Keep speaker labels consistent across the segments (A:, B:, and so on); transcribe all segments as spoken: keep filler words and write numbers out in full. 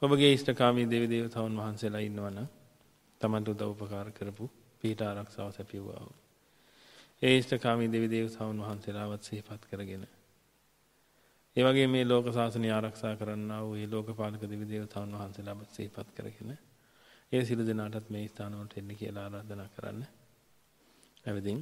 A: ඔබගේ ඉෂ්ඨකාමී දෙවි දේවතාවුන් වහන්සේලා ඉන්නවනම් තමන්ට උදව් උපකාර කරපු පීඨ ආරක්ෂාව සැපයුවා වූ ඒ ඉෂ්ඨකාමී දෙවි දේවතාවුන් වහන්සේලාවත් සිහිපත් කරගෙන ඒ වගේ මේ ලෝක ශාසනය ආරක්ෂා කරන්නා වූ ඒ ලෝකපාලක දෙවි දේවතාවුන් වහන්සේලාවත් සිහිපත් කරගෙන ඒ සිළු දෙනාටත් මේ ස්ථාන වලට එන්න කියලා ආරාධනා කරන්න. එවෙදින්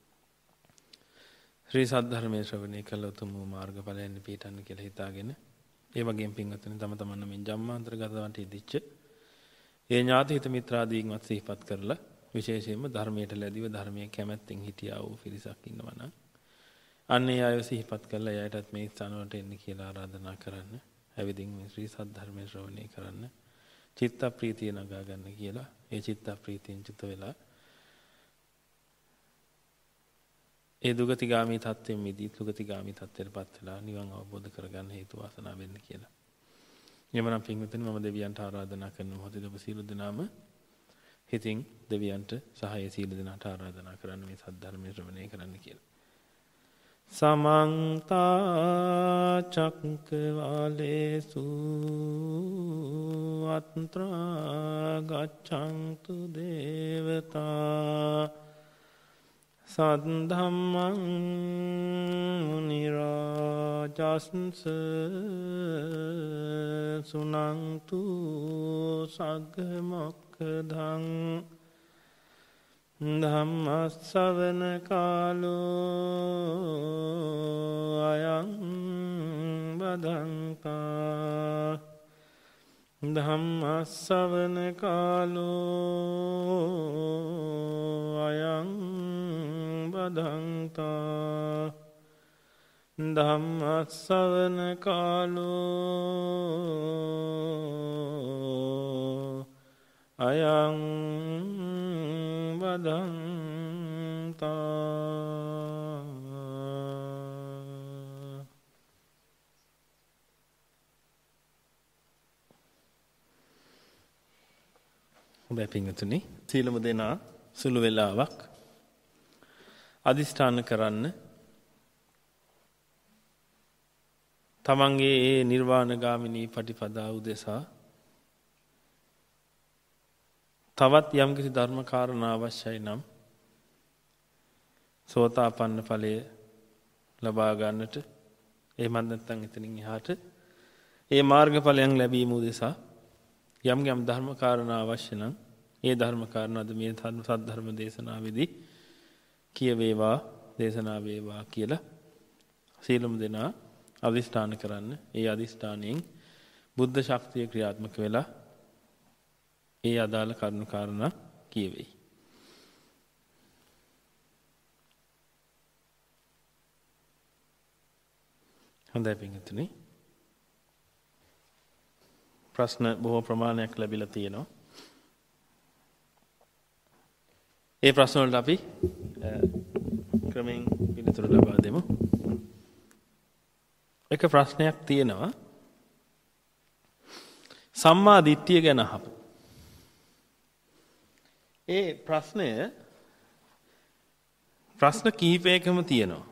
A: ශ්‍රී සද්ධර්මයේ ශ්‍රවණය කළ උතුම් වූ මාර්ගඵලයන් පිටන්න කියලා හිතාගෙන ඒ වගේම පින්වත්නි තම තමන් මේ ජම්මාන්තරගතවට ඉදිච්ච ඒ ඥාති හිත මිත්‍රාදීන්වත් සිහිපත් කරලා විශේෂයෙන්ම ධර්මයට ලැබිව ධර්මයේ කැමැත්තෙන් හිටියා වූ පිරිසක් ඉන්නවනම් අන්න ඒ අයව සිහිපත් කරලා එයාටත් මේ ස්ථාන වලට එන්න කියලා ආරාධනා කරන්න. එවෙදින් මේ ශ්‍රී සද්ධර්මයේ ශ්‍රවණය කරන්න. චිත්ත ප්‍රීතිය නගා ගන්න කියලා ඒ චිත්ත ප්‍රීතියෙන් චුත වෙලා ඒ දුගතිගාමී තත්ත්වෙන් මිදී දුගතිගාමී තත්ත්වයටපත් වෙලා නිවන් අවබෝධ කරගන්න හේතු වාසනා වෙන්න කියලා. එමනම් පින්වතුනි මම දෙවියන්ට ආරාධනා කරන මොහොතේ ඔබ සියලු දෙනාම හිතින් දෙවියන්ට සහ ඒ සියලු දෙනාට ආරාධනා කරන්න මේ සද්ධර්මයේ ශ්‍රවණය කරන්න කියලා. සමන්ත චක්කවාලේසු අත්‍රා ගච්ඡන්තු දේවතා සද්ධම්මං මුනි රාජස්ස සුනන්තු සග්ග මොක්ඛදං ධම්ම ශ්‍රවණ කාලෝ අයං බදන්තා ධම්ම ශ්‍රවණ කාලෝ අයං බදන්තා ධම්ම ශ්‍රවණ කාලෝ අයං බදන්තා. හොඳයි පින්වතුනි සීලම දෙනා සුළු වෙලාවක් අදිෂ්ඨාන කරන්න තමන්ගේ ඒ නිර්වාණගාමිනී පටිපදා උදෙසා තවත් යම්කිසි ධර්ම කාරණා අවශ්‍යයි නම් සෝතාපන්න ඵලය ලබා ගන්නට එහෙමත් නැත්නම් එතනින් එහාට ඒ මාර්ගඵලයන් ලැබීම උදෙසා යම් යම් ධර්ම කාරණා අවශ්‍ය නම් ඒ ධර්ම කාරණාද මේ සද්ධර්ම දේශනාවේදී කියවේවා දේශනා වේවා කියලා සීලමු දෙනා අදිෂ්ඨාන කරන්න. ඒ අදිෂ්ඨානයෙන් බුද්ධ ශක්තිය ක්‍රියාත්මක වෙලා ඒ අදාළ කරුණු කාරණා කියවෙයි. හොඳයි පින්වතුනි ප්‍රශ්න බොහෝ ප්‍රමාණයක් ලැබිලා තියෙනවා. ඒ ප්‍රශ්න වලට අපි ක්‍රමයෙන් පිළිතුරු ලබා දෙමු. එක ප්‍රශ්නයක් තියෙනවා සම්මා දිට්ඨිය ගැන අහපු. ඒ ප්‍රශ්නය ප්‍රශ්න කිහිපයකම තියෙනවා.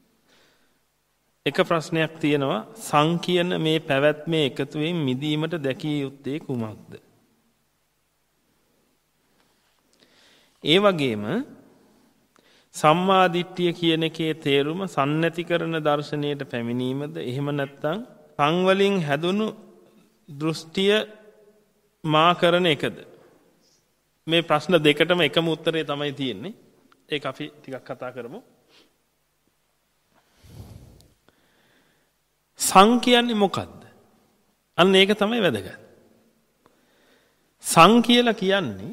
A: එක ප්‍රශ්නයක් තියෙනවා සංකීර්ණ මේ පැවැත්මේ එකතුවෙන් මිදීමට දැකිය යුත්තේ කුමක්ද? ඒ වගේම සම්මා දිට්ඨිය කියන එකේ තේරුම සන්නති කරන දර්ශනයට පැමිණීමද එහෙම නැත්නම් සං වලින් හැදුණු දෘෂ්ටිය මා කරන එකද? මේ ප්‍රශ්න දෙකටම එකම උත්තරේ තමයි තියෙන්නේ. ඒක අපි ටිකක් කතා කරමු. සං කියන්නේ මොකද්ද? අන්න ඒක තමයි වැදගත්. සං කියලා කියන්නේ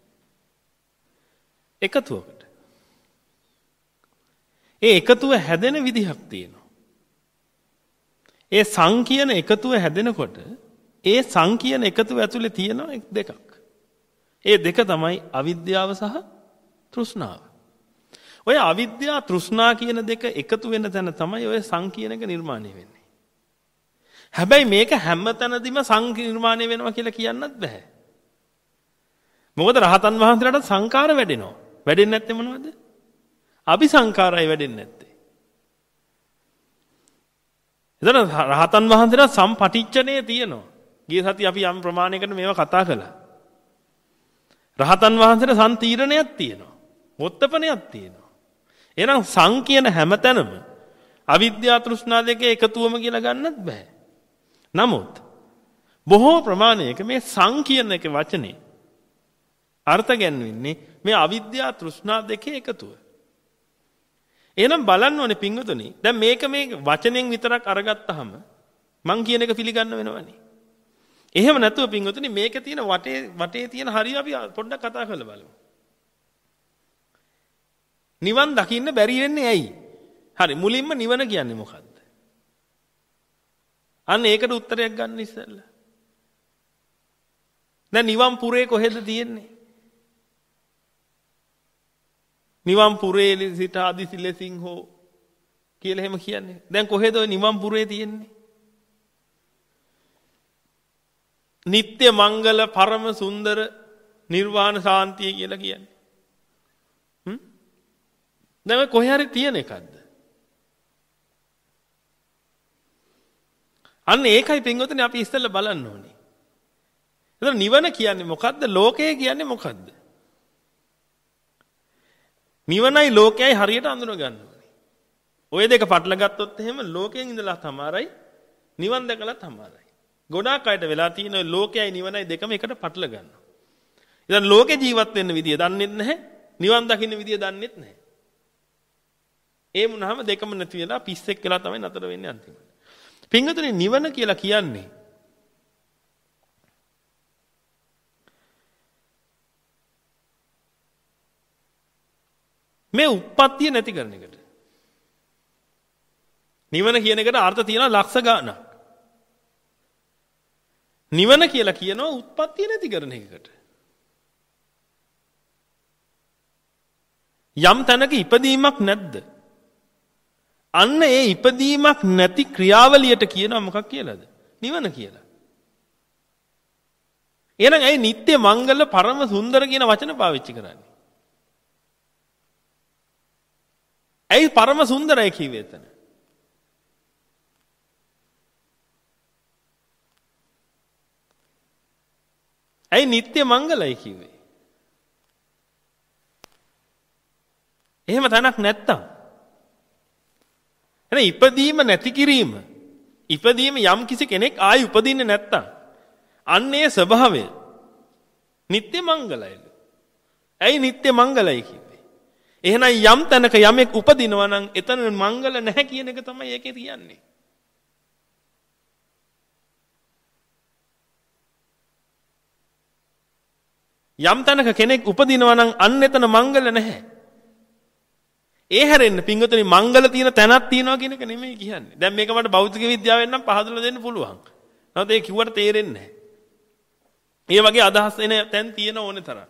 A: එකතුවකට. ඒ එකතුව හැදෙන විදිහක් තියෙනවා. ඒ සං කියන එකතුව හැදෙනකොට ඒ සං කියන එකතුව ඇතුලේ තියෙනවා දෙකක්. ඒ දෙක තමයි අවිද්‍යාව සහ තෘෂ්ණාව. ඔය අවිද්‍යාව තෘෂ්ණා කියන දෙක එකතු වෙන තැන තමයි ඔය සං කියන එක නිර්මාණය වෙන්නේ. හැබැයි මේක හැම තැනදීම සං නිර්මාණය වෙනවා කියලා කියන්නත් බෑ. මොකද රහතන් වහන්සේලාට සංකාර වැඩෙනවා. වැඩෙන්නේ නැත්තේ මොනවද? අபிසංකාරයි වැඩෙන්නේ නැත්තේ. එතන රහතන් වහන්සේලා සම්පටිච්ඡනේ තියෙනවා. ගිය සතිය අපි යම් ප්‍රමාණයකට මේවා කතා කළා. රහතන් වහන්සේට සම්තීරණයක් තියෙනවා. වොත්තපනයක් තියෙනවා. එහෙනම් සං කියන හැමතැනම අවිද්‍යා තෘෂ්ණා දෙකේ එකතුවම කියලා ගන්නත් බෑ. නමුත් බොහෝ ප්‍රමාණයක මේ සං කියන එක වචනේ අර්ථ ගැන්වෙන්නේ මේ අවිද්‍යා තෘෂ්ණා දෙකේ එකතුව. එහෙනම් බලන්න ඕනේ පින්වතුනි. දැන් මේක මේ වචනෙන් විතරක් අරගත්තාම මං කියන එක පිළිගන්න වෙනවනේ. එහෙම නැතුව පින්වතුනි මේක තියෙන වටේ වටේ තියෙන හරිය අපි පොඩ්ඩක් කතා කරලා බලමු. නිවන් දකින්න බැරි වෙන්නේ ඇයි? හරි මුලින්ම නිවන කියන්නේ මොකද්ද? අන්න ඒකට උත්තරයක් ගන්න ඉස්සෙල්ලා. දැන් නිවන් පුරේ කොහෙද තියෙන්නේ? නිවන් පුරේ සිට ආදිසි ලෙසින් හෝ කියලා එහෙම කියන්නේ. දැන් කොහෙද ওই නිවන් පුරේ තියෙන්නේ? නිත්‍ය මංගල පරම සුන්දර නිර්වාණ ශාන්තිය කියලා කියන්නේ. හ්ම්? දැන් කොහේ හරි තියෙන එකක්ද? අන්න ඒකයි පින්වතුනි අපි ඉස්සෙල්ලා බලන්න ඕනේ. එතන නිවන කියන්නේ මොකද්ද? ලෝකය කියන්නේ මොකද්ද? නිවනයි ලෝකයයි හරියට අඳුන ගන්න ඕනේ. ඔය දෙක පටල ගත්තොත් එහෙම ලෝකයෙන් ඉඳලා තමයි නිවන් දැකලා තමයි. ගොඩාක් අයට වෙලා තියෙන ලෝකයයි නිවනයි දෙකම එකට පටල ගන්නවා. ඉතින් ලෝකේ ජීවත් වෙන්න විදිය දන්නෙත් නැහැ. නිවන් දකින්න විදිය දන්නෙත් නැහැ. ඒ වුණාම දෙකම නැති වෙලා පිස්සෙක් වෙලා තමයි නතර වෙන්නේ අන්තිමට. පින්වතුනි නිවන කියලා කියන්නේ මේ උප්පත්තිය නැති කරන එකට. නිවන කියන එකට අර්ථ තියෙනවා ලක්ෂ ගාණක්. නිවන කියලා කියනවා උත්පත්තිය නැති කරන එකට. යම් තැනක ඉපදීමක් නැද්ද? අන්න ඒ ඉපදීමක් නැති ක්‍රියාවලියට කියනවා මොකක් කියලාද? නිවන කියලා. එහෙනම් ඒ නිත්‍ය මංගල පරම සුන්දර කියන වචන පාවිච්චි කරන්නේ. ඇයි පරම සුන්දරයි කිව්වේ එතන? ඇයි නිත්‍ය මංගලයි කිව්වේ? එහෙම තැනක් නැත්තම්. එහෙනම් ඉපදීම නැති කිරීම. ඉපදීම යම් කිසි කෙනෙක් ආයි උපදින්නේ නැත්තම්. අන්නේ ස්වභාවය නිත්‍ය මංගලයිලු. ඇයි නිත්‍ය මංගලයි කිව්වේ? එහෙනම් යම් තැනක යමෙක් උපදිනවා නම් එතන මංගල නැහැ කියන එක තමයි ඒකේ කියන්නේ. යම් තැනක කෙනෙක් උපදිනවා නම් අන්න එතන මංගල නැහැ. ඒ හැරෙන්න පින්වතුනි මංගල තියෙන තැනක් තියෙනවා කියන එක නෙමෙයි කියන්නේ. දැන් මේක මට භෞතික විද්‍යාවෙන් නම් පහදලා දෙන්න පුළුවන්. නමුත් ඒක කිව්වට තේරෙන්නේ නැහැ. ඒ වගේ අදහස් එන තැන් තියෙන ඕනේ තරම්.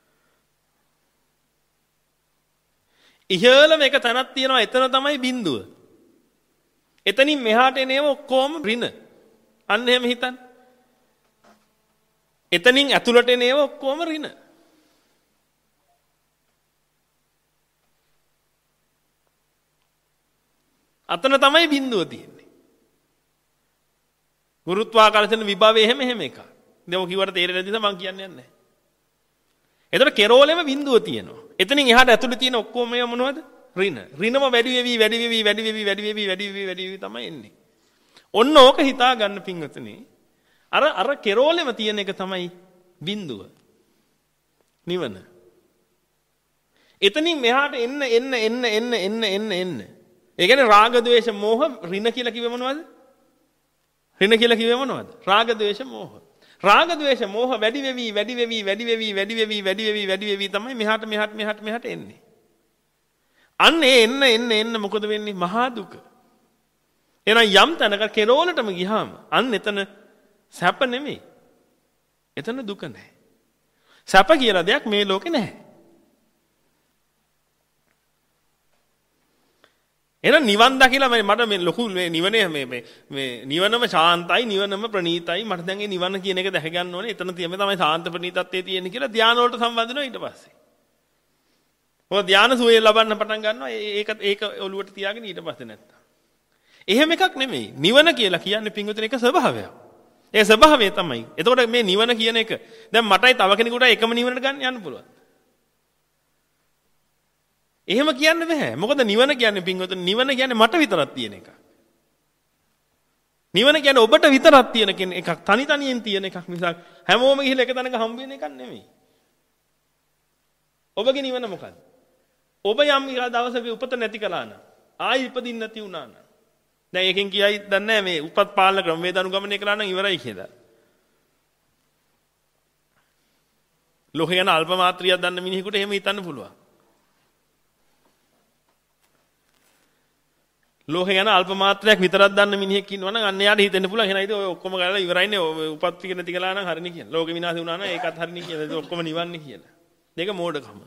A: ඉහළම එක තැනක් තියෙනවා එතන තමයි බිඳුව. එතනින් මෙහාට එනේම ඔක්කොම ඍණ. අන්න එහෙම හිතන්න. එතනින් ඇතුළට එන ඒවා ඔක්කොම ඍණ. අතන තමයි බිඳුව තියෙන්නේ. ගුරුත්වාකර්ෂණ විභවය එහෙම එහෙම එකක්. දැන් ඔය කිව්වට තේරෙන්නේ නැති නිසා මම කියන්නේ නැහැ. එතන කෙරෝලෙම බිඳුව තියෙනවා. එතනින් එහාට ඇතුළේ තියෙන ඔක්කොම මේවා මොනවද? ඍණ. ඍණම වැඩි වෙවි වැඩි වෙවි වැඩි වෙවි වැඩි වෙවි වැඩි වෙවි වැඩි වෙවි තමයි එන්නේ. ඔන්න ඕක හිතා ගන්න පින්වතුනි. අර අර කෙරෝලෙම තියෙන එක තමයි බිඳුව. නිවන. එතනින් මෙහාට එන්න එන්න එන්න එන්න එන්න එන්න එන්න. ඒ කියන්නේ රාග ద్వේෂ මෝහ ඍණ කියලා කිව්වේ මොනවද? ඍණ කියලා කිව්වේ මොනවද? රාග ద్వේෂ මෝහ. රාග ద్వේෂ මෝහ වැඩි වෙවි වැඩි වෙවි වැඩි වෙවි වැඩි වෙවි වැඩි වෙවි වැඩි වෙවි තමයි මෙහාට මෙහාට මෙහාට මෙහාට එන්නේ. අන්න ඒ එන්න එන්න එන්න මොකද වෙන්නේ? මහා දුක. එහෙනම් යම් තැනක කෙරෝලටම ගියාම අන්න එතන සැප නෙමෙයි. එතන දුක නැහැ. සැප කියලා දෙයක් මේ ලෝකේ නැහැ. එහෙනම් නිවන් දකිලා මට මේ ලොකු මේ නිවනේ මේ මේ මේ නිවනම ශාන්තයි නිවනම ප්‍රණීතයි මට දැන් ඒ නිවන කියන එක දැක ගන්න ඕනේ. එතන තියෙන්නේ තමයි ශාන්ත ප්‍රණීතත්වයේ තියෙන්නේ කියලා ධානය වලට සම්බන්ධ වෙනවා ඊට පස්සේ. ඔය ධාන සුවය ලබන්න පටන් ගන්නවා. ඒක ඒක ඔලුවට තියාගෙන ඊට පස්සේ නැත්තම්. එහෙම එකක් නෙමෙයි. නිවන කියලා කියන්නේ පින්විතන එක ස්වභාවයක්. ඒ ස්වභාවය තමයි. එතකොට මේ නිවන කියන එක දැන් මටයි තව කෙනෙකුට එකම නිවනට ගන්න යන්න පුළුවන්. එහෙම කියන්න බෑ. මොකද නිවන කියන්නේ පින්වතුනි නිවන කියන්නේ මට විතරක් තියෙන එකක්. නිවන කියන්නේ ඔබට විතරක් තියෙන එකක්. තනි තනියෙන් තියෙන එකක් මිසක් හැමෝම ගිහිල්ලා එක තැනක හම්බ වෙන එකක් නෙමෙයි. ඔබගේ නිවන මොකද්ද? ඔබ යම් දවසක උපත නැති කළා නම් ආයි ඉපදින්න නැති වුණා නම් දැන් එකෙන් කියයි දන්නේ මේ උපත් පාලන ක්‍රමවේද අනුගමනය කළා නම් ඉවරයි කියලා. ලෝකේ යන අල්ප මාත්‍රියක් දන්න මිනිහෙකුට එහෙම හිතන්න පුළුවන්. ලෝකේ යන අල්ප මාත්‍රයක් විතරක් දන්න මිනිහෙක් ඉන්නවා නම් අන්න යාට හිතෙන්න පුළුවන් එහෙනම් ඉතින් ඔය ඔක්කොම ගාලා ඉවරයිනේ ඔය උපත් ටික නැති කළා නම් හරිනේ කියලා. ලෝකෙ විනාශ වුණා නම් ඒකත් හරිනේ කියලා. ඒක ඔක්කොම නිවන්නේ කියලා. මේක මෝඩකම.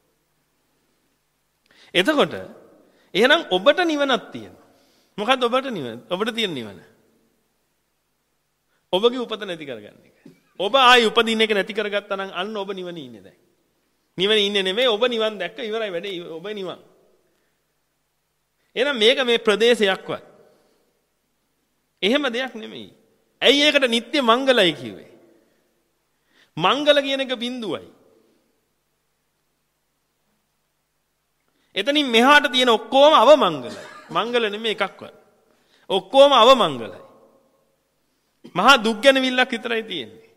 A: එතකොට එහෙනම් ඔබට නිවනක් තියෙනවා. මොකද්ද ඔබට නිවන? ඔබට තියෙන නිවන. ඔබගේ උපත නැති කරගන්න එක. ඔබ ආයි උපදින්න එක නැති කරගත්තා නම් අන්න ඔබ නිවනේ ඉන්නේ දැන්. නිවනේ ඉන්නේ නෙමෙයි ඔබ නිවන් දැක්ක ඉවරයි වැඩේ. ඔබ නිවන්. එහෙනම් මේක මේ ප්‍රදේශයක්වත්. එහෙම දෙයක් නෙමෙයි. ඇයි ඒකට නිත්‍ය මංගලයි කිව්වේ? මංගල කියන එක බිඳුවයි. එතනින් මෙහාට තියෙන ඔක්කොම අවමංගලයි. මංගල නෙමෙයි එකක්වත්. ඔක්කොම අවමංගලයි. මහා දුක් ගැන විල්ලක් විතරයි තියෙන්නේ.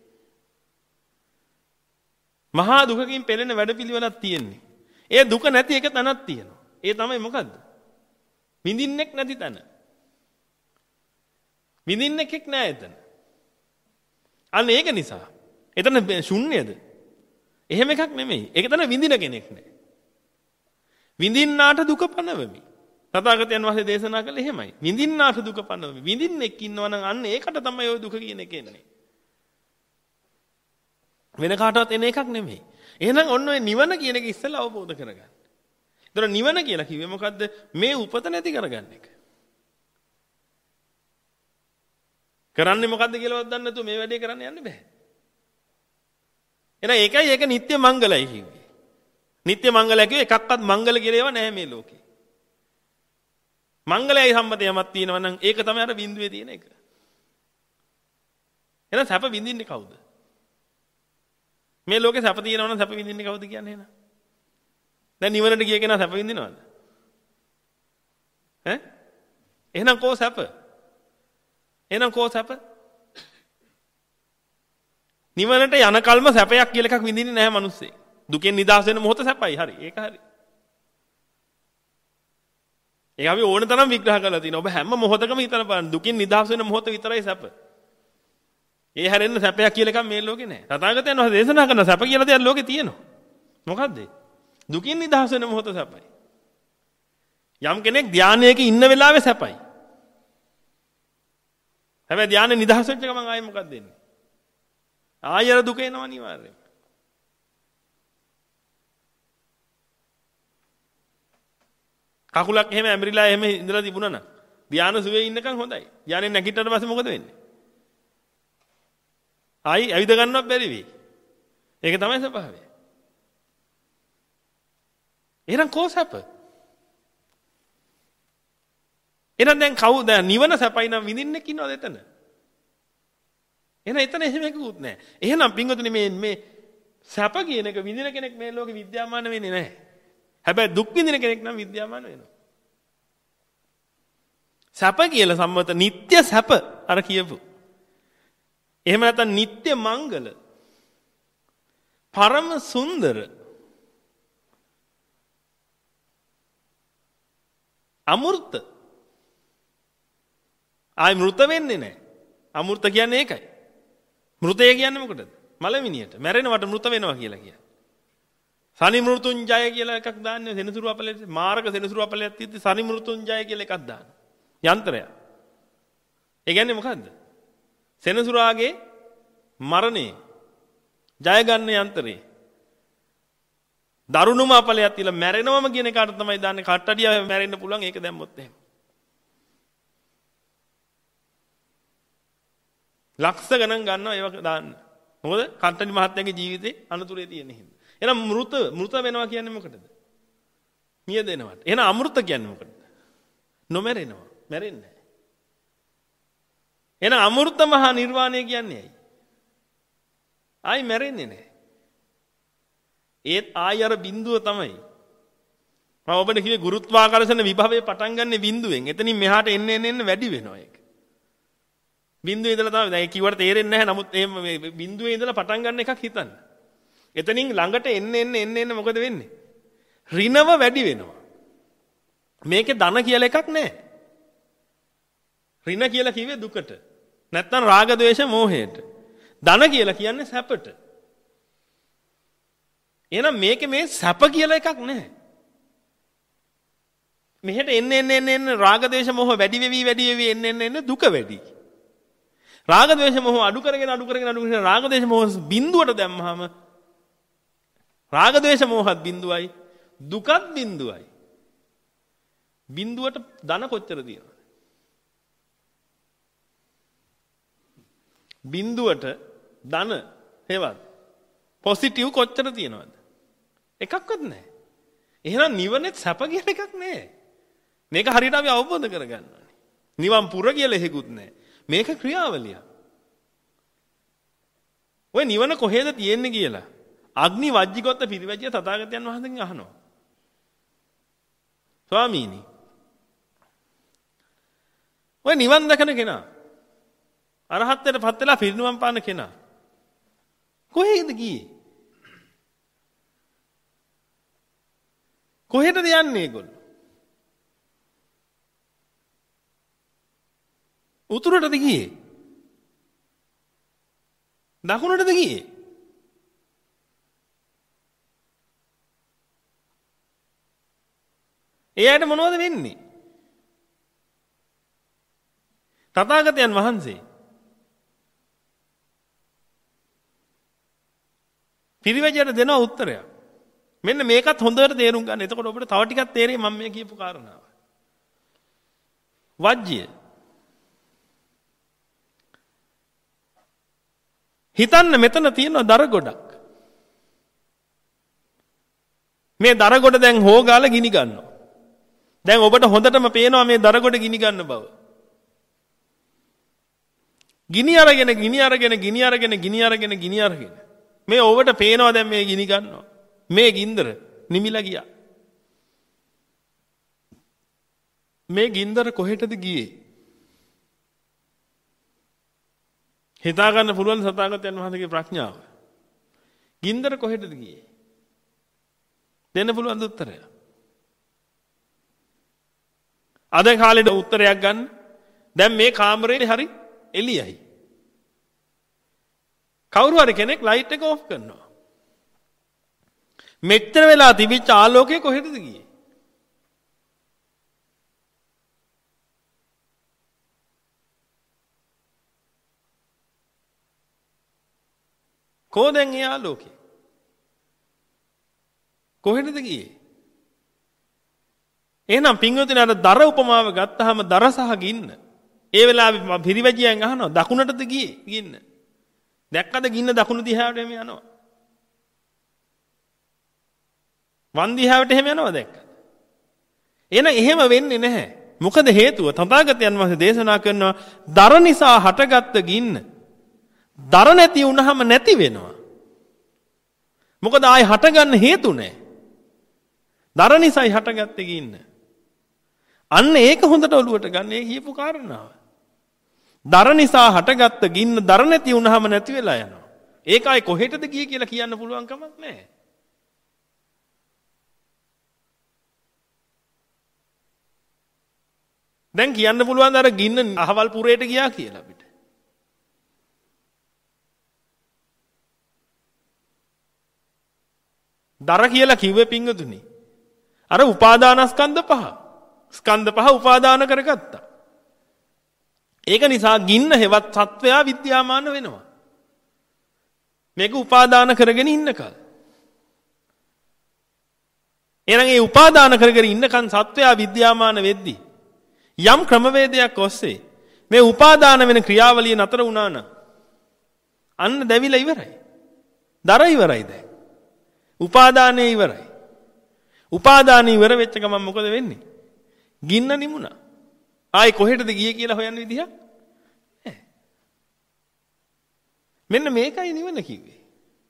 A: මහා දුකකින් පෙළෙන වැඩපිළිවෙලක් තියෙන්නේ. ඒ දුක නැති එක තැනක් තියෙනවා. ඒ තමයි මොකද්ද? විඳින්නෙක් නැති තැන. විඳින්නෙක් නෑ එතන. අන්න ඒක නිසා. එතන ශුන්‍යද? එහෙම එකක් නෙමෙයි. ඒක තන විඳින කෙනෙක් නෑ. විඳින්නාට දුක පනවමි. තථාගතයන් වහන්සේ දේශනා කළේ එහෙමයි. විඳින්නාට දුක පනවමි. විඳින්නෙක් ඉන්නවා නම් අන්න ඒකට තමයි ওই දුක කියන එක එන්නේ. වෙන කාටවත් එන එකක් නෙමෙයි. එහෙනම් ඔන්න ඔය නිවන කියන එක ඉස්සෙල්ලා අවබෝධ කරගන්න. ඒතර නිවන කියලා කිව්වේ මොකද්ද? මේ උපත නැති කරගන්න එක. කරන්නේ මොකද්ද කියලාවත් දන්නේ නැතුව මේ වැඩේ කරන්න යන්න බෑ. එහෙනම් ඒකයි ඒක නිත්‍ය මංගලයි කිව්වේ. නිත්‍ය මංගලයි කිව්වේ එකක්වත් මංගල කියලා ඒවා නැහැ මේ ලෝකේ. මංගලයි සම්මත යමක් තියෙනවා නම් ඒක තමයි අර බිඳුවේ තියෙන එක. එහෙනම් සැප විඳින්නේ කවුද? මේ ලෝකේ සැප තියෙනවා නම් සැප විඳින්නේ කවුද කියන්නේ එහෙනම්? දැන් නිවනට ගිය කෙනා සැප විඳිනවද? ඈ? එහෙනම් කෝ සැප? එහෙනම් කෝ සැප? නිවනට යන කල්ම සැපයක් කියලා එකක් විඳින්නේ නැහැ මිනිස්සේ. දුකෙන් නිදහස් වෙන මොහොත සැපයි. හරි. ඒක හරි. ඒක අපි ඕන තරම් විග්‍රහ කරලා තිනවා. ඔබ හැම මොහොතකම හිතන බලන්න දුකින් නිදහස් වෙන මොහොත විතරයි සැප. ඒ හැරෙන්න සැපයක් කියලා එකක් මේ ලෝකේ නැහැ. තථාගතයන් වහන්සේ දේශනා කරන සැප කියලා දෙයක් ලෝකේ තියෙනවා. මොකද්ද? දුකින් නිදහස් වෙන මොහොත සැපයි. යම් කෙනෙක් ධානයක ඉන්න වෙලාවේ සැපයි. හැබැයි ධානය නිදහස් වෙච්ච ගමන් ආයේ මොකක්ද වෙන්නේ? ආයෙත් දුක එනවා අනිවාර්යයෙන්. කකුලක් එහෙම ඇඹරිලා එහෙම ඉඳලා තිබුණා නම් ධාන සුවේ ඉන්නකම් හොඳයි. ධානයෙන් නැගිට්ටට පස්සේ මොකද වෙන්නේ? ආයි ඇවිද ගන්නවත් බැරි වෙයි. ඒක තමයි ස්වභාවය. එහෙනම් කෝ සැප? එහෙනම් දැන් කවුද දැන් නිවන සැපයි නම් විඳින්නෙක් ඉන්නවද එතන? එහෙනම් එතන එහෙම එකකුත් නැහැ. එහෙනම් පින්වතුනි මේ මේ සැප කියන එක විඳින කෙනෙක් මේ ලෝකෙ විද්‍යාමාන වෙන්නේ නැහැ. හැබැයි දුක් විඳින කෙනෙක් නම් විද්‍යාමාන වෙනවා. සැප කියලා සම්මත නিত্য සැප අර කියපු. එහෙම නැත්නම් නিত্য මංගල. පරම සුන්දර. අමෘත. ආයි මෘත වෙන්නේ නැහැ. අමෘත කියන්නේ ඒකයි. මෘතය කියන්නේ මොකටද? මලමිනියට. මැරෙනවට මෘත වෙනවා කියලා කියන්නේ. සනි මෘතුංජය කියලා එකක් දාන්නේ සෙනසුරු අපලයට. මාරක සෙනසුරු අපලයක් තියෙද්දි සනි මෘතුංජය කියලා එකක් දාන. යන්ත්‍රයක්. ඒ කියන්නේ මොකද්ද? සෙනසුරාගේ මරණේ ජය ගන්න යන්ත්‍රේ. දරුණුම අපලයක් තියලා මැරෙනවම කියන එකට තමයි දාන්නේ. කට්ටඩිය මැරෙන්න පුළුවන් ඒක දැම්මොත් එහෙම. ලක්ෂ ගණන් ගන්නවා ඒව දාන්න. මොකද කට්ටඩි මහත්තයාගේ ජීවිතේ අනතුරේ තියෙන හින්දා. එහෙනම් මෘත මෘත වෙනවා කියන්නේ මොකටද? මිය දෙනවට. එහෙනම් අමෘත කියන්නේ මොකටද? නොමැරෙනවා. මැරෙන්නේ නැහැ. එහෙනම් අමෘත මහා නිර්වාණය කියන්නේ ඇයි? ආයි මැරෙන්නේ නැහැ. ඒත් ආයි අර බිඳුව තමයි. මම ඔබට කිව්වේ ගුරුත්වාකර්ෂණ විභවයේ පටන් ගන්න බිඳුවෙන්. එතනින් මෙහාට එන්න එන්න එන්න වැඩි වෙනවා ඒක. බිඳුවේ ඉඳලා තමයි දැන් කිව්වට තේරෙන්නේ නැහැ. නමුත් මේ බිඳුවේ ඉඳලා පටන් ගන්න එකක් හිතන්න. එතනින් ළඟට එන්න එන්න එන්න එන්න මොකද වෙන්නේ? ඍණව වැඩි වෙනවා. මේකේ ධන කියලා එකක් නැහැ. ඍණ කියලා කිව්වේ දුකට. නැත්නම් රාග ద్వේෂ මෝහයට. ධන කියලා කියන්නේ සැපට. එහෙනම් මේකේ මේ සැප කියලා එකක් නැහැ. මෙහෙට එන්න එන්න එන්න එන්න රාග ద్వේෂ මෝහ වැඩි වෙවි වැඩි වෙවි එන්න එන්න එන්න දුක වැඩි. රාග ద్వේෂ මෝහ අඩු කරගෙන අඩු කරගෙන අඩු කරගෙන රාග ద్వේෂ මෝහ බිඳුවට දැම්මහම රාග ద్వේෂ මෝහත් බිඳුවයි දුකත් බිඳුවයි. බිඳුවට ධන කොච්චර තියෙනවද? බිඳුවට ධන හේවත් පොසිටිව් කොච්චර තියෙනවද? එකක්වත් නැහැ. එහෙනම් නිවනේ සැප කියන එකක් නැහැ. මේක හරියට අපි අවබෝධ කරගන්න ඕනේ. නිවන් පුර කියලා එහෙකුත් නැහැ. මේක ක්‍රියාවලිය. ඔය නිවන කොහෙද තියෙන්නේ කියලා අග්නි වජ්ජිකොත්ත පිරිවැජිය තථාගතයන් වහන්සේගෙන් අහනවා. ස්වාමීනි ඔය නිවන් දකන කෙනා අරහත්ත්වයට පත් වෙලා පිරිනුවම් පාන කෙනා කොහෙද ගියේ? කොහෙටද යන්නේ ඒගොල්ලෝ? උතුරටද ගියේ? දකුණටද ගියේ? එයාට මොනවද වෙන්නේ? තථාගතයන් වහන්සේ පිරිවැජයට දෙන උත්තරයක්. මෙන්න මේකත් හොඳට තේරුම් ගන්න. එතකොට ඔබට තව ටිකක් තේරෙයි මම මේ කියපු කාරණාව. වජ්ජිය. හිතන්න මෙතන තියෙන දර ගොඩක්. මේ දර ගොඩ දැන් හොගාලා ගිනි ගන්නවා. දැන් ඔබට හොඳටම පේනවා මේ දර ගොඩ ගිනි ගන්න බව. ගිනි අරගෙන ගිනි අරගෙන ගිනි අරගෙන ගිනි අරගෙන ගිනි අරගෙන මේ ඔබට පේනවා දැන් මේ ගිනි ගන්නවා. මේ ගින්දර නිමිලා ගියා. මේ ගින්දර කොහෙටද ගියේ? හිතා ගන්න පුළුවන් සතාගතයන් වහන්සේගේ ප්‍රඥාව. ගින්දර කොහෙටද ගියේ? දෙන්න පුළුවන් උත්තරය. අද කාලේට උත්තරයක් ගන්න. දැන් මේ කාමරේ හරි එළියයි. කවුරු හරි කෙනෙක් ලයිට් එක ඔෆ් කරනවා. මෙච්චර වෙලා තිබිච්ච ආලෝකය කොහෙටද ගියේ? කොහෙන්ද ඒ ආලෝකය? කොහෙටද ගියේ? එහෙනම් පින්වතුනි අර දර උපමාව ගත්තාම දර සහ ගින්න. ඒ වෙලාවේ පිරිවැජියෙන් අහනවා දකුණටද ගියේ ගින්න. දැක්කද ගින්න දකුණු දිහාවට එමෙ යනවා. වම් දිහාවට එහෙම යනවා දැක්කද? එහෙනම් එහෙම වෙන්නේ නැහැ. මොකද හේතුව? තථාගතයන් වහන්සේ දේශනා කරනවා දර නිසා හටගත්ත ගින්න දර නැති වුනහම නැති වෙනවා. මොකද ආයි හටගන්න හේතු නැහැ. දර නිසායි හටගත්තේ ගින්න. අන්න ඒක හොඳට ඔලුවට ගන්න ඒ කියපු කාරණාව. දර නිසා හටගත්ත ගින්න දර නැති වුනහම නැති වෙලා යනවා. ඒක ආයි කොහෙටද ගියේ කියලා කියන්න පුළුවන් කමක් නැහැ. දැන් කියන්න පුළුවන් අර ගින්න අහවල් පුරේට ගියා කියලා අපිට. දර කියලා කිව්වේ පිංගුතුනි. අර උපාදානස්කන්ධ පහ. ස්කන්ධ පහ උපාදාන කරගත්තා. ඒක නිසා ගින්න හෙවත් සත්වයා විද්‍යාමාන වෙනවා. මේක උපාදාන කරගෙන ඉන්නකල්. එහෙනම් ඒ උපාදාන කරගෙන ඉන්නකන් සත්වයා විද්‍යාමාන වෙද්දී යම් ක්‍රමවේදයක් ඔස්සේ මේ උපාදාන වෙන ක්‍රියාවලිය නතර වුණා නම් අන්න දැවිලා ඉවරයි. දර ඉවරයි දැන්. උපාදානයේ ඉවරයි. උපාදානයේ ඉවර වෙච්ච ගමන් මොකද වෙන්නේ? ගින්න නිමුණා. ආයි කොහෙටද ගියේ කියලා හොයන්න විදිහක් නැහැ. මෙන්න මේකයි නිවන කිව්වේ.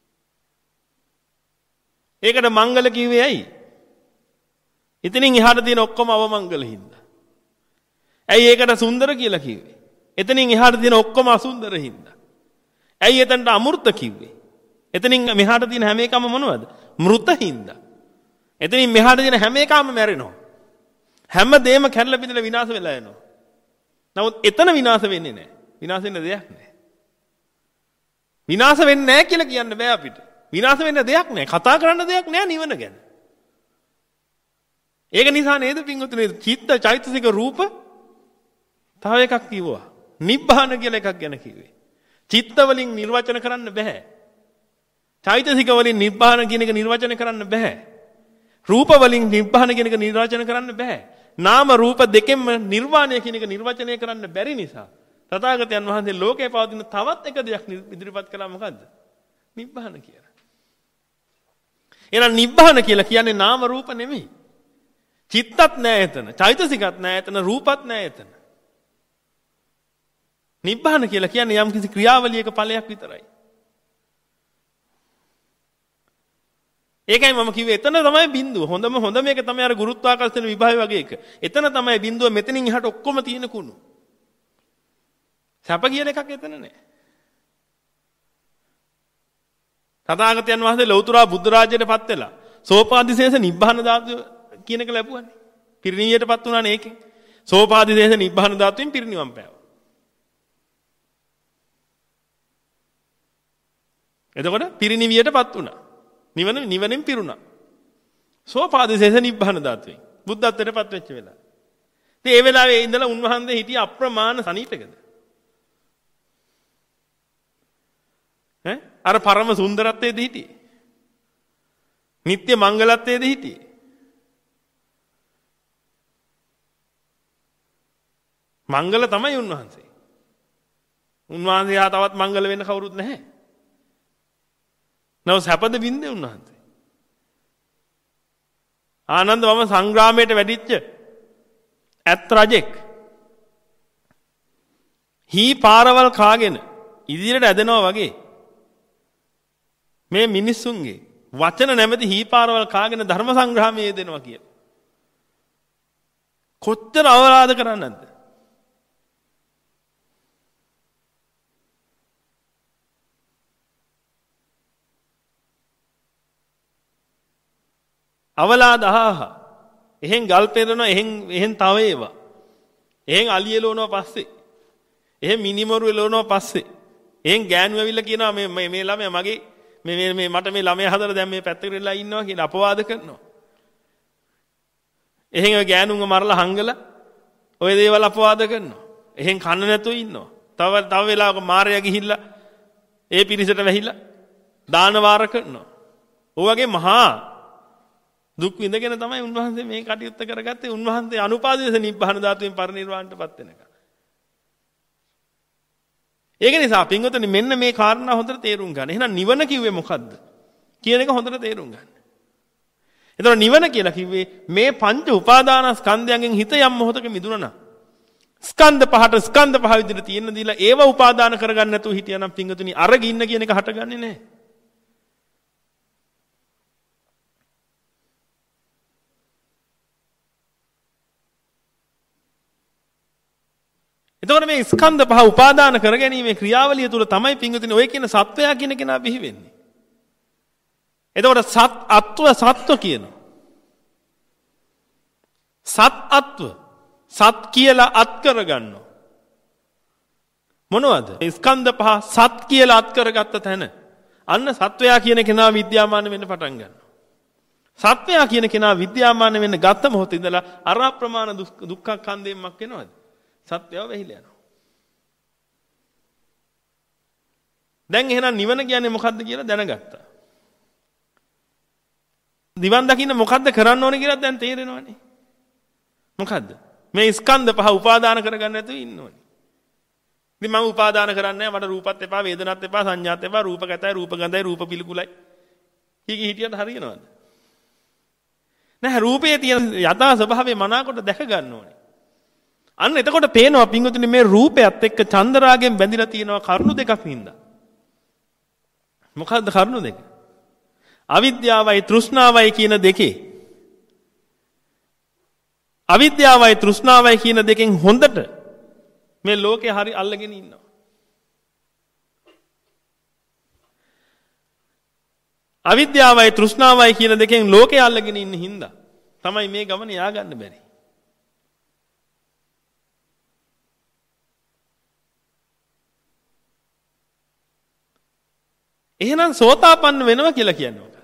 A: ඒකට මංගල කිව්වේ ඇයි? එතනින් එහාට තියෙන ඔක්කොම අවමංගල හින්දා. ඇයි ඒකට සුන්දර කියලා කිව්වේ? එතනින් එහාට තියෙන ඔක්කොම අසුන්දර හින්දා. ඇයි එතනට අමෘත කිව්වේ? එතනින් මෙහාට තියෙන හැම එකම මොනවද? මෘත හින්දා. එතනින් මෙහාට තියෙන හැම එකම මැරෙනවා. හැම දෙයක්ම කැඩලා බිඳලා විනාශ වෙලා යනවා. නමුත් එතන විනාශ වෙන්නේ නැහැ. විනාශ වෙන්න දෙයක් නැහැ. විනාශ වෙන්නේ නැහැ කියලා කියන්න බෑ අපිට. විනාශ වෙන්න දෙයක් නැහැ. කතා කරන්න දෙයක් නැහැ නිවන ගැන. ඒක නිසා නේද පින්වතුනි චිත්ත චෛතසික රූප තව එකක් කිව්වා. නිබ්බාන කියලා එකක් ගැන කිව්වේ. චිත්ත වලින් නිර්වචන කරන්න බෑ. චෛතසික වලින් නිබ්බාන කියන එක නිර්වචන කරන්න බෑ. රූප වලින් නිබ්බාන කියන එක නිර්වචන කරන්න බෑ. නාම රූප දෙකෙන්ම නිර්වාණය කියන එක නිර්වචනය කරන්න බැරි නිසා තථාගතයන් වහන්සේ ලෝකේ පවතින තවත් එක දෙයක් ඉදිරිපත් කළා මොකද්ද? නිබ්බාන කියලා. එහෙනම් නිබ්බාන කියලා කියන්නේ නාම රූප නෙමෙයි. චිත්තත් නෑ එතන. චෛතසිකත් නෑ එතන. රූපත් නෑ එතන. නිබ්බාන කියලා කියන්නේ යම් කිසි ක්‍රියාවලියක ඵලයක් විතරයි. ඒකයි මම කිව්වේ එතන තමයි බිඳුව. හොඳම හොඳ මේක තමයි අර ගුරුත්වාකර්ෂණ විභවය වගේ එක. එතන තමයි බිඳුව. මෙතනින් එහාට ඔක්කොම තියෙන කුණු. සැප කියන එකක් එතන නෑ. තථාගතයන් වහන්සේ ලෞතර බුද්ධ රාජ්‍යයටපත් වෙලා සෝපාදිශේෂ නිබ්බාන ධාතුව කියන එක ලැබුවානේ. පිරිණිවියටපත් වුණානේ ඒකෙන්. සෝපාදිශේෂ නිබ්බාන ධාතුවෙන් පිරිණිවන් පෑවා. එතකොට පිරිණිවියටපත් වුණා. නිවන නිවනෙන් පිරුණා. සෝපාදිශේෂ නිබ්බාන ධාතුවෙන් බුද්ධත්වයටපත් වෙච්ච වෙලාව. ඉතින් ඒ වෙලාවේ ඉඳලා උන්වහන්සේ හිටිය අප්‍රමාණ සනීපකද? ඈ අර පරම සුන්දරත්වයේද හිටියේ? නිත්‍ය මංගලත්වයේද හිටියේ? මංගල තමයි උන්වහන්සේ. උන්වහන්සේ ආ තවත් මංගල වෙන්න කවුරුත් නැහැ. නව සැපද බින්දේ උන්වහන්සේ. ආනන්ද වම සංග්‍රාමයට වැඩිච්ච ඇත් රජෙක්. හී පාරවල් කාගෙන ඉදිරියට ඇදෙනවා වගේ මේ මිනිස්සුන්ගේ වචන නැමැති හී පාරවල් කාගෙන ධර්ම සංග්‍රාමයේ යෙදෙනවා කියලා. කොච්චර අවලාද කරන්නද? අවලාද අහහ. එහෙන් ගල් පෙරනවා එහෙන් එහෙන් තව ඒවා. එහෙන් අලිය එලවනවා පස්සේ. එහෙන් මිනිමරු එලවනවා පස්සේ. එහෙන් ගෑනු ඇවිල්ලා කියනවා මේ මේ මේ ළමයා මගේ මේ මේ මේ මට මේ ළමයා හදලා දැන් මේ පැත්තකට වෙලා ඉන්නවා කියලා අපවාද කරනවා. එහෙන් ඔය ගෑනුන්ව මරලා හංගලා ඔය දේවල් අපවාද කරනවා. එහෙන් කන්න නැතුව ඉන්නවා. තව තව වෙලාවක මාරයා ගිහිල්ලා ඒ පිරිසට වැහිලා දාන වාර කරනවා. ඔය වගේ මහා දුක් විඳගෙන තමයි උන්වහන්සේ මේ කටයුත්ත කරගත්තේ. උන්වහන්සේ අනුපාදිත නිබ්බාන ධාතුවෙන් පරිනිර්වාණයටපත් වෙනකම්. ඒක නිසා පින්වතුනි මෙන්න මේ කාරණා හොඳට තේරුම් ගන්න. එහෙනම් නිවන කිව්වේ මොකද්ද කියන එක හොඳට තේරුම් ගන්න. එතකොට නිවන කියලා කිව්වේ මේ පංච උපාදානස්කන්ධයන්ගෙන් හිත යම් මොහොතක මිදුණා නම් ස්කන්ධ පහට ස්කන්ධ පහ විදිහට තියෙන දීලා ඒව උපාදාන කරගන්න නැතුව හිටියනම් පින්වතුනි අර ගින්න කියන එක හටගන්නේ නැහැ. එතකොට මේ ස්කන්ධ පහ උපාදාන කරගැනීමේ ක්‍රියාවලිය තුල තමයි පින්වතුනි ඔය කියන සත්වයා කියන කෙනා බිහි වෙන්නේ. එතකොට සත් අත්ව සත්ව කියනවා. සත් අත්ව සත් කියලා අත් කරගන්නවා. මොනවද? ස්කන්ධ පහ සත් කියලා අත් කරගත්ත තැන අන්න සත්වයා කියන කෙනා විද්‍යාමාන වෙන්න පටන් ගන්නවා. සත්වයා කියන කෙනා විද්‍යාමාන වෙන්න ගත්ත මොහොතේ ඉඳලා අර අප්‍රමාණ දුක්ඛ කන්දෙන්මක් වෙනවද? සත්‍යව වෙහිලා යනවා. දැන් එහෙනම් නිවන කියන්නේ මොකද්ද කියලා දැනගත්තා. නිවන් දකින්න මොකද්ද කරන්න ඕනේ කියලා දැන් තේරෙනවනේ. මොකද්ද? මේ ස්කන්ධ පහ උපාදාන කරගන්න නැතුව ඉන්න ඕනේ. ඉතින් මම උපාදාන කරන්නේ නැහැ. මට රූපත් එපා, වේදනත් එපා, සංඥාත් එපා, රූප ගැතයි, රූප ගඳයි, රූප පිළිකුලයි. කීකී හිටියද හරියනවද? නැහැ රූපයේ තියෙන යථා ස්වභාවය මනාකොට දැක ගන්න ඕනේ. අන්න එතකොට පේනවා පින්වතුනි මේ රූපයත් එක්ක චන්දරාගෙන් බැඳිලා තියෙනවා කරුණු දෙකක් හින්දා. මොකද්ද කරුණු දෙක? අවිද්‍යාවයි තෘෂ්ණාවයි කියන දෙකේ අවිද්‍යාවයි තෘෂ්ණාවයි කියන දෙකෙන් හොඳට මේ ලෝකේ හරි අල්ලගෙන ඉන්නවා. අවිද්‍යාවයි තෘෂ්ණාවයි කියන දෙකෙන් ලෝකේ අල්ලගෙන ඉන්න හින්දා තමයි මේ ගමන යා ගන්න බැරි. එහෙනම් සෝතාපන්න වෙනවා කියලා කියන්නේ මොකක්ද?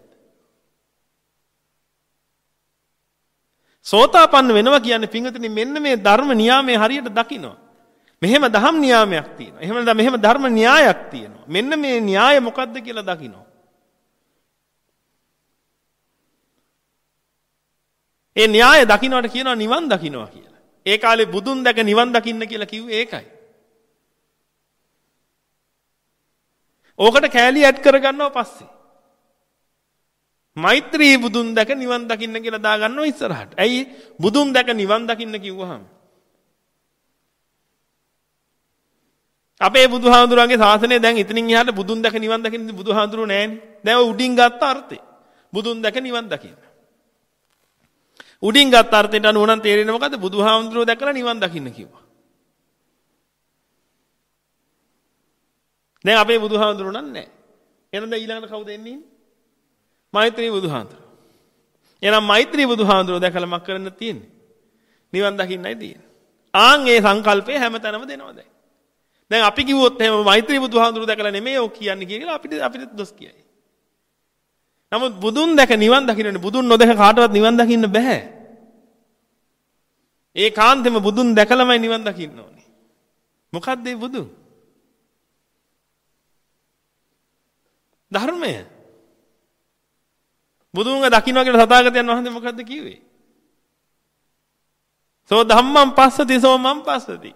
A: සෝතාපන්න වෙනවා කියන්නේ පින්වතුනි මෙන්න මේ ධර්ම නියාමයේ හරියට දකිනවා. මෙහෙම ධම් නියාමයක් තියෙනවා. එහෙම නැත්නම් මෙහෙම ධර්ම න්‍යායක් තියෙනවා. මෙන්න මේ න්‍යාය මොකක්ද කියලා දකිනවා. ඒ න්‍යාය දකින්නට කියනවා නිවන් දකින්නවා කියලා. ඒ කාලේ බුදුන් දැක නිවන් දකින්න කියලා කිව්වේ ඒකයි. ඕකට කෑලි ඇඩ් කරගන්නවා පස්සේ. මෛත්‍රී බුදුන් දැක නිවන් දකින්න කියලා දාගන්නවා ඉස්සරහට. ඇයි බුදුන් දැක නිවන් දකින්න කිව්වහම? අපේ බුදුහාඳුරන්ගේ ශාසනය දැන් ඉතින් එහාට බුදුන් දැක නිවන් දකින්න බුදුහාඳුරු නෑනේ. දැන් ඔය උඩින් ගත්ත අර්ථය. බුදුන් දැක නිවන් දකින්න. උඩින් ගත්ත අර්ථයට අනුව නම් තේරෙන්නේ මොකද්ද? බුදුහාඳුරෝ දැකලා නිවන් දකින්න කිව්වා. දැන් අපේ බුදුහාඳුරු නම් නැහැ. එහෙනම් දැන් ඊළඟට කවුද එන්නේ? මෛත්‍රී බුදුහාඳුරු. එහෙනම් මෛත්‍රී බුදුහාඳුරු දැකලා මක් කරන්න තියෙන්නේ? නිවන් දකින්නයි තියෙන්නේ. ආන් ඒ සංකල්පය හැමතැනම දෙනවා දැන්. දැන් අපි කිව්වොත් එහෙම මෛත්‍රී බුදුහාඳුරු දැකලා නෙමෙයි ඔක් කියන්නේ කියලා අපිට අපිට දොස් කියයි. නමුත් බුදුන් දැක නිවන් දකින්නනේ බුදුන් නොදැක කාටවත් නිවන් දකින්න බෑ. ඒ කාන්තෙම බුදුන් දැකලාමයි නිවන් දකින්න ඕනේ. මොකක්ද මේ බුදුන්? ධර්මය. බුදුන්ව දකින්න කියලා තථාගතයන් වහන්සේ මොකද්ද කිව්වේ? සෝ ධම්මං පස්සති සෝ මං පස්සති.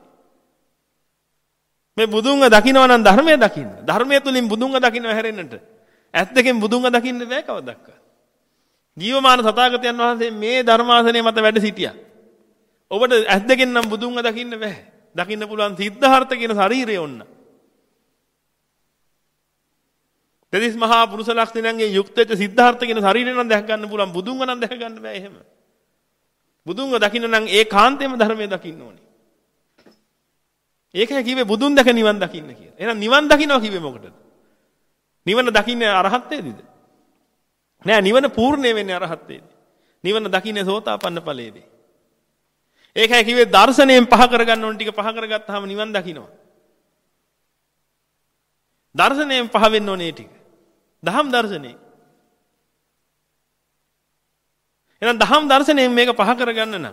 A: මේ බුදුන්ව දකින්නවා නම් ධර්මය දකින්න. ධර්මය තුලින් බුදුන්ව දකින්නව හැරෙන්නට. ඇස් දෙකෙන් බුදුන්ව දකින්න බෑ කවදාවත්. ජීවමාන තථාගතයන් වහන්සේ මේ ධර්මාසනයේ මත වැඩ සිටියා. ඔබට ඇස් දෙකෙන් නම් බුදුන්ව දකින්න බෑ. දකින්න පුළුවන් සිද්ධාර්ථ කියන ශරීරය ඔන්න. දෙතිස් මහා පුරුෂ ලක්ෂණයන්ගේ යුක්ත වෙච්ච සිද්ධාර්ථ කියන ශරීරය නම් දැක ගන්න පුළුවන්. බුදුන්ව නම් දැක ගන්න බෑ එහෙම. බුදුන්ව දකින්න නම් ඒ කාන්තේම ධර්මයේ දකින්න ඕනේ. ඒකයි කිව්වේ බුදුන් දැක නිවන් දකින්න කියලා. එහෙනම් නිවන් දකින්නවා කිව්වේ මොකටද? නිවන දකින්නේ අරහත්ත්වයේදීද? නෑ නිවන පූර්ණේ වෙන්නේ අරහත්ත්වයේදී. නිවන දකින්නේ සෝතාපන්න ඵලයේදී. ඒකයි කිව්වේ දර්ශනයෙන් පහ කරගන්න ඕන ටික පහ කරගත්තාම නිවන් දකින්නවා. දර්ශනයෙන් පහ වෙන්න ඕනේ ටික. දහම් දර්ශනේ. එහෙනම් දහම් දර්ශනයෙන් මේක පහ කරගන්න නම්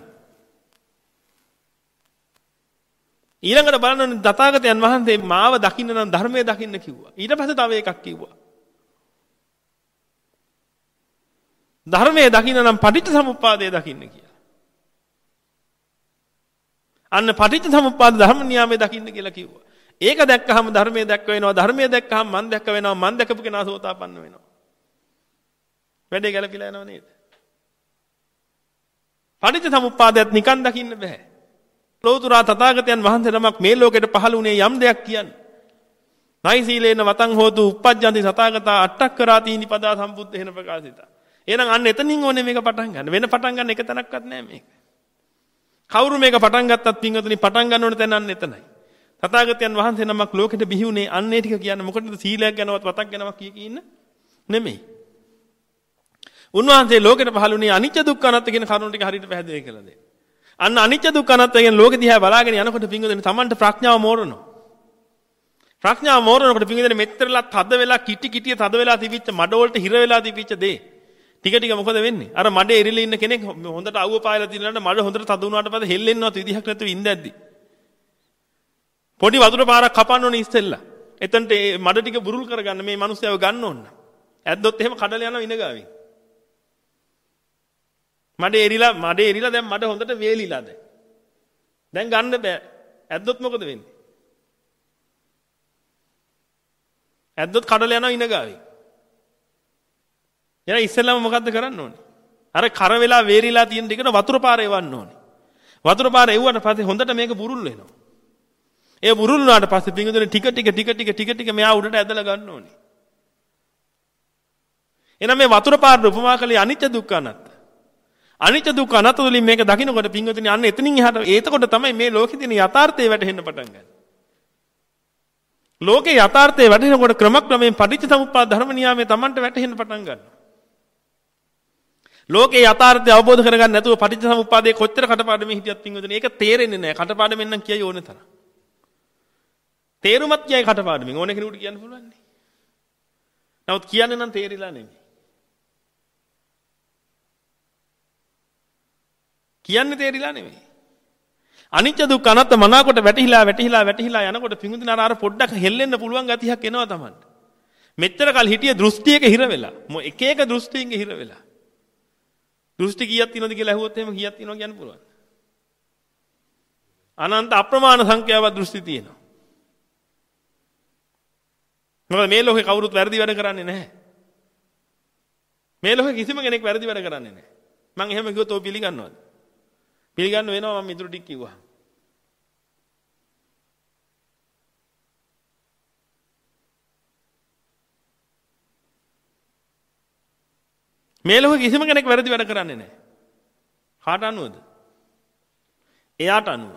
A: ඊළඟට බලන්න තථාගතයන් වහන්සේ මාව දකින්න නම් ධර්මයේ දකින්න කිව්වා. ඊට පස්සේ තව එකක් කිව්වා. ධර්මයේ දකින්න නම් පටිච්ච සමුප්පාදය දකින්න කියලා. අන්න පටිච්ච සමුප්පාද ධර්ම නියාමයේ දකින්න කියලා කිව්වා. ඒක දැක්කහම ධර්මයේ දැක්ක වෙනවා. ධර්මයේ දැක්කහම මන් දැක්ක වෙනවා. මන් දැකපු කෙනා සෝතාපන්න වෙනවා. වැඩේ ගැලපිලා යනව නේද? පටිච්ච සමුප්පාදයත් නිකන් දකින්න බෑ. ලෝතුරා තථාගතයන් වහන්සේ නමක් මේ ලෝකෙට පහළ වුණේ යම් දෙයක් කියන්නේ. නයිසීලේන වතං හෝතු uppajjanti තථාගතා අට්ඨක්කරාති නිපදා සම්බුද්ධ වෙන ප්‍රකාශිතා. එහෙනම් අන්න එතනින් ඕනේ මේක පටන් ගන්න. වෙන පටන් ගන්න එක තැනක්වත් නෑ මේක. කවුරු මේක පටන් ගත්තත් පින්වතුනි පටන් ගන්න ඕන තැන අන්න එතනයි. තථාගතයන් වහන්සේ නමක් ලෝකෙට බිහි වුණේ අන්න ඒ ටික කියන්නේ මොකටද? සීලයක් ගැනවත් වතක් ගැනවත් කිය කී ඉන්න නෙමෙයි. උන්වහන්සේ ලෝකෙට පහළ වුණේ අනිත්‍ය දුක්ඛ අනාත්ම කියන කරුණු ටික හරියට පැහැදිලි කරලා දෙන්න. අන්න අනිත්‍ය දුක්ඛ අනාත්ම කියන ලෝකෙ දිහා බලාගෙන යනකොට පින්වතුනි Tamanට ප්‍රඥාව මෝරනවා. ප්‍රඥාව මෝරනකොට පින්වතුනි මෙච්චරලා තද වෙලා කිටි කිටිය තද වෙලා තිබිච්ච මඩ වලට හිර වෙලා තිබිච්ච දේ ටික ටික මොකද වෙන්නේ? අර මඩේ ඉරිලා ඉන්න කෙනෙක් හොඳට අවුව පායලා තියනකොට මඩ හොඳට තද වුණාට පස්සේ හෙල්ලෙන්නවත් විදිහක් නැතුව ඉඳද්දි පොඩි වතුර පාරක් කපන්න ඕනේ ඉස්සෙල්ලා. එතනට මේ මඩ ටික බුරුල් කරගන්න මේ මිනිස්සයව ගන්න ඕන. ඇද්දොත් එහෙම කඩලා යනවා ඉනගාවින්. මඩේ එරිලා මඩේ එරිලා දැන් මඩ හොඳට වේලිලා දැන්. දැන් ගන්න බෑ. ඇද්දොත් මොකද වෙන්නේ? ඇද්දොත් කඩලා යනවා ඉනගාවින්. එහෙනම් ඉස්සෙල්ලාම මොකද්ද කරන්න ඕනේ? අර කර වෙලා වේරිලා තියෙන ටිකට වතුර පාර එවන්න ඕනේ. වතුර පාර එවුවට පස්සේ හොඳට මේක බුරුල් වෙනවා. ඒ බුරුල් වුණාට පස්සේ පිංගුදුනේ ටික ටික ටික ටික ටික ටික මෙයා උඩට ඇදලා ගන්න ඕනේ. එහෙනම් මේ වතුර පාර උපමා කළේ අනිත්‍ය දුක්ඛ අනාත්ම. අනිත්‍ය දුක්ඛ අනාත්ම වලින් මේක දකින්නකොට පින්වතුනි අන්න එතනින් එහාට ඒතකොට තමයි මේ ලෝකෙ තියෙන යථාර්ථය වැටහෙන්න පටන් ගන්නේ. ලෝකේ යථාර්ථය වැටහෙනකොට ක්‍රමක්‍රමයෙන් පටිච්චසමුප්පාද ධර්ම නියාමයේ Tamanට වැටහෙන්න පටන් ගන්නවා. ලෝකේ යථාර්ථය අවබෝධ කරගන්න නැතුව පටිච්චසමුප්පාදයේ කොච්චර කටපාඩමේ හිටියත් පින්වතුනි ඒක තේරෙන්නේ නැහැ. කටපාඩමෙන් නම් කියයි ඕනේ තරම්. තේරුමත් කියයි කටපාඩමෙන් ඕනේ කෙනෙකුට කියන්න පුළුවන් නේ. නමුත් කියන්නේ නම් තේරිලා නෙමෙයි. කියන්නේ තේරිලා නෙමෙයි. අනිත්‍ය දුක්ඛ අනාත්ම මනාකොට වැටිහිලා වැටිහිලා වැටිහිලා යනකොට පිඟුදින අර අර පොඩ්ඩක් හෙල්ලෙන්න පුළුවන් ගතියක් එනවා Tamanට. මෙච්චර කල් හිටිය දෘෂ්ටියක හිර වෙලා. එක එක දෘෂ්ටියක හිර වෙලා. දෘෂ්ටි කීයක් තියෙනවද කියලා අහුවොත් එහෙම කීයක් තියෙනවද කියන්න පුළුවන්. අනන්ත අප්‍රමාණ සංඛ්‍යාවක් දෘෂ්ටි තියෙනවා. මොකද මේ ලෝකේ කවුරුත් වැරදි වැඩ කරන්නේ නැහැ. මේ ලෝකේ කිසිම කෙනෙක් වැරදි වැඩ කරන්නේ නැහැ. මම එහෙම කිව්වොත් ඔය පිළිගන්නවද? පිළිගන්න වෙනවා මම ඊටු ටික කිව්වා. මේ ලෝකේ කිසිම කෙනෙක් වැරදි වැඩ කරන්නේ නැහැ. කාට අනුවද? එයාට අනුව.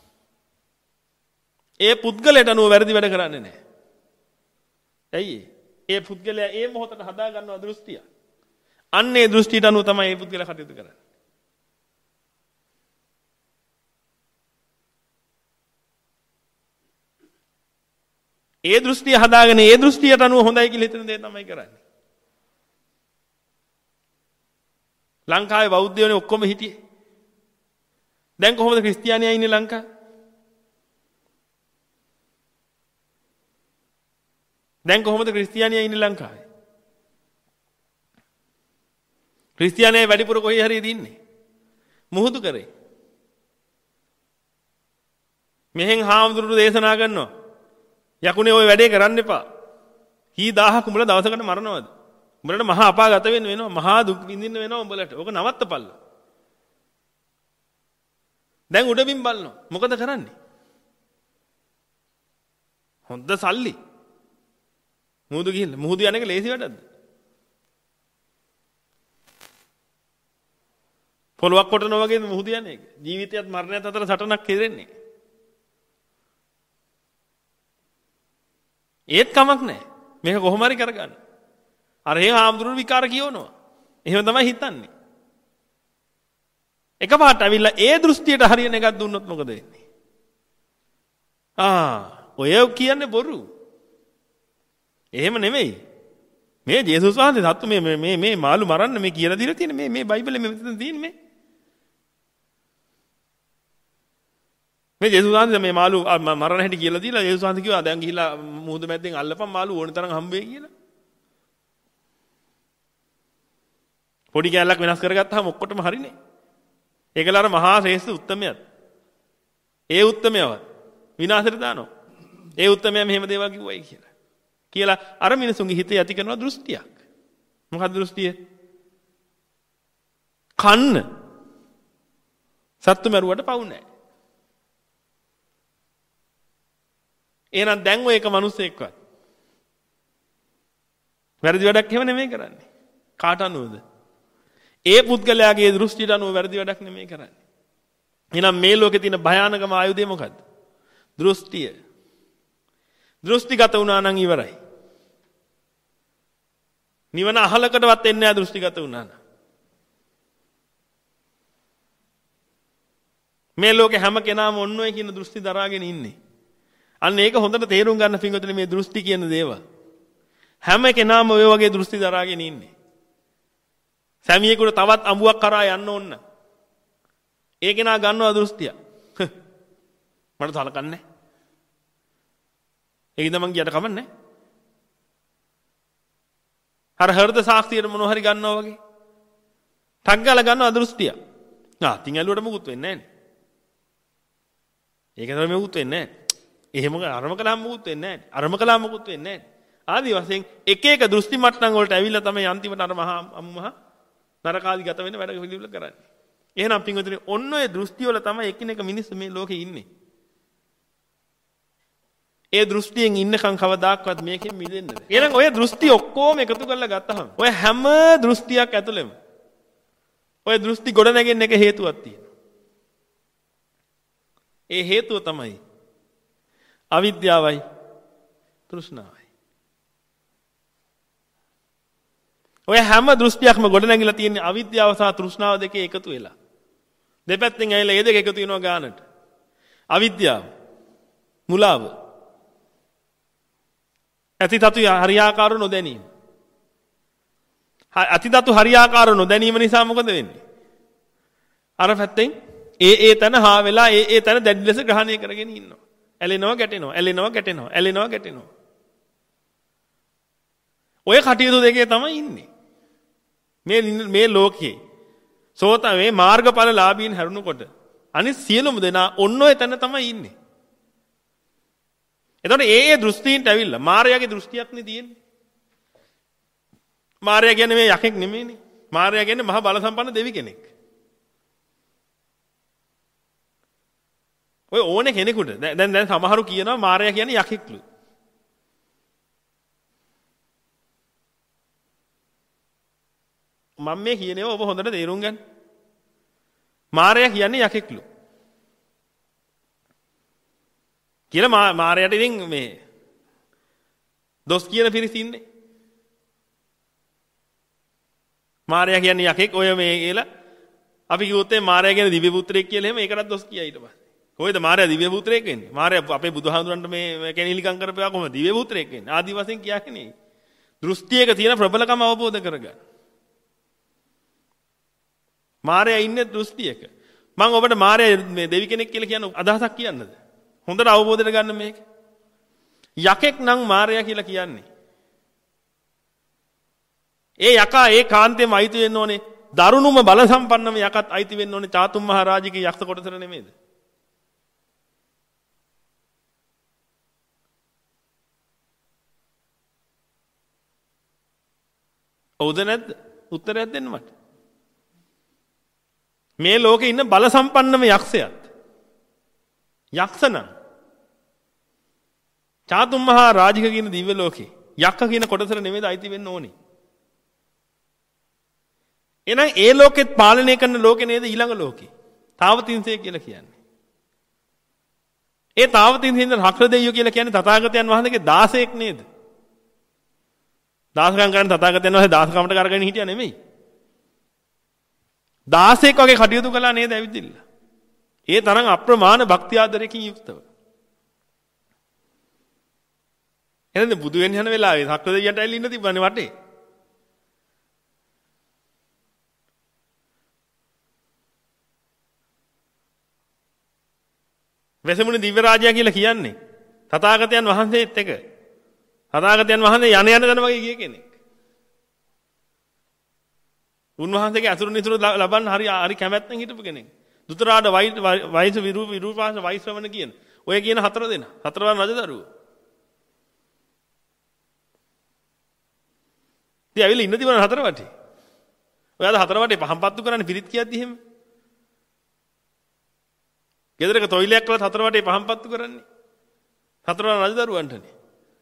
A: ඒ පුද්ගලයාට අනුව වැරදි වැඩ කරන්නේ නැහැ. ඇයි ඒ පුද්ගලයා ඒ මොහොතට හදා ගන්නවා දෘෂ්ටිය. අන්නේ දෘෂ්ටියට අනුව තමයි මේ පුද්ගලයා කටයුතු කරන්නේ. ඒ දෘෂ්ටිය හදාගෙන ඒ දෘෂ්ටියට අනුව හොඳයි කියලා හිතන දේ තමයි කරන්නේ. ලංකාවේ බෞද්ධයෝනේ ඔක්කොම හිටියේ. දැන් කොහොමද ක්‍රිස්තියානියා ඉන්නේ ලංකාවේ? දැන් කොහොමද ක්‍රිස්තියානියා ඉන්නේ ලංකාවේ? ක්‍රිස්තියානියා වැඩිපුර කොහේ හරි ඉන්නේ? මුහුදු කරේ. මෙහෙන් හාමුදුරුවෝ දේශනා කරනවා. යකුනේ ওই වැඩේ කරන්න එපා. කී දහහක් උඹලා දවසකට මරනවද? උඹලට මහා අපාගත වෙන්න වෙනවා. මහා දුක් විඳින්න වෙනවා උඹලට. ඕක නවත්තපල්ලා. දැන් උඩමින් බලනවා. මොකද කරන්නේ? හොඳ සල්ලි. මුහුදු ගිහින් මුහුදු යන එක ලේසි වැඩක්ද? පොළොවක් කොටනවා වගේ මුහුදු යන එක. ජීවිතයත් මරණයත් අතර සටනක් කෙරෙන්නේ. ඒත් කමක් නැහැ. මේක කොහොම හරි කරගන්න. අර එහෙම ආම්දුරු විකාර කියවනවා. එහෙම තමයි හිතන්නේ. එකපාරට අවිල්ලා ඒ දෘෂ්ටියට හරියන එකක් දුන්නොත් මොකද වෙන්නේ? ආ, ඔය කියන්නේ බොරු. එහෙම නෙමෙයි. මේ ජේසුස් වහන්සේ සත්තු මේ මේ මේ මාළු මරන්න මේ කියලා දීලා තියෙන මේ මේ බයිබලෙ මෙතන තියෙන මේ මේ ජේසුස් වහන්සේ මේ මාළු මරණ හැටි කියලා දීලා ජේසුස් වහන්සේ කිව්වා දැන් ගිහිල්ලා මුහුද මැද්දෙන් අල්ලපන් මාළු ඕන තරම් හම්බෙයි කියලා. පොඩි කැලලක් වෙනස් කරගත්තාම ඔක්කොටම හරිනේ. ඒකල අර මහා ශ්‍රේෂ්ඨ උත්තමයත්. ඒ උත්තමයවත් විනාශයට දානවා. ඒ උත්තමයා මෙහෙම දේවල් කිව්වයි කියලා. කියලා අර මිනිසුන්ගේ හිතේ ඇති කරන දෘෂ්ටියක්. මොකක්ද දෘෂ්ටිය? කන්න. සත්තු මරුවට පවු නැහැ. එහෙනම් දැන් ඔය එක මිනිස්සෙක්වත් වැරදි වැඩක් එහෙම නෙමෙයි කරන්නේ. කාට අනුවද? ඒ පුද්ගලයාගේ දෘෂ්ටියට අනුව වැරදි වැඩක් නෙමෙයි කරන්නේ. එහෙනම් මේ ලෝකේ තියෙන භයානකම ආයුධය මොකද්ද? දෘෂ්ටිය. දෘෂ්ටිගත වුණා නම් ඉවරයි. නිවන අහලකටවත් එන්නේ නැහැ දෘෂ්ටිගත වුණා නම්. මේ ලෝකේ හැම කෙනාම ඔන්න ඔය කියන දෘෂ්ටි දරාගෙන ඉන්නේ. අන්න ඒක හොඳට තේරුම් ගන්න පින්වතුනි මේ දෘෂ්ටි කියන දේවල්. හැම කෙනාම ඔය වගේ දෘෂ්ටි දරාගෙන ඉන්නේ. සැමියෙකුට තවත් අඹුවක් කරා යන්න ඕන. ඒ කෙනා ගන්නවා දෘෂ්ටිය. මට සලකන්නේ. ඒකද මං ගියට කමන්නේ. අර හෘද සාක්ෂියට මොන හරි ගන්නවා වගේ. ටක් ගාලා ගන්නවා දෘෂ්ටිය. ආ තින් ඇලුවට මුකුත් වෙන්නේ නැහැ. ඒක තමයි මුකුත් වෙන්නේ නැහැ. එහෙම අරම කළාම මුකුත් වෙන්නේ නැහැ. අරම කළාම මුකුත් වෙන්නේ නැහැ. ආදි වශයෙන් එක එක දෘෂ්ටි මට්ටම් වලට ඇවිල්ලා තමයි අන්තිමට අර මහා අම්මහා නරකාදී ගත වෙන වැඩ පිළිවෙල කරන්නේ. එහෙනම් පින්වතුනි ඔන්න ඔය දෘෂ්ටි වල තමයි එකිනෙක මිනිස්සු මේ ලෝකේ ඉන්නේ. ඒ දෘෂ්ටියෙන් ඉන්නකම් කවදාක්වත් මේකෙන් මිදෙන්න බෑ. එහෙනම් ඔය දෘෂ්ටි ඔක්කොම එකතු කරලා ගත්තහම ඔය හැම දෘෂ්ටියක් ඇතුළෙම ඔය දෘෂ්ටි ගොඩ නැගෙන්න එක හේතුවක් තියෙනවා. ඒ හේතුව තමයි අවිද්‍යාවයි තෘෂ්ණාවයි. ඔය හැම දෘෂ්ටියක්ම ගොඩ නැගිලා තියෙන්නේ අවිද්‍යාව සහ තෘෂ්ණාව දෙකේ එකතු වෙලා. දෙපැත්තෙන් ඇවිල්ලා ඒ දෙක එකතු වෙනවා ගානට. අවිද්‍යාව, මුලාව, අතිතතු හරියාකාර නොදැනීම. අතිතතු හරියාකාර නොදැනීම නිසා මොකද වෙන්නේ? අර පැත්තෙන් ඒ ඒ තැන හා වෙලා ඒ ඒ තැන දැඩි ලෙස ග්‍රහණය කරගෙන ඉන්නවා. ඇලෙනවා ගැටෙනවා, ඇලෙනවා ගැටෙනවා, ඇලෙනවා ගැටෙනවා. ඔය කටයුතු දෙකේ තමයි ඉන්නේ. මේ මේ ලෝකයේ සෝත මේ මාර්ගඵලලාභීන් හැරුණකොට අනිත් සියලුම දෙනා ඔන්න ඔය තැන තමයි ඉන්නේ. එතකොට ඒ ඒ දෘෂ්ටීන්ට ඇවිල්ලා මාර්යාගේ දෘෂ්ටියක් නේ තියෙන්නේ. මාර්යා කියන්නේ මේ යකෙක් නෙමෙයිනේ. මාර්යා කියන්නේ මහා බල සම්පන්න දෙවි කෙනෙක්. ඔය ඕනේ කෙනෙකුට දැන් දැන් සමහරු කියනවා මාර්යා කියන්නේ යකෙක්ලු. මම මේ කියනේව ඔබ හොඳට තේරුම් ගන්න. මාර්යා කියන්නේ යකෙක්ලු. කියලා මාර්යාට ඉතින් මේ දොස් කියන පිරිස ඉන්නේ. මාර්යා කියන්නේ යකෙක් ඔය මේ කියලා අපි කිව්වොත් ඒ මාර්යා කියන්නේ දිව්‍ය පුත්‍රයෙක් කියලා එහෙම ඒකටත් දොස් කියයි ඊට පස්සේ. කොහෙද මාර්යා දිව්‍ය පුත්‍රයෙක් වෙන්නේ? මාර්යා අපේ බුදුහාමුදුරන්ට මේ කෙනෙලිකම් කරපුවා කොහොමද දිව්‍ය පුත්‍රයෙක් වෙන්නේ? ආදි වශයෙන් කියන්නේ. දෘෂ්ටියක තියෙන ප්‍රබලකම අවබෝධ කරගන්න. මාර්යා ඉන්නේ දෘෂ්ටියක. මම ඔබට මාර්යා මේ දෙවි කෙනෙක් කියලා කියන අදහසක් කියන්නද? හොඳට අවබෝධ කරගන්න මේක. යකෙක් නම් මාර්යා කියලා කියන්නේ. ඒ යකා ඒ කාන්තේම අයිති වෙන්න ඕනේ. දරුණුම බල සම්පන්නම යකත් අයිති වෙන්න ඕනේ චාතුම් මහ රාජිකේ යක්ෂ කොටසට නෙමෙයිද? හවුද නැද්ද? උත්තරයක් දෙන්න මට. මේ ලෝකේ ඉන්න බල සම්පන්නම යක්ෂයාත් යක්ෂණං චාතුම් මහා රාජික කියන දිව්‍ය ලෝකේ යක්ක කියන කොටසට නෙමෙයිද අයිති වෙන්න ඕනේ. එහෙනම් ඒ ලෝකෙත් පාලනය කරන ලෝකේ නේද ඊළඟ ලෝකේ. තාවතින්සේ කියලා කියන්නේ. ඒ තාවතින්සෙන් රක්‍ර දෙවියෝ කියලා කියන්නේ තථාගතයන් වහන්සේගේ දාසයෙක් නේද? දාසකම් කරන තථාගතයන් වහන්සේ දාසකමට කරගෙන හිටියා නෙමෙයි. දාසෙක් වගේ කටයුතු කළා නේද ඇවිදින්න. ඒ තරම් අප්‍රමාණ භක්ති ආදරයකින් යුක්තව. එහෙනම් බුදු වෙන්න යන වෙලාවේ සක්‍ර දෙවියන්ට ඇවිල්ලා ඉන්න තිබ්බනේ වටේ. වෙසමුණි දිව්‍ය රාජයා කියලා කියන්නේ තථාගතයන් වහන්සේත් එක. තථාගතයන් වහන්සේ යන යන දන වගේ ගිය කෙනෙක්. උන්වහන්සේගේ අසුරු නිසුරු ලබන්න හරි හරි කැමැත්තෙන් හිටපු කෙනෙක්. දුතරාඩ වෛස විරූප විරූපාස වෛශ්‍රවණ කියන ඔය කියන හතර දෙනා හතරවන රජදරුවෝ. ඉතින් ඇවිල්ලා ඉන්න තිබුණා හතර වටේ. ඔයාලා හතර වටේ පහන් පත්තු කරන්නේ පිරිත් කියද්දි එහෙම. ගෙදරක තොইলයක් කළත් හතර වටේ පහන් පත්තු කරන්නේ. හතරවන රජදරුවන්ටනේ.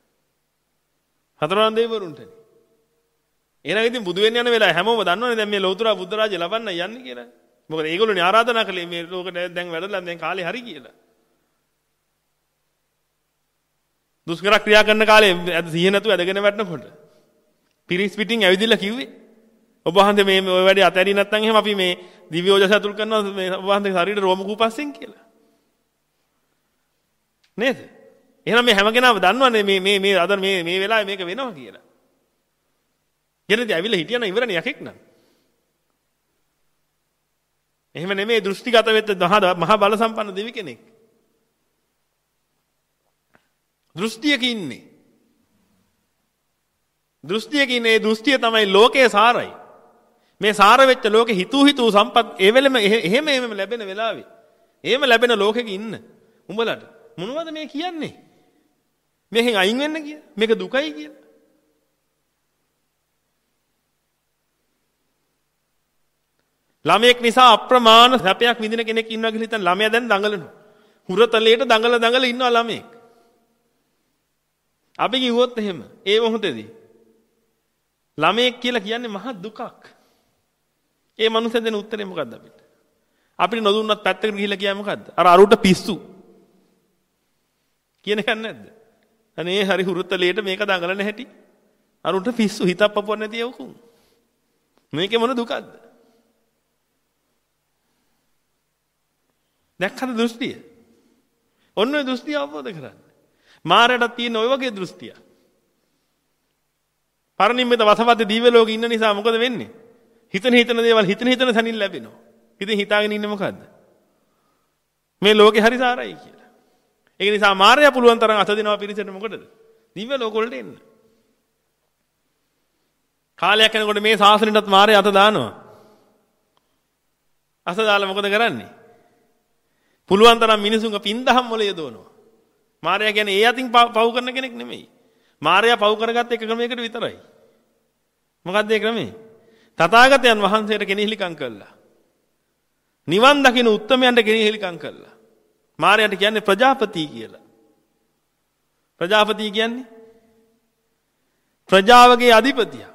A: හතරවන දෙවිවරුන්ටනේ. එහෙනම් ඉතින් බුදු වෙන්න යන වෙලාව හැමෝම දන්නවනේ දැන් මේ ලෞතර බුද්ධ රාජ්‍ය ලබන්න යන්නේ කියලා. මොකද ඒගොල්ලෝනේ ආරාධනා කළේ මේ ලෝකෙට දැන් වැඩලා දැන් කාලේ හරි කියලා. දුෂ්කර ක්‍රියා කරන කාලේ සිහිය නැතුව ඇදගෙන වැටෙනකොට පිරිස් පිටින් ඇවිදilla කිව්වේ ඔබ වහන්සේ මේ ඔය වැඩේ අතහැරිය නැත්නම් එහෙම අපි මේ දිව්‍ය ඕජස අතුල් කරනවා මේ ඔබ වහන්සේ ශරීරේ රෝම කූපස්යෙන් කියලා. නේද? එහෙනම් මේ හැම කෙනාම දන්නවනේ මේ මේ මේ අද මේ මේ වෙලාවේ මේක වෙනවා කියලා. ගෙනදී ඇවිල්ලා හිටියනම් ඉවරනේ යකෙක් නම්. එහෙම නෙමෙයි දෘෂ්ටිගත වෙච්ච මහා බල සම්පන්න දෙවි කෙනෙක්. දෘෂ්ටියක ඉන්නේ. දෘෂ්ටියක ඉන්නේ දෘෂ්ටිය තමයි ලෝකයේ සාරයි. මේ සාර වෙච්ච ලෝකේ හිතූ හිතූ සම්පත් ඒ වෙලෙම එහෙම එහෙම ලැබෙන වෙලාවේ එහෙම ලැබෙන ලෝකෙක ඉන්න උඹලට මොනවද මේ කියන්නේ? මේකෙන් අයින් වෙන්න කියලා. මේක දුකයි කියලා. ළමයෙක් නිසා අප්‍රමාණ සැපයක් විඳින කෙනෙක් ඉන්නවා කියලා හිතන ළමයා දැන් දඟලනවා. හුරතලයට දඟල දඟල ඉන්නවා ළමයෙක්. අපි කිව්වොත් එහෙම ඒ මොහොතේදී ළමයෙක් කියලා කියන්නේ මහ දුකක්. ඒ මනුස්සයා දෙන උත්තරේ මොකද්ද අපිට? අපිට නොදුන්නත් පැත්තකට ගිහිල්ලා කියන්නේ මොකද්ද? අර අරුට පිස්සු. කියන එකක් නැද්ද? අනේ හරි හුරුත්තලේට මේක දඟලන හැටි. අරුට පිස්සු හිතක් පපුවක් නැති යවකුන්. මේකේ මොන දුකක්ද? දැක්කද දෘෂ්ටිය? ඔන්න ඔය දෘෂ්ටිය අවබෝධ කරගන්න. මාරයටත් තියෙන ඔය වගේ දෘෂ්ටිය. පරිනිම්මිත වසවද්ද දිව්‍ය ලෝකේ ඉන්න නිසා මොකද වෙන්නේ? හිතන හිතන දේවල් හිතන හිතන තැනින් ලැබෙනවා. ඉතින් හිතාගෙන ඉන්නේ මොකද්ද? මේ ලෝකේ හරි සාරයි කියලා. ඒක නිසා මාරයා පුළුවන් තරම් අත දෙනවා පිරිසට මොකටද? දිව්‍ය ලෝක වලට එන්න. කාලයක් යනකොට මේ ශාසනයටත් මාරයා අත දානවා. අත දාලා මොකද කරන්නේ? පුළුවන් තරම් මිනිසුන්ව පින්දහම් වල යොදවනවා. මාරයා කියන්නේ ඒ අතින් පව් කරන කෙනෙක් නෙමෙයි. මාරයා පව් කරගත්ත එක ක්‍රමයකට විතරයි. මොකක්ද ඒ ක්‍රමේ? තථාගතයන් වහන්සේට කෙනෙහිලිකම් කළා. නිවන් දකින්න උත්තමයන්ට කෙනෙහිලිකම් කළා. මාරයාට කියන්නේ ප්‍රජාපති කියලා. ප්‍රජාපති කියන්නේ ප්‍රජාවගේ අධිපතියා.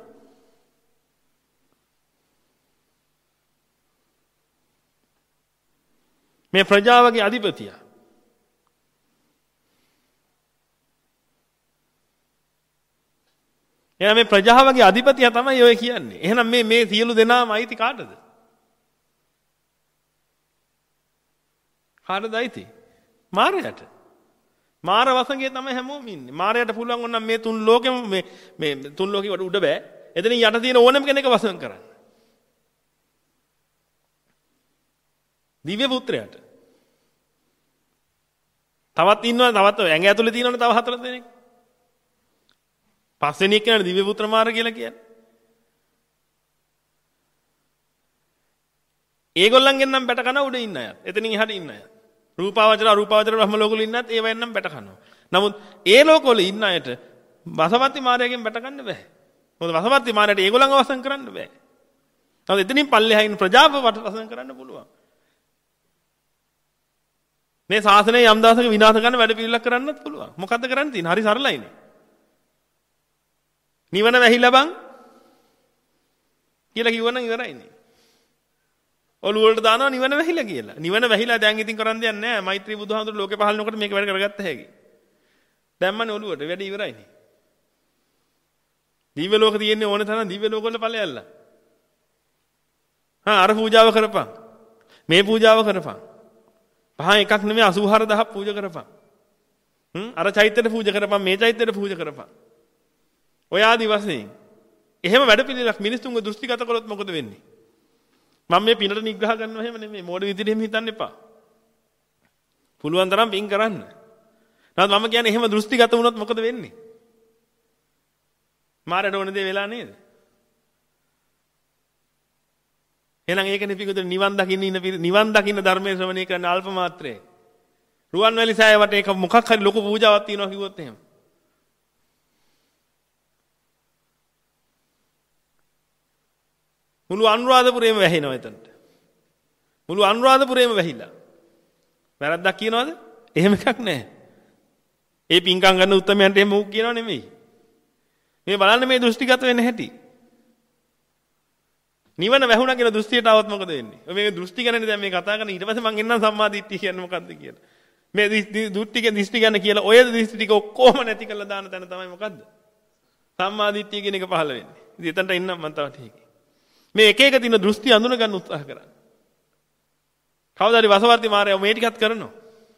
A: මේ ප්‍රජාවගේ අධිපතියා. එහෙනම් මේ ප්‍රජාවගේ අධිපතියා තමයි ඔය කියන්නේ. එහෙනම් මේ මේ සියලු දෙනාම අයිති කාටද? කාටද අයිති? මාරයට. මාර වසඟේ තමයි හැමෝම ඉන්නේ. මාරයට පුළුවන් වුණනම් මේ තුන් ලෝකෙම මේ මේ තුන් ලෝකෙ උඩ බෑ. එතනින් යට තියෙන ඕනම කෙනෙක් වසඟ කරන්න. දිව්‍ය පුත්‍රයාට. තවත් ඉන්නවා තවත් ඇඟ ඇතුලේ තියෙනවනේ තව හතර දෙනෙක්. පස්වෙනි එක කියන්නේ දිව්‍ය පුත්‍ර මාර කියලා කියන්නේ. ඒගොල්ලන්ගෙන් නම් බැට කන උඩ ඉන්න අය. එතනින් එහාට ඉන්න අය. රූපාවචර අරූපාවචර බ්‍රහ්ම ලෝකවල ඉන්නත් ඒවෙන් නම් බැට කනවා. නමුත් ඒ ලෝකවල ඉන්න අයට වසවත්ති මාරයාගෙන් බැට ගන්න බෑ. මොකද වසවත්ති මාරයාට ඒගොල්ලන්ව වසන් කරන්න බෑ. නමුත් එතනින් පල්ලෙහා ඉන්න ප්‍රජාව වසන් කරන්න පුළුවන්. මේ ශාසනය යම් දවසක විනාශ කරන්න වැඩ පිළිවෙලක් කරන්නත් පුළුවන්. මොකද්ද කරන්න තියෙන්නේ? හරි සරලයිනේ. නිවන වැහිලා බං කියලා කිව්වනම් ඉවරයිනේ. ඔළුව වලට දානවා නිවන වැහිලා කියලා. නිවන වැහිලා දැන් ඉතින් කරන්න දෙයක් නැහැ. මෛත්‍රී බුදුහාමුදුරු ලෝකේ පහළ නොකොට මේක වැඩ කරගත්ත හැකි. දැම්මනේ ඔළුවට වැඩ ඉවරයිනේ. දිව්‍ය ලෝක තියෙන්නේ ඕන තරම් දිව්‍ය ලෝක වල ඵලයල්ලා. හා අර පූජාව කරපන්. මේ පූජාව කරපන්. පහන් එකක් නෙමෙයි අසූ හාරදහක් පූජා කරපන්. හ්ම් අර චෛත්‍යෙට පූජා කරපන් මේ චෛත්‍යෙට පූජා කරපන්. ඔය ආදි වශයෙන් එහෙම වැඩපිළිවෙලක් මිනිස්සුන්ගේ දෘෂ්ටිගත කළොත් මොකද වෙන්නේ? මම මේ පිනට නිග්‍රහ කරනවා එහෙම නෙමෙයි මෝඩ විදිහට එහෙම හිතන්න එපා. පුළුවන් තරම් පින් කරන්න. නැත්නම් මම කියන්නේ එහෙම දෘෂ්ටිගත වුණොත් මොකද වෙන්නේ? මාරට ඕන දේ වෙලා නේද? එහෙනම් ඒකනේ පිටුද නිවන් දකින්න ඉන්න නිවන් දකින්න ධර්මයේ ශ්‍රවණය කරන අල්ප මාත්‍රේ. රුවන්වැලි සෑය වටේ එක මොකක් හරි ලොකු පූජාවක් තියෙනවා කිව්වොත් එහෙම. මුළු අනුරාධපුරේම වැහිනවා එතනට. මුළු අනුරාධපුරේම වැහිලා. වැරද්දක් කියනවද? එහෙම එකක් නැහැ. ඒ පින්කම් ගන්න උත්තරමයන්ට එහෙම උක් කියනව නෙමෙයි. මේ බලන්න මේ දෘෂ්ටිගත වෙන්න හැටි. නිවන වැහුණා කියලා දෘෂ්ටියට આવත් මොකද වෙන්නේ? මේ දෘෂ්ටි ගැනනේ දැන් මේ කතා කරන්නේ. ඊට පස්සේ මං එන්නම් සම්මාදිට්ඨිය කියන්නේ මොකද්ද කියලා. මේ දෘෂ්ටික දෘෂ්ටි ගැන කියලා ඔය දෘෂ්ටි ටික ඔක්කොම නැති කරලා දාන තැන තමයි මොකද්ද? සම්මාදිට්ඨිය කියන එක පහළ වෙන්නේ. ඉතින් එතනට එන්නම් මං තව ටිකක්. මේ එක එක දින දෘෂ්ටි අඳුන ගන්න උත්සාහ කරන්න. කවදාරි වසවර්ති මාරයා මේ ටිකත් කරනවා.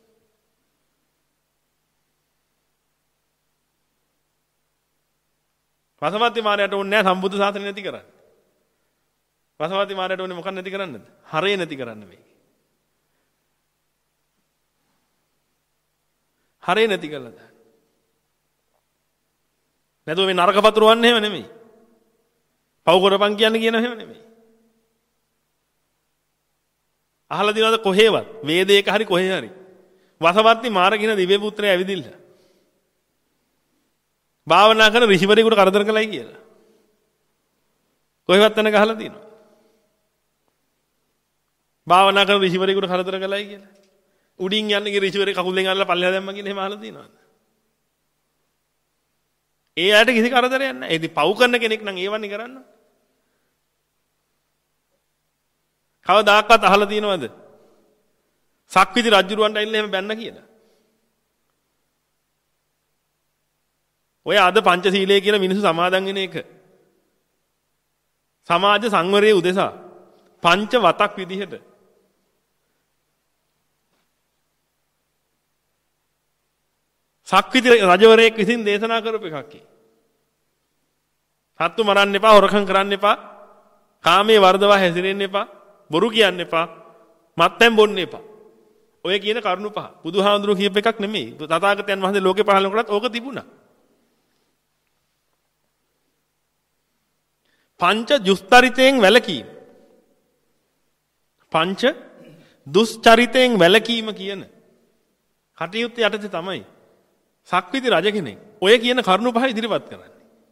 A: වසවර්ති මාරයාට ඕනේ නැහැ සම්බුද්ධ ශාසනය නැති කරන්න. වසවර්ති මාරයාට ඕනේ මොකක් නැති කරන්නද? හරය නැති කරන්න මේක. හරය නැති කළා දාන්න. නැතුව මේ නරක පතුරවන්නේ එහෙම නෙමෙයි. පව් කරපන් කියන්නේ කියන එහෙම නෙමෙයි. අහලා දිනවද කොහෙවත් වේදේක හරි කොහේ හරි වසවර්ති මාරකින දිව්‍ය පුත්‍රය ඇවිදින්න. භාවනා කරන ඍෂිවරයෙකුට කරදර කළයි කියලා. කොහෙවත් තැනක අහලා තියෙනවා. භාවනා කරන ඍෂිවරයෙකුට කරදර කළයි කියලා. උඩින් යන්නේ ඍෂිවරයෙක් කකුලෙන් අල්ලලා පල්ලෙහා දැම්මා කියලා එහෙම අහලා තියෙනවද? ඒ අයට කිසි කරදරයක් නැහැ. ඒ ඉතින් පව් කරන කෙනෙක් නම් ඒවන්නේ කරන්න. කවදාකවත් අහලා තියෙනවද? සක්විති රජුරවන්ට ඇවිල්ලා එහෙම බැන්න කියලා. ඔය අද පංචශීලයේ කියලා මිනිස්සු සමාදන් වෙන එක. සමාජ සංවරයේ උදෙසා පංච වතක් විදිහට සක්විති රජවරයෙක් විසින් දේශනා කරපු එකක්. සත්තු මරන්න එපා, හොරකම් කරන්න එපා, කාමයේ වර්ධවා හැසිරෙන්න එපා, බොරු කියන්න එපා, මත්පැන් බොන්න එපා. ඔය කියන කරුණු පහ බුදුහාමුදුරුවෝ කියප එකක් නෙමෙයි. තථාගතයන් වහන්සේ ලෝකේ පහළ කරනකොටත් ඕක තිබුණා. පංච දුස්චරිතයෙන් වැළකීම. පංච දුස්චරිතයෙන් වැළකීම කියන කටයුත්ත යටතේ තමයි සක්විති රජ කෙනෙක් ඔය කියන කරුණු පහ ඉදිරිපත් කරන්නේ.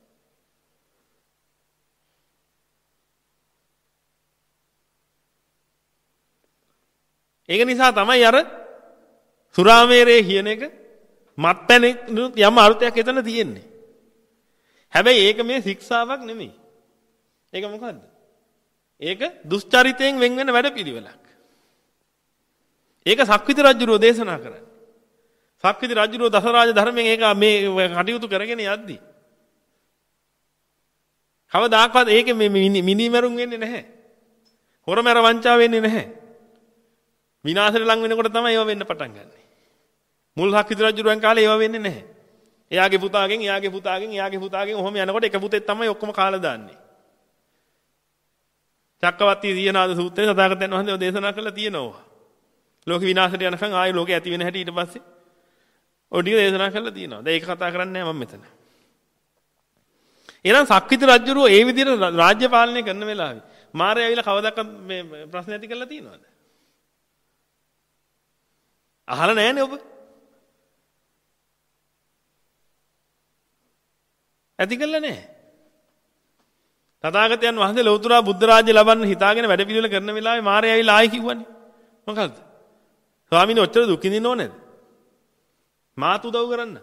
A: ඒක නිසා තමයි අර සුරාමේරේ කියන එක මත්පැන් යම් අර්ථයක් එතන තියෙන්නේ. හැබැයි ඒක මේ ශික්ෂාවක් නෙමෙයි. ඒක මොකද්ද? ඒක දුස්චරිතයෙන් වෙන් වෙන වැඩපිළිවෙලක්. ඒක සක්විති රජුරෝ දේශනා කරන්නේ. සක්විති රජුරෝ දසරාජ ධර්මයෙන් ඒක මේ කටයුතු කරගෙන යද්දි කවදාකවත් ඒක මේ මිනිමරුන් වෙන්නේ නැහැ. හොරමැර වංචා වෙන්නේ නැහැ. විනාශයට ලං වෙනකොට තමයි ඒවා වෙන්න පටන් ගන්නෙ. මුල් සක්විති රජුරුවන් කාලේ ඒවා වෙන්නේ නැහැ. එයාගේ පුතාගෙන්, එයාගේ පුතාගෙන්, එයාගේ පුතාගෙන් ඔහොම යනකොට එක පුතෙක් තමයි ඔක්කොම කාලා දාන්නේ. චක්කවර්ති දීනාද සූත්‍රයේ තථාගතයන් වහන්සේ දේශනා කළා තියෙනවා. ලෝක විනාශයට යනකම් ආයෙ ලෝකෙ ඇති වෙන හැටි ඊට පස්සේ ඔය ටික දේශනා කරලා තියෙනවා. දැන් ඒක කතා කරන්නේ නැහැ මම මෙතන. එහෙනම් සක්විති රජුරුව ඒ විදිහට රාජ්‍ය පාලනය කරන වෙලාවේ මාරය ඇවිල්ලා කවදාවත් මේ ප්‍රශ්න ඇති කරලා තියෙනවද? අහලා නැහැනේ ඔබ. ඇති කළා නැහැ. තථාගතයන් වහන්සේ ලෞතර බුද්ධ රාජ්‍ය ලබන්න හිතාගෙන වැඩ පිළිවෙල කරන වෙලාවේ මාරය ඇවිල්ලා ආයි කිව්වනේ. මොකද්ද? ස්වාමීනි ඔච්චර දුක් විඳින්න ඕනේද? මාත් උදව් කරන්න.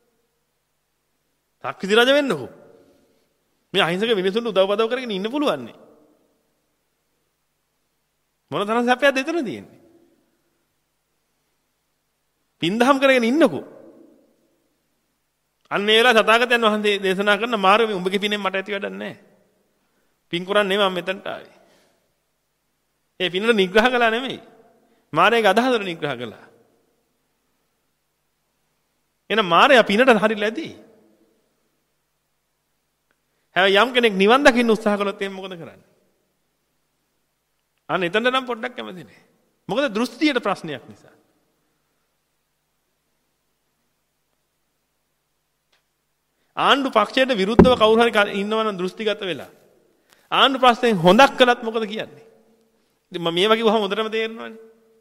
A: සක්විති රජ වෙන්නකෝ. මේ අහිංසක මිනිසුන්ට උදව් පදව් කරගෙන ඉන්න පුළුවන් නේ. මොන තරම් සැපයක්ද එතන තියෙන්නේ? පින්දහම් කරගෙන ඉන්නකෝ. අන්න ඒ වෙලාව තථාගතයන් වහන්සේ දේශනා කරන මාර්ගය උඹගේ පිනෙන් මට ඇති වැඩක් නැහැ. පින් කරන්නේ මම මෙතනට ආවේ. ඒ පිනට නිග්‍රහ කළා නෙමෙයි. මාර්ගයේ අදහසට නිග්‍රහ කළා. එහෙනම් මාර්ගය පිනට හරියලාදී. හැබැයි යම් කෙනෙක් නිවන් දකින්න උත්සාහ කළොත් එහෙනම් මොකද කරන්නේ? අන්න එතනට නම් පොඩ්ඩක් කැමති නෑ. මොකද දෘෂ්ටියට ප්‍රශ්නයක් නිසා. ආණ්ඩු පක්ෂයට විරුද්ධව කවුරු හරි ඉන්නවනම් දෘෂ්ටිගත වෙලා ආණ්ඩු ප්‍රශ්නෙන් හොඳක් කළත් මොකද කියන්නේ? ඉතින් මම මේ වගේ වහම හොඳටම තේරෙනවනේ.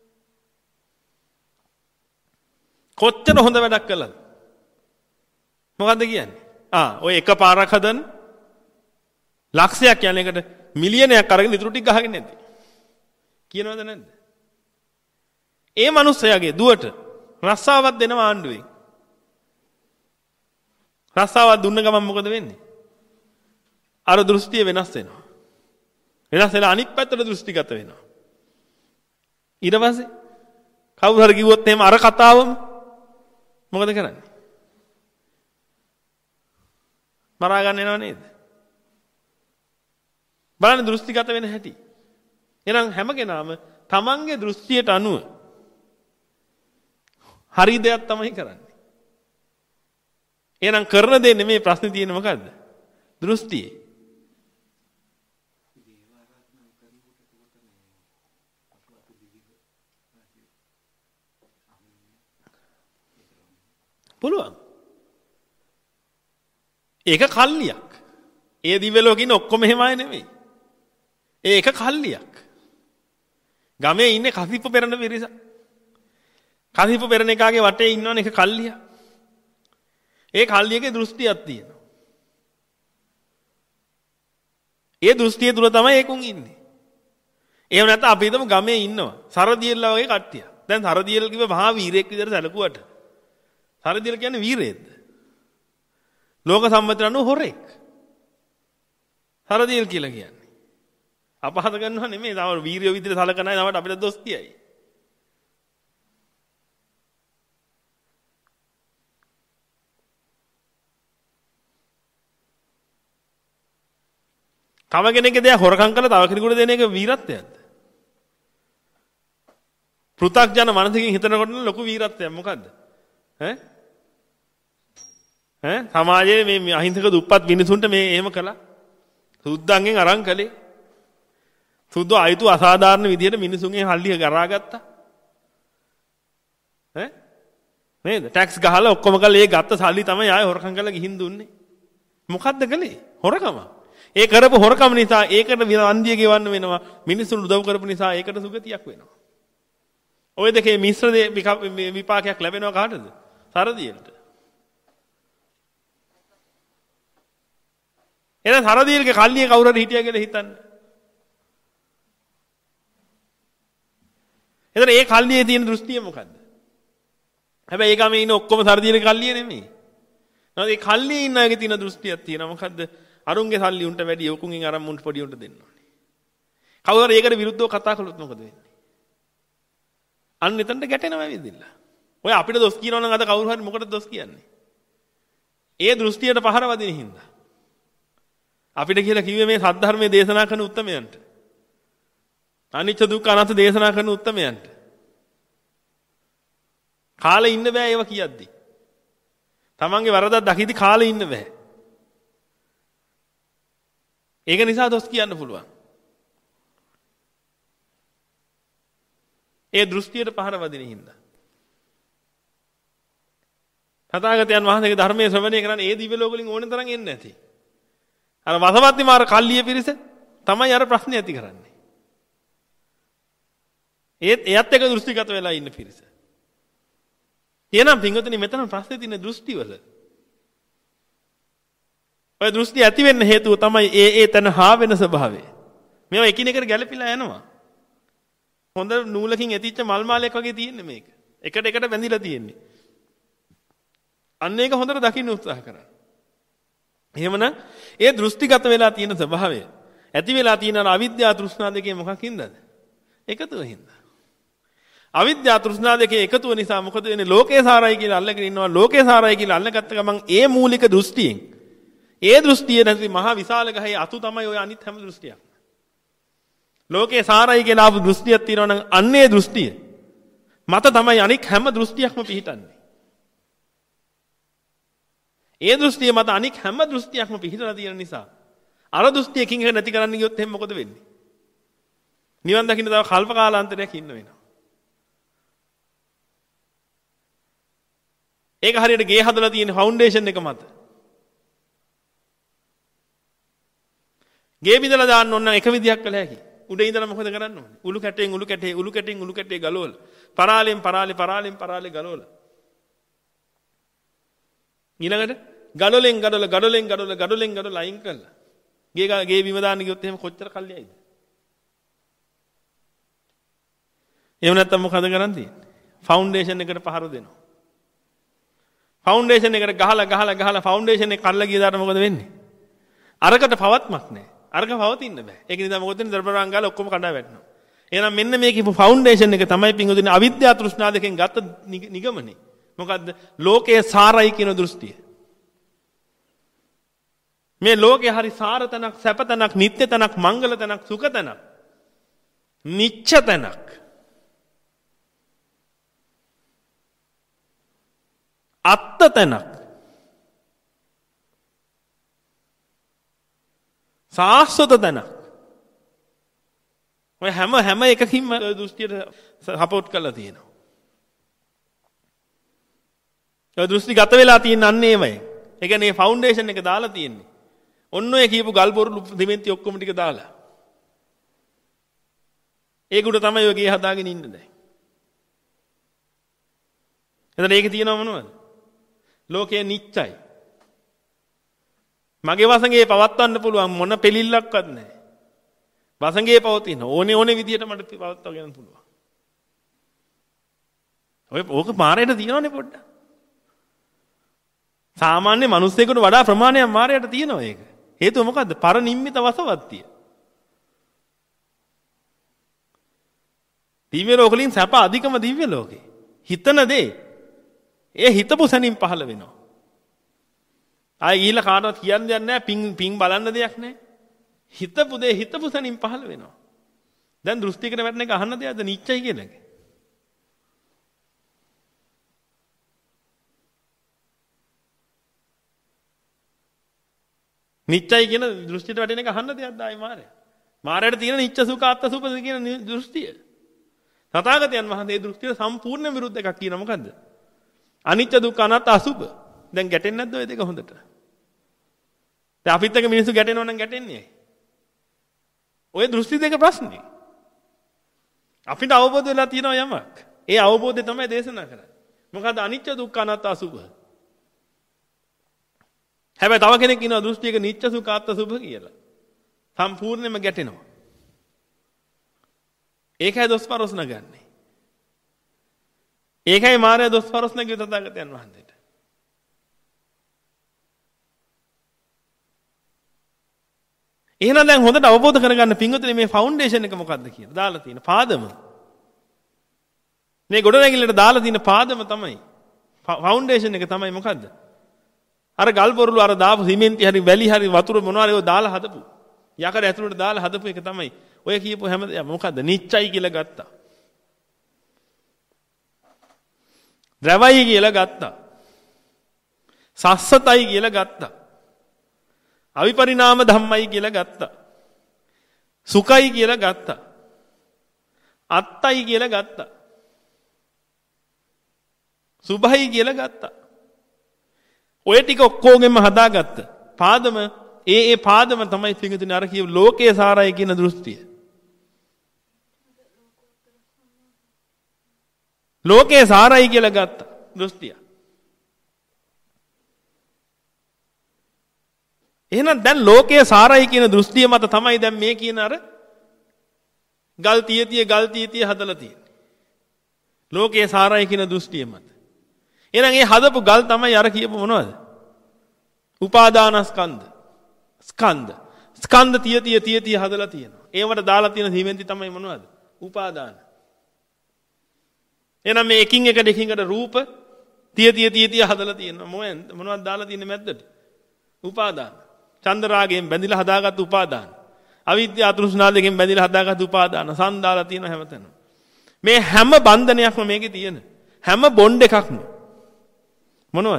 A: කොච්චර හොඳ වැඩක් කළාද? මොකද්ද කියන්නේ? ආ ඔය එක පාරක් හදන්න ලක්ෂයක් යන එකට මිලියනයක් අරගෙන ඉතුරු ටික ගහගෙන නැද්ද? කියනවද නැද්ද? ඒ මිනිස්සයාගේ දුවට රස්සාවක් දෙනවා ආණ්ඩුවෙන්. රස්සාවක් දුන්න ගමන් මොකද වෙන්නේ? අර දෘෂ්ටිය වෙනස් වෙනවා. වෙනස් වෙලා අනිත් පැත්තට දෘෂ්ටිගත වෙනවා. ඊට පස්සේ කවුරු හරි කිව්වොත් එහෙම අර කතාවම මොකද කරන්නේ? මරා ගන්න එනව නේද? බලන්න දෘෂ්ටිගත වෙන හැටි. එහෙනම් හැම කෙනාම තමන්ගේ දෘෂ්ටියට අනුව හරි දෙයක් තමයි කරන්නේ. එහෙනම් කරන දේ නෙමෙයි ප්‍රශ්නේ තියෙන්නේ මොකද්ද? දෘෂ්ටියේ. පුළුවන්. ඒක කල්ලියක්. ඒ දිව්‍ය ලෝකේ ඉන්න ඔක්කොම එහෙම අය නෙමෙයි. ඒක කල්ලියක්. ගමේ ඉන්නේ කසිප්ප පෙරන පිරිස. කසිප්ප පෙරන එකාගේ වටේ ඉන්නවනේ ඒක කල්ලියක්. ඒ කල්ලියගේ දෘෂ්ටියක් තියෙනවා. ඒ දෘෂ්ටිය තුල තමයි ඒකුන් ඉන්නේ. එහෙම නැත්නම් අපි හිතමු ගමේ ඉන්නවා සරදියෙල්ලා වගේ කට්ටිය. දැන් සරදියෙල් කිව්ව මහා වීරයෙක් විදිහට සැලකුවට සරදියෙල් කියන්නේ වීරයෙක්ද? ලෝක සම්මතයට අනුව හොරෙක්. සරදියෙල් කියලා කියන්නේ. අපහාස කරනවා නෙමෙයි. තව වීරිය විදිහට සලකන අය නමට අපිට දොස් කියයි. තව කෙනෙක්ගේ දේ හොරකම් කරලා තව කෙනෙකුට දෙන එක වීරත්වයක්ද? පෘථග්ජන මනසකින් හිතනකොට ලොකු වීරත්වයක් මොකද්ද? ඈ? ඈ සමාජයේ මේ අහිංසක දුප්පත් මිනිසුන්ට මේ එහෙම කළා. සුද්දන්ගෙන් අරන් කළේ. සුද්ද ආයතු අසාධාරණ විදිහට මිනිසුන්ගේ හල්ලිය ගරා ගත්තා. ඈ? නේද? ටැක්ස් ගහලා ඔක්කොම කළා ඒ ගත්ත සල්ලි තමයි ආයෙ හොරකම් කරලා ගිහින් දුන්නේ. මොකද්ද කළේ? හොරකම. ඒ කරපු හොරකම නිසා ඒකට වන්දිය ගෙවන්න වෙනවා. මිනිස්සුන් උදව් කරපු නිසා ඒකට සුගතියක් වෙනවා. ඔය දෙකේ මිශ්‍ර විපාකයක් ලැබෙනවා කාටද? සරදියෙල්ට. එහෙනම් සරදියෙල්ගේ කල්ලියේ කවුරු හරි හිටියා කියලා හිතන්න. එතන ඒ කල්ලියේ තියෙන දෘෂ්ටිය මොකද්ද? හැබැයි ඒ ගමේ ඉන්න ඔක්කොම සරදියෙල්ගේ කල්ලිය නෙමෙයි. නේද? ඒ කල්ලියේ ඉන්න අයගේ තියෙන දෘෂ්ටියක් තියෙනවා. මොකද්ද? අරුන්ගේ සල්ලි උන්ට වැඩි යොකුන්ගෙන් අරන් මුන්ට පොඩි උන්ට දෙන්න ඕනේ. කවුරු හරි ඒකට විරුද්ධව කතා කළොත් මොකද වෙන්නේ? අන්න එතනට ගැටෙනවා ඇවිදින්න. ඔය අපිට දොස් කියනවා නම් අද කවුරු හරි මොකටද දොස් කියන්නේ? ඒ දෘෂ්ටියට පහර වදින හින්දා. අපිට කියලා කිව්වේ මේ සද්ධර්මයේ දේශනා කරන උත්තමයන්ට. අනිච්ච දුක්ඛ අනාත්ම දේශනා කරන උත්තමයන්ට. කාලේ ඉන්න බෑ ඒව කියද්දි. තමන්ගේ වරදක් දකිද්දි කාලේ ඉන්න බෑ. ඒක නිසා දොස් කියන්න පුළුවන්. ඒ දෘෂ්ටියට පහර වදින හින්දා. තථාගතයන් වහන්සේගේ ධර්මයේ ශ්‍රවණය කරන්නේ ඒ දිව්‍ය ලෝක වලින් ඕනෙ තරම් එන්නේ නැති. අර වසවත්ති මාර කල්ලිය පිරිස තමයි අර ප්‍රශ්නේ ඇති කරන්නේ. ඒත් එයත් එක දෘෂ්ටිගත වෙලා ඉන්න පිරිස. එහෙනම් පින්වතුනි මෙතන ප්‍රශ්නේ තියෙන දෘෂ්ටිවල. ඔය දෘෂ්ටි ඇති වෙන්න හේතුව තමයි ඒ ඒ තන හා වෙන ස්වභාවය. මේවා එකිනෙකට ගැළපීලා යනවා. හොඳ නූලකින් ඇතිච්ච මල් මාලයක් වගේ තියෙන්නේ මේක. එකට එකට බැඳිලා තියෙන්නේ. අන්න ඒක හොඳට දකින්න උත්සාහ කරන්න. එහෙමනම් ඒ දෘෂ්ටිගත වෙලා තියෙන ස්වභාවය ඇති වෙලා තියෙන අවිද්‍යාව තෘෂ්ණා දෙකේ මොකකින්දද? එකතුව හින්දා. අවිද්‍යාව තෘෂ්ණා දෙකේ එකතුව නිසා මොකද වෙන්නේ? ලෝකේ සාරයි කියලා අල්ලගෙන ඉන්නවා. ලෝකේ සාරයි කියලා අල්ලගත්ත ගමන් ඒ මූලික දෘෂ්ටියෙන් ඒ දෘෂ්ටිය නැති මහා විශාල ගහේ අතු තමයි ඔය අනිත් හැම දෘෂ්ටියක්. ලෝකේ සාරයි කියලා ආපු දෘෂ්ටියක් තියෙනවා නම් අන්නේ දෘෂ්ටිය මත තමයි අනික් හැම දෘෂ්ටියක්ම පිහිටන්නේ. ඒ දෘෂ්ටිය මත අනික් හැම දෘෂ්ටියක්ම පිහිටලා තියෙන නිසා අර දෘෂ්ටියකින් එක නැති කරන්න ගියොත් එහෙනම් මොකද වෙන්නේ? නිවන් දකින්න තව කල්ප කාලාන්තරයක් ඉන්න වෙනවා. ඒක හරියට ගේ හදලා තියෙන ෆවුන්ඩේෂන් එක මත. ගේ බිඳලා දාන්න ඕන නම් එක විදියක් කළ හැකියි. උඩ ඉඳලා මොකද කරන්න ඕනේ? උළු කැටයෙන් උළු කැටේ උළු කැටෙන් උළු කැටේ ගලවලා පරාලෙන් පරාලේ පරාලෙන් පරාලේ ගලවලා ඊළඟට ගඩොලෙන් ගඩොල ගඩොලෙන් ගඩොල ගඩොලෙන් ගඩොල අයින් කළා. ගේ ගේ බිම දාන්න ගියොත් එහෙම කොච්චර කල්යයිද? එහෙම නැත්නම් මොකද කරන් තියෙන්නේ? ෆවුන්ඩේෂන් එකට පහර දෙනවා. ෆවුන්ඩේෂන් එකට ගහලා ගහලා ගහලා ෆවුන්ඩේෂන් එක කල්ලා ගියදාට මොකද වෙන්නේ? අරකට පවත්මක් නැහැ. අරක පවතින්න බෑ. ඒක නිසා මොකද වෙන්නේ? දරබරන් ගාලා ඔක්කොම කඩා වැටෙනවා. එහෙනම් මෙන්න මේ කියපු ෆවුන්ඩේෂන් එක තමයි පිංගුදින අවිද්‍යාව තෘෂ්ණා දෙකෙන් ගත්ත නිගමනේ. මොකද්ද? ලෝකයේ සාරයි කියන දෘෂ්ටිය. මේ ලෝකේ හරි සාර තනක්, සැප තනක්, නිත්‍ය තනක්, මංගල තනක්, සුඛ තනක්, නිච්ච තනක්. අත්ත තනක්. සාස්වත තනක්. ඔය හැම හැම එකකින්ම දෘෂ්ටියට සපෝට් කරලා තියෙනවා. ඒ දෘෂ්ටි ගත වෙලා තියෙන අන්නේ ඒවයි. ඒ කියන්නේ ෆවුන්ඩේෂන් එක දාලා තියෙන්නේ. ඔන්න ඔය කියපු ගල් බොරු දෙමෙන්ති ඔක්කොම ටික දාලා. ඒකට තමයි ඔය ගේ හදාගෙන ඉන්න දැන්. එතන ඒකේ තියෙනව මොනවද? ලෝකය නිච්චයි. මගේ වසඟේ පවත්වන්න පුළුවන් මොන පිළිල්ලක්වත් නැහැ. වසඟේ පවතින ඕනේ ඕනේ විදියට මට පවත්වා ගන්න පුළුවන්. ඔය ඕක මාරේට තියෙනවනේ පොඩ්ඩක්. සාමාන්‍ය මිනිස්සෙකුට වඩා ප්‍රමාණයක් මායයට තියෙනවා ඒක. හේතුව මොකද්ද? පරිනිම්මිත වසවත්තිය. දිව්‍ය ලෝකලින් සැප අධිකම දිව්‍ය ලෝකේ. හිතන දේ ඒ හිතපු සැනින් පහළ වෙනවා. ආයි ඊළඟ කාටවත් කියන්න දෙයක් නැහැ. පිං පිං බලන්න දෙයක් නැහැ. හිතපු දේ හිතපු සැනින් පහළ වෙනවා. දැන් දෘෂ්ටියකට වැටෙන එක අහන්න දෙයක්ද නිච්චයි කියන එක? නිච්චයි කියන දෘෂ්ටියට වැටෙන එක අහන්න දෙයක්ද ආයි මාරේ? මාරයට තියෙන නිච්ච සුඛ අත්ත සුඛ කියන දෘෂ්ටිය. තථාගතයන් වහන්සේ දෘෂ්ටියට සම්පූර්ණ විරුද්ධ එකක් කියනවා මොකද්ද? අනිච්ච දුක්ඛ අනාත්ම අසුභ. දැන් ගැටෙන්නේ නැද්ද ඔය දෙක හොඳට? දැන් අපිත් එක්ක මිනිස්සු ගැටෙනවා නම් ගැටෙන්නේ ඇයි? ඔය දෘෂ්ටි දෙක ප්‍රශ්නේ. අපිට අවබෝධ වෙලා තියෙනවා යමක්. ඒ අවබෝධය තමයි දේශනා කරන්නේ. මොකද්ද අනිච්ච දුක්ඛ අනාත්ම අසුභ? හැබැයි තව කෙනෙක් ඉන්නවා දෘෂ්ටියක නිච්ච සුඛ අත්ත සුභ කියලා. සම්පූර්ණයෙන්ම ගැටෙනවා. ඒකයි දොස්පරොස් නගන්නේ. ඒකයි මාර්යා දොස්පරොස් නගිය තථාගතයන් වහන්සේට. එහෙනම් දැන් හොඳට අවබෝධ කරගන්න පින්වතුනි මේ ෆවුන්ඩේෂන් එක මොකද්ද කියලා. දාලා තියෙන පාදම. මේ ගොඩනැගිල්ලට දාලා තියෙන පාදම තමයි. ෆවුන්ඩේෂන් එක තමයි මොකද්ද? අර ගල් බොරළු අර දාපු සිමෙන්ති හරි වැලි හරි වතුර මොනවාරි ඒව දාලා හදපු. යකඩ ඇතුළට දාලා හදපු එක තමයි. ඔය කියපු හැම දෙයක්ම මොකද්ද? නිච්චයි කියලා ගත්තා. ද්‍රවයි කියලා ගත්තා. සස්සතයි කියලා ගත්තා. අවිපරිණාම ධම්මයි කියලා ගත්තා. සුඛයි කියලා ගත්තා. අත්තයි කියලා ගත්තා. සුභයි කියලා ගත්තා. ඔය ටික ඔක්කොගෙම හදාගත්ත. පාදම ඒ ඒ පාදම තමයි පිටුතුනේ අර කියව ලෝකයේ සාරයි කියන දෘෂ්ටිය. ලෝකයේ සාරයි කියලා ගත්ත දෘෂ්ටිය. එහෙනම් දැන් ලෝකයේ සාරයි කියන දෘෂ්ටිය මත තමයි දැන් මේ කියන අර ගල් තිය තිය ගල් තිය තිය හදලා තියෙන්නේ. ලෝකයේ සාරයි කියන දෘෂ්ටිය මත. එහෙනම් ඒ හදපු ගල් තමයි අර කියපු මොනවද? උපාදානස්කන්ධ. ස්කන්ධ. ස්කන්ධ තිය තිය තිය තිය හදලා තියෙනවා. ඒවට දාලා තියෙන සිමෙන්ති තමයි මොනවද? උපාදාන. එහෙනම් මේ එකින් එකට එකින් එකට රූප තිය තිය තිය තිය හදලා තියෙනවා. මොකෙන්ද මොනවද දාලා තියෙන්නේ මැද්දට? උපාදාන. චන්දරාගයෙන් බැඳිලා හදාගත්තු උපාදාන. අවිද්‍යාව තෘෂ්ණා දෙකෙන් බැඳිලා හදාගත්තු උපාදාන. සන්දාලා තියෙන හැමතැනම. මේ හැම බන්ධනයක්ම මේකේ තියෙන. හැම බොන්ඩ් එකක්ම මොනවද?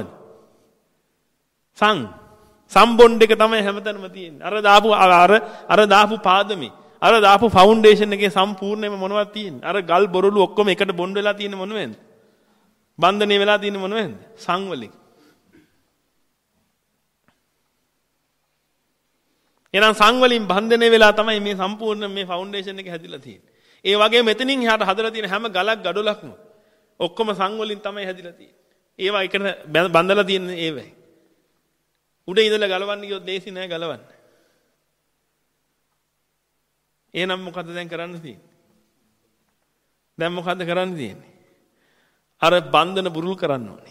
A: සං සම්බොන්ඩ් එක තමයි හැමතැනම තියෙන්නේ. අර දාපු අර අර දාපු පාදමේ අර දාපු ෆවුන්ඩේෂන් එකේ සම්පූර්ණයෙන්ම මොනවද තියෙන්නේ? අර ගල් බොරළු ඔක්කොම එකට බොන්ඩ් වෙලා තියෙන්නේ මොනවෙන්ද? බන්ධනේ වෙලා තියෙන්නේ මොනවෙන්ද? සං වලින්. එහෙනම් සං වලින් බන්ධනේ වෙලා තමයි මේ සම්පූර්ණ මේ ෆවුන්ඩේෂන් එක හැදිලා තියෙන්නේ. ඒ වගේ මෙතනින් එහාට හදලා තියෙන හැම ගලක් ගඩොලක්ම ඔක්කොම සං වලින් තමයි හැදිලා තියෙන්නේ. ඒවා එකට බඳලා තියෙන්නේ ඒවයි. උඩ ඉඳලා ගලවන්න ගියොත් දේසි නෑ ගලවන්න. එහෙනම් මොකද්ද දැන් කරන්න තියෙන්නේ? දැන් මොකද්ද කරන්න තියෙන්නේ? අර බන්ධන බුරුල් කරන්න ඕනේ.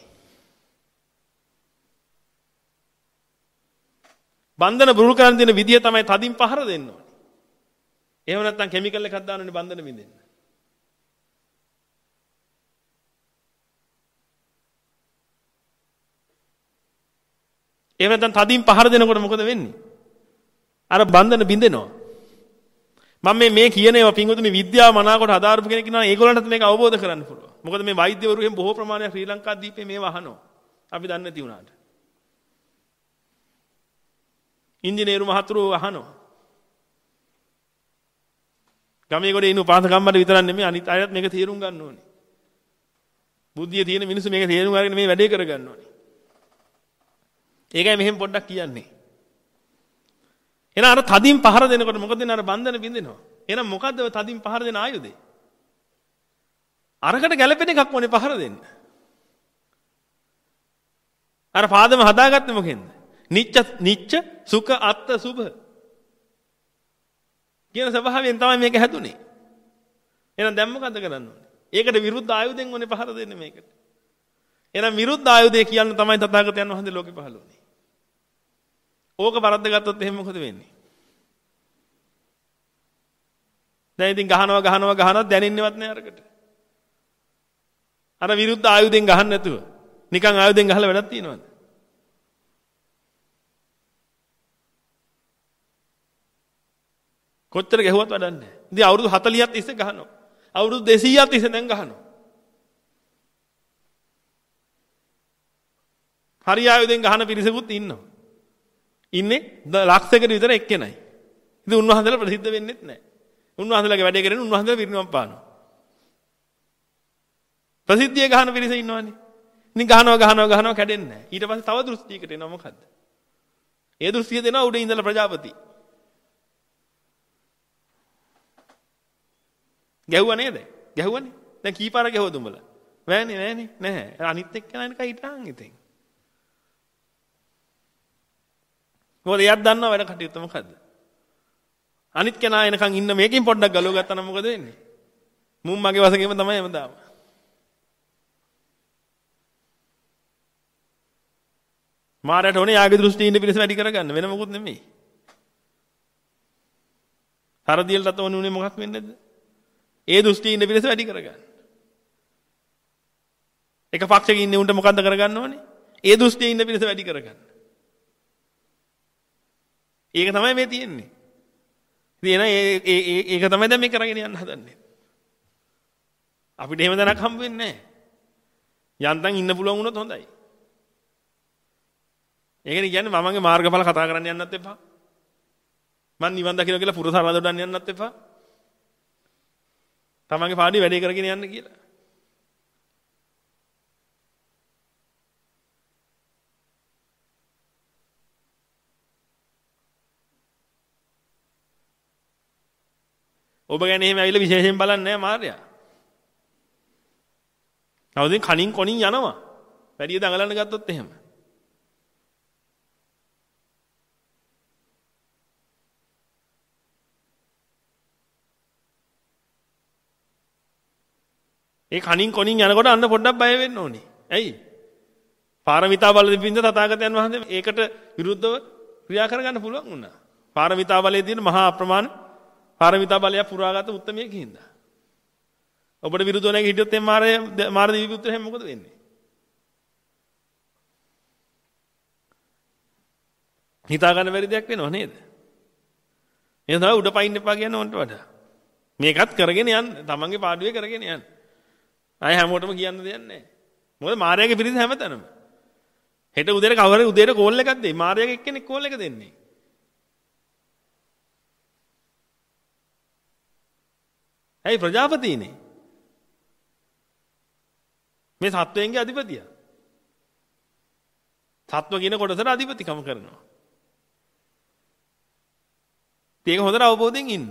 A: බන්ධන බුරුල් කරන්න තියෙන විදිය තමයි තදින් පහර දෙන්න ඕනේ. එහෙම නැත්නම් කිමිකල් එකක් දාන්න ඕනේ බන්ධන බින්දෙන්න. එහෙම නැත්නම් තදින් පහර දෙනකොට මොකද වෙන්නේ? අර බන්ධන බින්දෙනවා. මම මේ මේ කියන ඒවා පින්වතුනි විද්‍යාව මනාකොට හදාරපු කෙනෙක් ඉන්නවා ඒගොල්ලන්ට මේක අවබෝධ කරගන්න පුළුවන්. මොකද මේ වෛද්‍යවරු එහෙම බොහෝ ප්‍රමාණයක් ශ්‍රී ලංකා දීපේ මේව අහනවා. අපි දන්නේ නැති වුණාට. ඉංජිනේරු මහතුරු අහනවා. ගමේ ගොඩේ ඉන්න උපාසක කම්මඩ විතරක් නෙමෙයි අනිත් අයත් මේක තේරුම් ගන්න ඕනේ. බුද්ධිය තියෙන මිනිස්සු මේක තේරුම් අරගෙන මේ වැඩේ කරගන්න ඕනේ. ඒකයි මෙහෙම පොඩ්ඩක් කියන්නේ. එහෙනම් අර තදින් පහර දෙනකොට මොකද වෙන්නේ? අර බන්ධන බින්දෙනවා. එහෙනම් මොකද්ද ඔය තදින් පහර දෙන ආයුධය? අරකට ගැළපෙන එකක් ඕනේ පහර දෙන්න. අර පාදම හදාගත්තේ මොකෙන්ද? නිච්ච නිච්ච සුඛ අත්ත සුභ කියන ස්වභාවයෙන් තමයි මේක හැදුනේ. එහෙනම් දැන් මොකද්ද කරන්න ඕනේ? ඒකට විරුද්ධ ආයුධෙන් ඕනේ පහර දෙන්න මේකට. එහෙනම් විරුද්ධ ආයුධය කියන්න තමයි තථාගතයන් වහන්සේ ලෝකෙ පහළ වුණේ. ඕක වරද්ද ගත්තොත් එහෙනම් මොකද වෙන්නේ? දැන් ඉතින් ගහනවා ගහනවා ගහනවා දැනින්නවත් නෑ අරකට. අර විරුද්ධ ආයුධෙන් ගහන්න නැතුව නිකන් ආයුධෙන් ගහලා වැඩක් තියනවද? කොච්චර ගැහුවත් වැඩක් නෑ. ඉතින් අවුරුදු හතළිහක් තිස්සේ ගහනවා. අවුරුදු දෙසීයක් තිස්සේ දැන් ගහනවා. හරි ආයුධෙන් ගහන පිරිසකුත් ඉන්නවා. ඉන්නේ ලක්ෂයකට විතර එක්කෙනයි. ඉතින් උන්වහන්සේලා ප්‍රසිද්ධ වෙන්නෙත් නෑ. උන්වහන්සේලාගේ වැඩේ කරගෙන උන්වහන්සේලා පිරිනිවන් පානවා. ප්‍රසිද්ධිය ගහන පිරිස ඉන්නවනේ. ඉතින් ගහනවා ගහනවා ගහනවා කැඩෙන්නේ නැහැ. ඊට පස්සේ තව දෘෂ්ටියකට එනවා මොකද්ද? ඒ දෘෂ්ටිය දෙනවා උඩ ඉඳලා ප්‍රජාපති. ගැහුවා නේද? ගැහුවනේ. දැන් කීපාර ගැහුවද උඹලා? නෑනේ නෑනේ නැහැ. අනිත් එක්කෙනා නිකන් හිටාන් ඉතින්. මොකද එයාත් දන්නවා වැඩ කටයුත්ත මොකද්ද? අනිත් කෙනා එනකන් ඉන්න මේකෙන් පොඩ්ඩක් ගලව ගත්තා නම් මොකද වෙන්නේ? මුම් මගේ වශයෙන්ම තමයි හැමදාම. මාරයට ඕනේ යාගේ දෘෂ්ටි ඉන්න පිරිස වැඩි කරගන්න වෙන මොකුත් නෙමෙයි. හරදියලට ඕනේ උනේ මොකක් වෙන්නේද? ඒ දෘෂ්ටි ඉන්න පිරිස වැඩි කරගන්න. එක පක්ෂයක ඉන්නේ උන්ට මොකද්ද කරගන්න ඕනේ? ඒ දෘෂ්ටි ඉන්න පිරිස වැඩි කරගන්න. ඒක තමයි මේ තියෙන්නේ. ඉතින් ඒ ඒ ඒක තමයි දැන් මේ කරගෙන යන්න හදන්නේ. අපිට එහෙම දැනක් හම්බ වෙන්නේ නැහැ. යන්තම් ඉන්න පුළුවන් වුණොත් හොඳයි. ඒකනේ කියන්නේ මමගේ මාර්ගඵල කතා කරන්න යන්නත් එපා. මං නිවන් දකින්න කියලා පුරසාර දොඩන්න යන්නත් එපා. තමන්ගේ පාඩිය වැඩේ කරගෙන යන්න කියලා. ඔබ ගැන එහෙම ඇවිල්ලා විශේෂයෙන් බලන්නේ නැහැ මාර්යා. නවදින් කණින් කොණින් යනවා. වැඩිය දඟලන්න ගත්තොත් එහෙම. ඒ කණින් කොණින් යනකොට අන්න පොඩ්ඩක් බය වෙන්න ඕනේ. ඇයි? පාරමිතා බල දෙපින්ද තථාගතයන් වහන්සේ ඒකට විරුද්ධව ක්‍රියා කරගන්න පුළුවන් වුණා. පාරමිතා බලයේ තියෙන මහා අප්‍රමාණ පාරමිතා බලය පුරාගත උත්මයෙක් හින්දා. ඔබට විරුද්ධව නැගී හිටියොත් එම් මාරය මාර දිවි පුත්‍ර එහෙම මොකද වෙන්නේ? හිතා ගන්න බැරි දෙයක් වෙනව නේද? එහෙනම් තමයි උඩ පයින් එපා කියන්නේ ඕන්ට වඩා. මේකත් කරගෙන යන්න. තමන්ගේ පාඩුවේ කරගෙන යන්න. ආය හැමෝටම කියන්න දෙයක් නැහැ. මොකද මාර්යාගේ පිරිස හැමතැනම. හෙට උදේට කවර උදේට කෝල් එකක් දෙයි. මාර්යාගේ එක්කෙනෙක් කෝල් එක දෙන්නේ. ඇයි ප්‍රජාපතිනේ? මේ සත්වයන්ගේ අධිපතිය. සත්ව කියන කොටසට අධිපතිකම කරනවා. ඒක හොඳට අවබෝධයෙන් ඉන්න.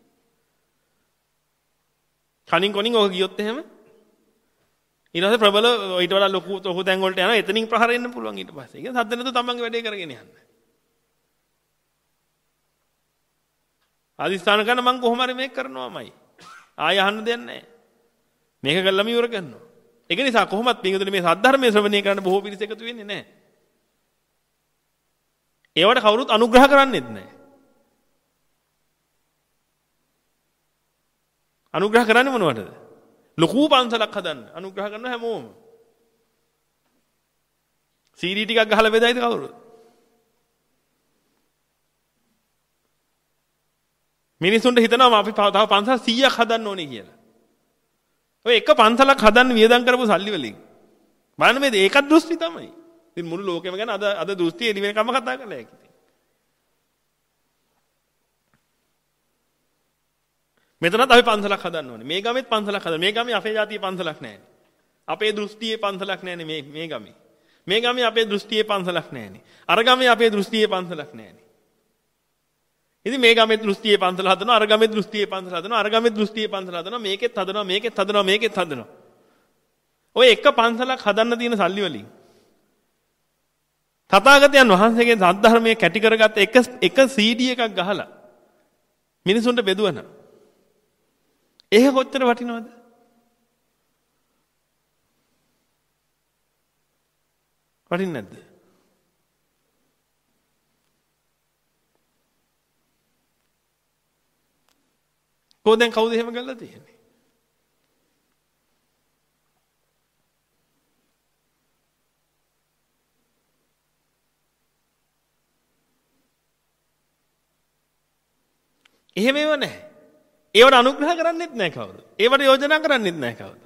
A: කණින් කොණින් ඔක ගියොත් එහෙම ඊට පස්සේ ප්‍රබල ඊට වඩා ලොකු තොහු තැන් වලට යනවා. එතනින් ප්‍රහාර එන්න පුළුවන් ඊට පස්සේ. ඒක සද්ද නැතුව තමන්ගේ වැඩේ කරගෙන යන්න. අදිස්ථාන කරන මං කොහොම හරි මේක කරනවාමයි. ආය අහන්න දෙයක් නැහැ. මේක කළාම ඉවර කරනවා. ඒක නිසා කොහොමත් මේකතුනේ මේ සද්ධර්මයේ ශ්‍රවණය කරන්න බොහෝ පිරිස එකතු වෙන්නේ නැහැ. ඒවට කවුරුත් අනුග්‍රහ කරන්නේත් නැහැ. අනුග්‍රහ කරන්නේ මොනවටද? ලොකු පන්සලක් හදන්න අනුග්‍රහ කරන හැමෝම. සීඩී ටිකක් ගහලා බෙදයිද කවුරුත්? මිනිසුන්ට හිතනවා අපි තව පන්සල් සීයක් හදන්න ඕනේ කියලා. ඔය එක පන්සලක් හදන්න වියදම් කරපු සල්ලි වලින්. බලන්න මේ ඒකත් දෘෂ්ටි තමයි. ඉතින් මුළු ලෝකෙම ගැන අද අද දෘෂ්ටි එළි වෙනකම්ම කතා කරලා හැකියි. මෙතනත් අපි පන්සලක් හදන්න ඕනේ. මේ ගමෙත් පන්සලක් හදන්න. මේ ගමේ අපේ ජාතියේ පන්සලක් නැහැ. අපේ දෘෂ්ටියේ පන්සලක් නැහැ මේ මේ ගමේ. මේ ගමේ අපේ දෘෂ්ටියේ පන්සලක් නැහැ. අර ගමේ අපේ දෘෂ්ටියේ පන්සලක් නැහැ. ඉතින් මේ ගමේ දෘෂ්ටියේ පන්සල හදනවා, අර ගමේ දෘෂ්ටියේ පන්සල හදනවා, අර ගමේ දෘෂ්ටියේ පන්සල හදනවා, මේකෙත් හදනවා, මේකෙත් හදනවා, මේකෙත් හදනවා. ඔය එක පන්සලක් හදන්න තියෙන සල්ලි වලින් තථාගතයන් වහන්සේගේ සද්ධර්මයේ කැටි කරගත්ත එක එක සීඩී එකක් ගහලා මිනිසුන්ට බෙදුවනම් ඒක කොච්චර වටිනවද? වටින්නේ නැද්ද? කොහෙන් කවුද එහෙම කරලා තියෙන්නේ? එහෙම ඒව නැහැ. ඒවට අනුග්‍රහ කරන්නෙත් නැහැ කවුරු. ඒවට යෝජනා කරන්නෙත් නැහැ කවුරු.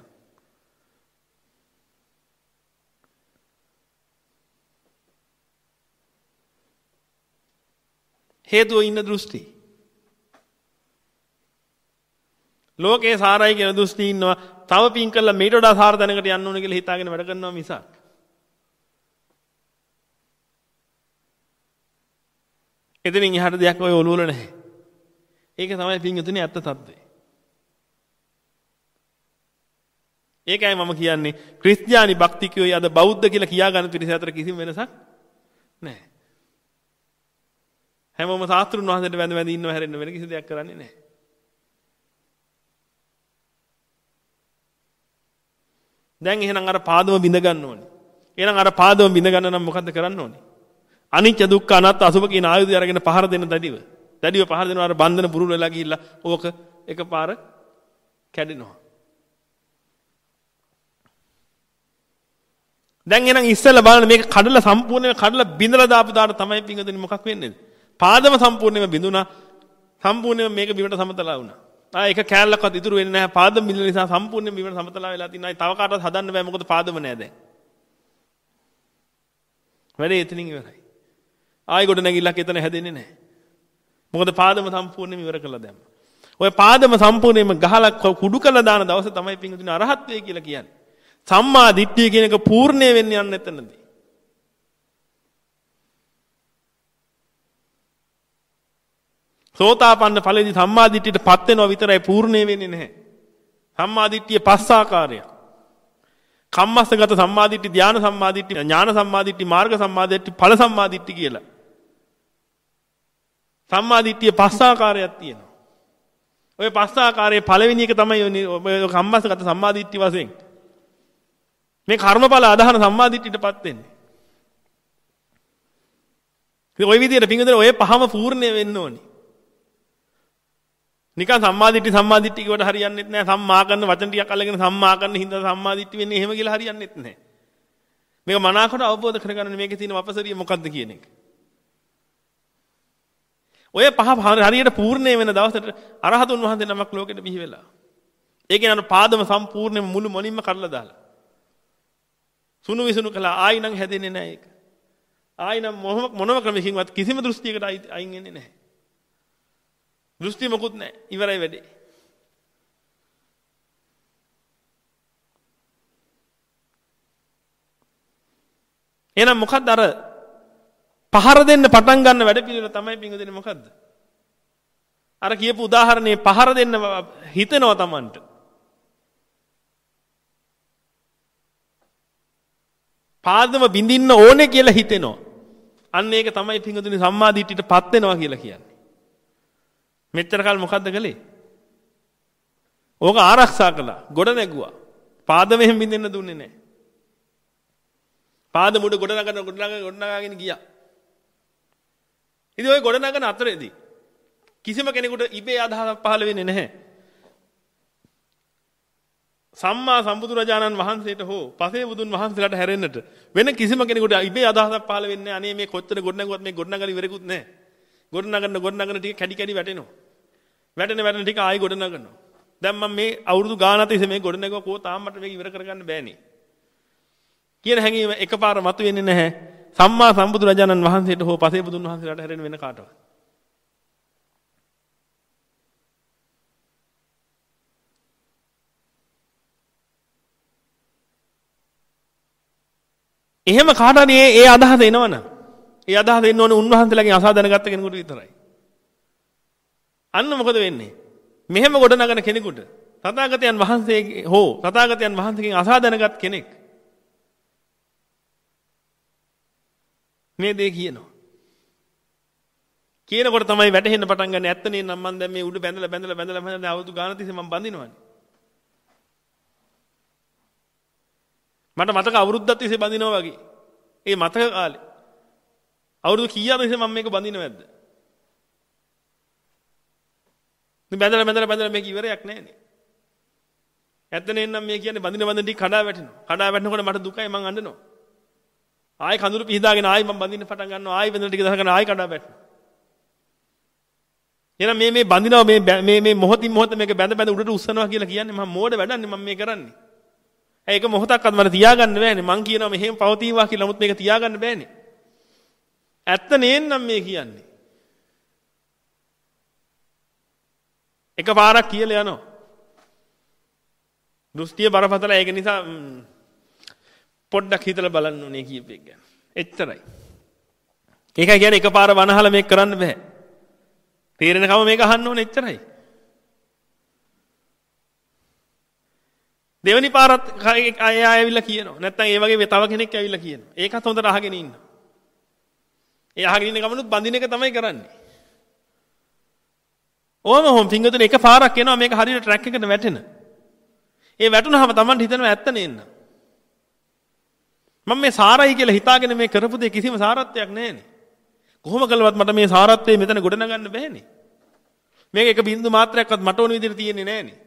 A: හේතුව ඉන්න දෘෂ්ටි. ලෝකේ සාරයි කියන දෘෂ්ටි ඉන්නවා. තව පින් කළා මේට වඩා සාර දැනකට යන්න ඕන කියලා හිතාගෙන වැඩ කරනවා මිසක්. එතනින් එහාට දෙයක් ඔය ඔළුව වල නැහැ. ඒක තමයි පින්වතුනි ඇත්ත తත්වේ. ඒකයි මම කියන්නේ ක්‍රිස්තියානි භක්තිකයෝයි අද බෞද්ධ කියලා කියාගන්න පිරිස අතර කිසිම වෙනසක් නැහැ. හැමෝම සාස්ත්‍රුන් වහන්සේට වැඳ වැඳ ඉන්නව හැරෙන්න වෙන කිසි දෙයක් කරන්නේ නැහැ. දැන් එහෙනම් අර පාදම බිඳ ගන්න ඕනේ. එහෙනම් අර පාදම බිඳ ගන්න නම් මොකද්ද කරන්න ඕනේ? අනිච්ච දුක්ඛ අනාත්ම අසුභ කියන ආයුධය අරගෙන පහර දෙන්න දැඩිව. දැඩිව පහර දෙනවා අර බන්ධන පුරුල් වෙලා ගිහිල්ලා ඕක එකපාර කැඩෙනවා. දැන් එහෙනම් ඉස්සෙල්ලා බලන්න මේක කඩලා සම්පූර්ණයෙන්ම කඩලා බිඳලා දාපු දාට තමයි පිංගුතුනි මොකක් වෙන්නේ? පාදම සම්පූර්ණයෙන්ම බිඳුණා. සම්පූර්ණයෙන්ම මේක බිමට සමතලා වුණා. ආ ඒක කෑල්ලක්වත් ඉතුරු වෙන්නේ නැහැ. පාදම බිඳලා නිසා සම්පූර්ණයෙන්ම බිමට සමතලා වෙලා තිනවා. තව කාටවත් හදන්න බෑ මොකද පාදම නැහැ දැන්. වැඩේ එතනින් ඉවරයි. ආයි ගොඩ නැගිල්ලක් එතන හැදෙන්නේ නැහැ. මොකද පාදම සම්පූර්ණයෙන්ම ඉවර කළා දැම්ම. ඔය පාදම සම්පූර්ණයෙන්ම ගහලා කුඩු කළා දාන දවසේ තමයි පිංගුතුනි අරහත් වේ කියලා කියන්නේ. සම්මා දිට්ඨිය කියන එක පූර්ණේ වෙන්නේ යන්න එතනදී. සෝතාපන්න ඵලෙදි සම්මා දිට්ඨියටපත් වෙනවා විතරයි පූර්ණේ වෙන්නේ නැහැ. සම්මා දිට්ඨිය පස් ආකාරයක්. කම්මස්සගත සම්මා දිට්ඨි, ධාන සම්මා දිට්ඨි, ඥාන සම්මා දිට්ඨි, මාර්ග සම්මා දිට්ඨි, ඵල සම්මා දිට්ඨි කියලා. සම්මා දිට්ඨිය පස් ආකාරයක් තියෙනවා. ඔය පස් ආකාරයේ පළවෙනි එක තමයි ඔය කම්මස්සගත සම්මා දිට්ඨි වශයෙන්. මේ කර්මඵල අදහන සම්මා දිට්ඨියටපත් වෙන්නේ. ඉතින් ওই විදිහට පිංගුදේ ඔය පහම පූර්ණේ වෙන්න ඕනේ. නිකන් සම්මා දිට්ඨි සම්මා දිට්ඨි කියවට හරියන්නේ නැහැ. සම්මා කරන වචන ටිකක් අල්ලගෙන සම්මා කරන හින්දා සම්මා දිට්ඨි වෙන්නේ එහෙම කියලා හරියන්නේ නැහැ. මේක මනාකොට අවබෝධ කරගන්න මේකේ තියෙන වපසරිය මොකක්ද කියන එක. ඔය පහ හරියට පූර්ණේ වෙන දවසට අරහතුන් වහන්සේ නමක් ලෝකෙට බිහි වෙලා. ඒ කියන්නේ අර පාදම සම්පූර්ණයෙන්ම මුළු මොනින්ම කඩලා දාලා. සුණු විසුණු කළා ආයි නම් හැදෙන්නේ නැහැ ඒක. ආයි නම් මොනම ක්‍රමයකින්වත් කිසිම දෘෂ්ටියකට අයින් වෙන්නේ නැහැ. දෘෂ්ටි මොකුත් නැහැ. ඉවරයි වැඩේ. එහෙනම් මොකද්ද අර පහර දෙන්න පටන් ගන්න වැඩ පිළිවෙල තමයි පිංගුදෙන්නේ මොකද්ද? අර කියපු උදාහරණේ පහර දෙන්න හිතෙනවා Tamanට. පාදම බින්දින්න ඕනේ කියලා හිතෙනවා. අන්න ඒක තමයි පිංගුදෙනි සම්මා දිට්ඨියටපත් වෙනවා කියලා කියන්නේ. මෙච්චර කල් මොකද්ද කළේ? ඕක ආරක්ෂා කළා. ගොඩ නැගුවා. පාදම එහෙම බින්දෙන්න දුන්නේ නැහැ. පාද මුඩ ගොඩ නගන ගොඩ නගන ගොඩ නගාගෙන ගියා. ඉතින් ওই ගොඩ නගන අතරේදී කිසිම කෙනෙකුට ඉබේ අදහසක් පහළ වෙන්නේ නැහැ. සම්මා සම්බුදුරජාණන් වහන්සේට හෝ පසේ බුදුන් වහන්සේලාට හැරෙන්නට වෙන කිසිම කෙනෙකුට ඉබේ අදහසක් පහළ වෙන්නේ නැහැ. අනේ මේ කොච්චර ගොඩ නැගුවත් මේ ගොඩ නගන ඉවරෙකුත් නැහැ. ගොඩ නගන ගොඩ නගන ටික කැඩි කැඩි වැටෙනවා. වැටෙන වැටෙන ටික ආයි ගොඩ නගනවා. දැන් මම මේ අවුරුදු ගානක් තිස්සේ මේ ගොඩ නැගුවා කෝ තාම මට මේක ඉවර කරගන්න බෑනේ. කියන හැඟීම එකපාර මතුවෙන්නේ නැහැ. සම්මා සම්බුදුරජාණන් වහන්සේට හෝ පසේ බුදුන් වහන්සේලාට හැරෙන්න වෙන කාටවත්. එහෙම කාට හරි ඒ අදහස එනවනම් ඒ අදහස එන්න ඕනේ උන්වහන්සේලාගෙන් අසා දැනගත්ත කෙනෙකුට විතරයි. අන්න මොකද වෙන්නේ? මෙහෙම ගොඩ නගන කෙනෙකුට තථාගතයන් වහන්සේගේ හෝ තථාගතයන් වහන්සේගෙන් අසා දැනගත් කෙනෙක් මේ දේ කියනවා. කියනකොට තමයි වැටහෙන්න පටන් ගන්න ඇත්තනේ නම් මම දැන් මේ උඩ බැඳලා බැඳලා බැඳලා බැඳලා අවුරුදු ගාන තිස්සේ මම බඳිනවනේ. මට මතක අවුරුද්දක් තිස්සේ බඳිනවා වගේ. ඒ මතක කාලේ. අවුරුදු කීයද ඉතින් මම මේක බඳිනවද? මේ බඳලා බඳලා බඳලා මේක ඉවරයක් නැහැනේ. ඇත්ත නේනම් මේ කියන්නේ බඳින බඳින ටික කඩා වැටෙනවා. කඩා වැටෙනකොට මට දුකයි මං අඬනවා. ආයෙ කඳුළු පිහදාගෙන ආයෙ මම බඳින්න පටන් ගන්නවා. ආයෙ බඳින ටික දහගෙන ආයෙ කඩා වැටෙනවා. එහෙනම් මේ මේ බඳිනවා මේ මේ මේ මොහොතින් මොහොත මේක බැඳ බැඳ උඩට උස්සනවා කියලා කියන්නේ මම මෝඩ වැඩන්නේ මම මේ කරන්නේ. ඒක මොහොතක්වත් මට තියාගන්න බෑනේ. මං කියනවා මෙහෙම පවතිවා කියලා. නමුත් මේක තියාගන්න බෑනේ. ඇත්ත නේනම් මේ කියන්නේ. එකපාරක් කියලා යනවා. දෘෂ්ටිය බරපතල ඒක නිසා පොඩ්ඩක් හිතලා බලන්න ඕනේ කියපේක ගැන. එච්චරයි. ඒකයි කියන්නේ එකපාර වනහල මේක කරන්න බෑ. තේරෙනකම මේක අහන්න ඕනේ එච්චරයි. දෙවෙනි පාරත් අය ආයෙවිලා කියනවා. නැත්තම් ඒ වගේ තව කෙනෙක් ඇවිල්ලා කියනවා. ඒකත් හොඳට අහගෙන ඉන්නවා. ඒ අහගෙන ඉන්න ගමනුත් බඳින එක තමයි කරන්නේ. ඕම හොම් පිංගුතුන එක පාරක් එනවා මේක හරියට ට්‍රැක් එකට වැටෙන. ඒ වැටුනහම Taman හිතනවා ඇත්ත නේන්න. මම මේ සාරයි කියලා හිතාගෙන මේ කරපු දෙය කිසිම සාරත්වයක් නැහැනේ. කොහොම කළවත් මට මේ සාරත්වය මෙතන ගොඩනගන්න බෑනේ. මේක එක බින්දු මාත්‍රයක්වත් මට ඕන විදිහට තියෙන්නේ නැහැනේ.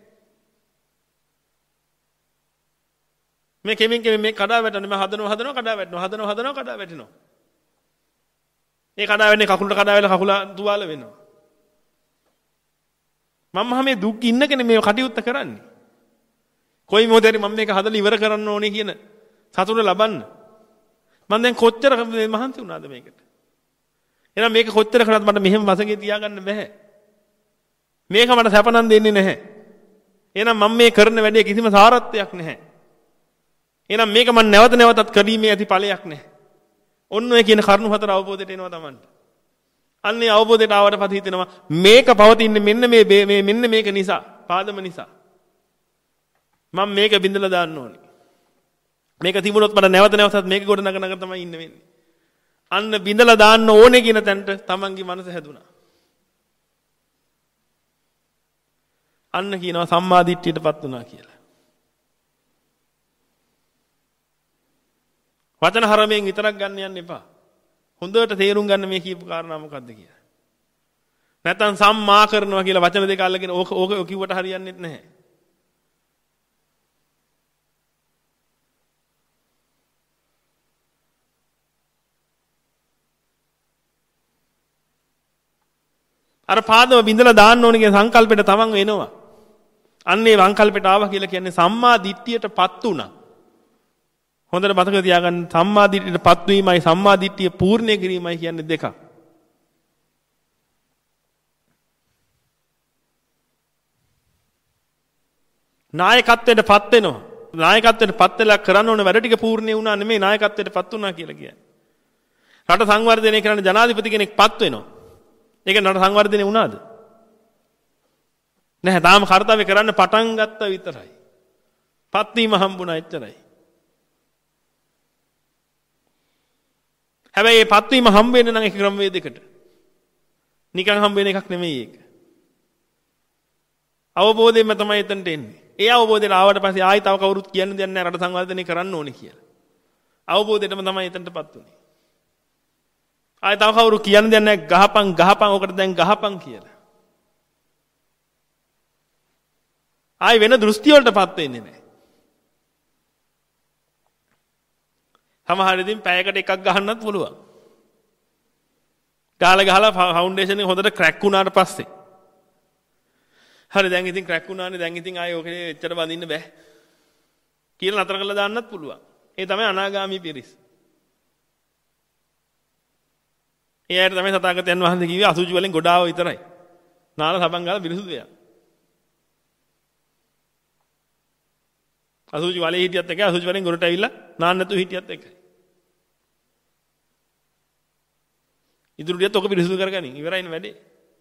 A: මේ කෙමින් කෙමින් මේ කඩා වැටෙනවා මම හදනවා හදනවා කඩා වැටෙනවා හදනවා හදනවා කඩා වැටෙනවා. ඒ කඩා වැටෙන්නේ කකුලට කඩා වෙලා කකුල තුවාල වෙනවා. මම මේ දුක් ඉන්නකනේ මේ කටයුත්ත කරන්නේ. කොයි මොහොතේ මම මේක හදලා ඉවර කරන්න ඕනේ කියන සතුට ලබන්න. මම දැන් කොච්චර මහන්සි වුණාද මේකට. එහෙනම් මේක කොච්චර කරත් මට මෙහෙම වසඟේ තියාගන්න බෑ. මේක මට සැපනම් දෙන්නේ නැහැ. එහෙනම් මම මේ කරන වැඩේ කිසිම සාරත්වයක් නැහැ. එහෙනම් මේක මම නැවත නැවතත් කරීමේ ඇති ඵලයක් නැහැ. ඔන්න ඔය කියන කරුණු හතර අවබෝධයට එනවා Tamanට. අන්නේ අවබෝධයට ආවට පස්සේ හිතෙනවා මේක පවතින්නේ මෙන්න මේ මේ මෙන්න මේක නිසා, පාදම නිසා. මම මේක බින්දලා දාන්න ඕනේ. මේක තිබුණොත් මට නැවත නැවතත් මේක ගොඩ නග නග තමයි ඉන්න වෙන්නේ. අන්න බින්දලා දාන්න ඕනේ කියන තැනට Tamanගේ මනස හැදුනා. අන්න කියනවා සම්මා දිට්ඨියටපත් වුණා කියලා. වචන හරමෙන් විතරක් ගන්න යන්න එපා. හොඳට තේරුම් ගන්න මේ කියපු කාරණා මොකද්ද කියලා. නැත්නම් සම්මා කරනවා කියලා වචන දෙක අල්ලගෙන ඕක ඕක කිව්වට හරියන්නේ නැහැ. අර පාදම බින්දලා දාන්න ඕනේ කියන සංකල්පෙට තමන් වෙනවා. අන්නේ සංකල්පෙට ආවා කියලා කියන්නේ සම්මා දිට්ඨියටපත් උනා. හොඳට මතක තියාගන්න සම්මා දිට්ඨියටපත් වීමයි සම්මා දිට්ඨිය පූර්ණේ කිරීමයි කියන්නේ දෙකක්. නායකත්වයටපත් වෙනවා. නායකත්වයටපත් වෙලා කරන්න ඕන වැඩ ටික පූර්ණේ වුණා නෙමෙයි නායකත්වයටපත් වුණා කියලා කියන්නේ. රට සංවර්ධනය කරන්න ජනාධිපති කෙනෙක්පත් වෙනවා. ඒක නට සංවර්ධනය වුණාද? නැහැ තාම කාර්යය කරන්න පටන් ගත්තා විතරයි. පත් වීම හම්බුණා එච්චරයි. හැබැයි මේ පත් වීම හම්බ වෙන්න නම් ඒක ක්‍රමවේදයකට. නිකන් හම්බ වෙන එකක් නෙමෙයි ඒක. අවබෝධයෙන්ම තමයි එතනට එන්නේ. ඒ අවබෝධයට ආවට පස්සේ ආයි තව කවුරුත් කියන්න දෙයක් නැහැ රට සංවර්ධනය කරන්න ඕනේ කියලා. අවබෝධයටම තමයි එතනටපත් උනේ. ආයි තව කවුරු කියන්න දෙයක් නැහැ ගහපන් ගහපන් ඔකට දැන් ගහපන් කියලා. ආයි වෙන දෘෂ්ටි වලටපත් වෙන්නේ නැහැ. සමහර ඉතින් පැයකට එකක් ගහන්නත් පුළුවන්. ගාලා ගහලා ෆවුන්ඩේෂන් එක හොඳට ක්‍රැක් වුණාට පස්සේ. හරි දැන් ඉතින් ක්‍රැක් වුණානේ දැන් ඉතින් ආයේ ඔකේ එච්චර බඳින්න බෑ. කියලා නතර කරලා දාන්නත් පුළුවන්. ඒ තමයි අනාගාමී පිරිස්. ඒ අයට තමයි සතාගතයන් වහන්සේ කිව්වේ අසුචි වලින් ගොඩාව විතරයි. නාල සබන් ගාලා පිරිසුදු වෙනවා. අසුචි වලේ හිටියත් එකයි අසුචි වලින් ගොඩට ඇවිල්ලා නාන්න නැතුව හිටියත් එකයි. ඉදිරියට ඔක පිරිසුදු කරගනින් ඉවරයිනේ වැඩේ.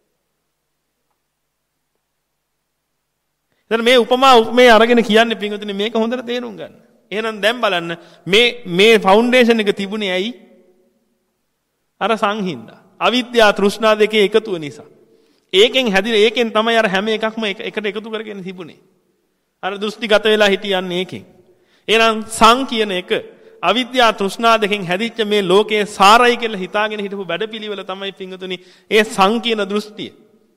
A: දැන් මේ උපමා උපමේ අරගෙන කියන්නේ පින්වතුනි මේක හොඳට තේරුම් ගන්න. එහෙනම් දැන් බලන්න මේ මේ ෆවුන්ඩේෂන් එක තිබුණේ ඇයි? අර සංහින්දා. අවිද්‍යාව තෘෂ්ණා දෙකේ එකතුව නිසා. ඒකෙන් හැදිලා ඒකෙන් තමයි අර හැම එකක්ම එකට එකතු කරගෙන තිබුණේ. අර දෘෂ්ටිගත වෙලා හිටියන්නේ ඒකෙන්. එහෙනම් සං කියන එක අවිද්‍යාව තෘෂ්ණා දෙකෙන් හැදිච්ච මේ ලෝකයේ සාරයි කියලා හිතාගෙන හිටපු වැඩපිළිවෙල තමයි පිංගුතුනි ඒ සංකීර්ණ දෘෂ්ටිය.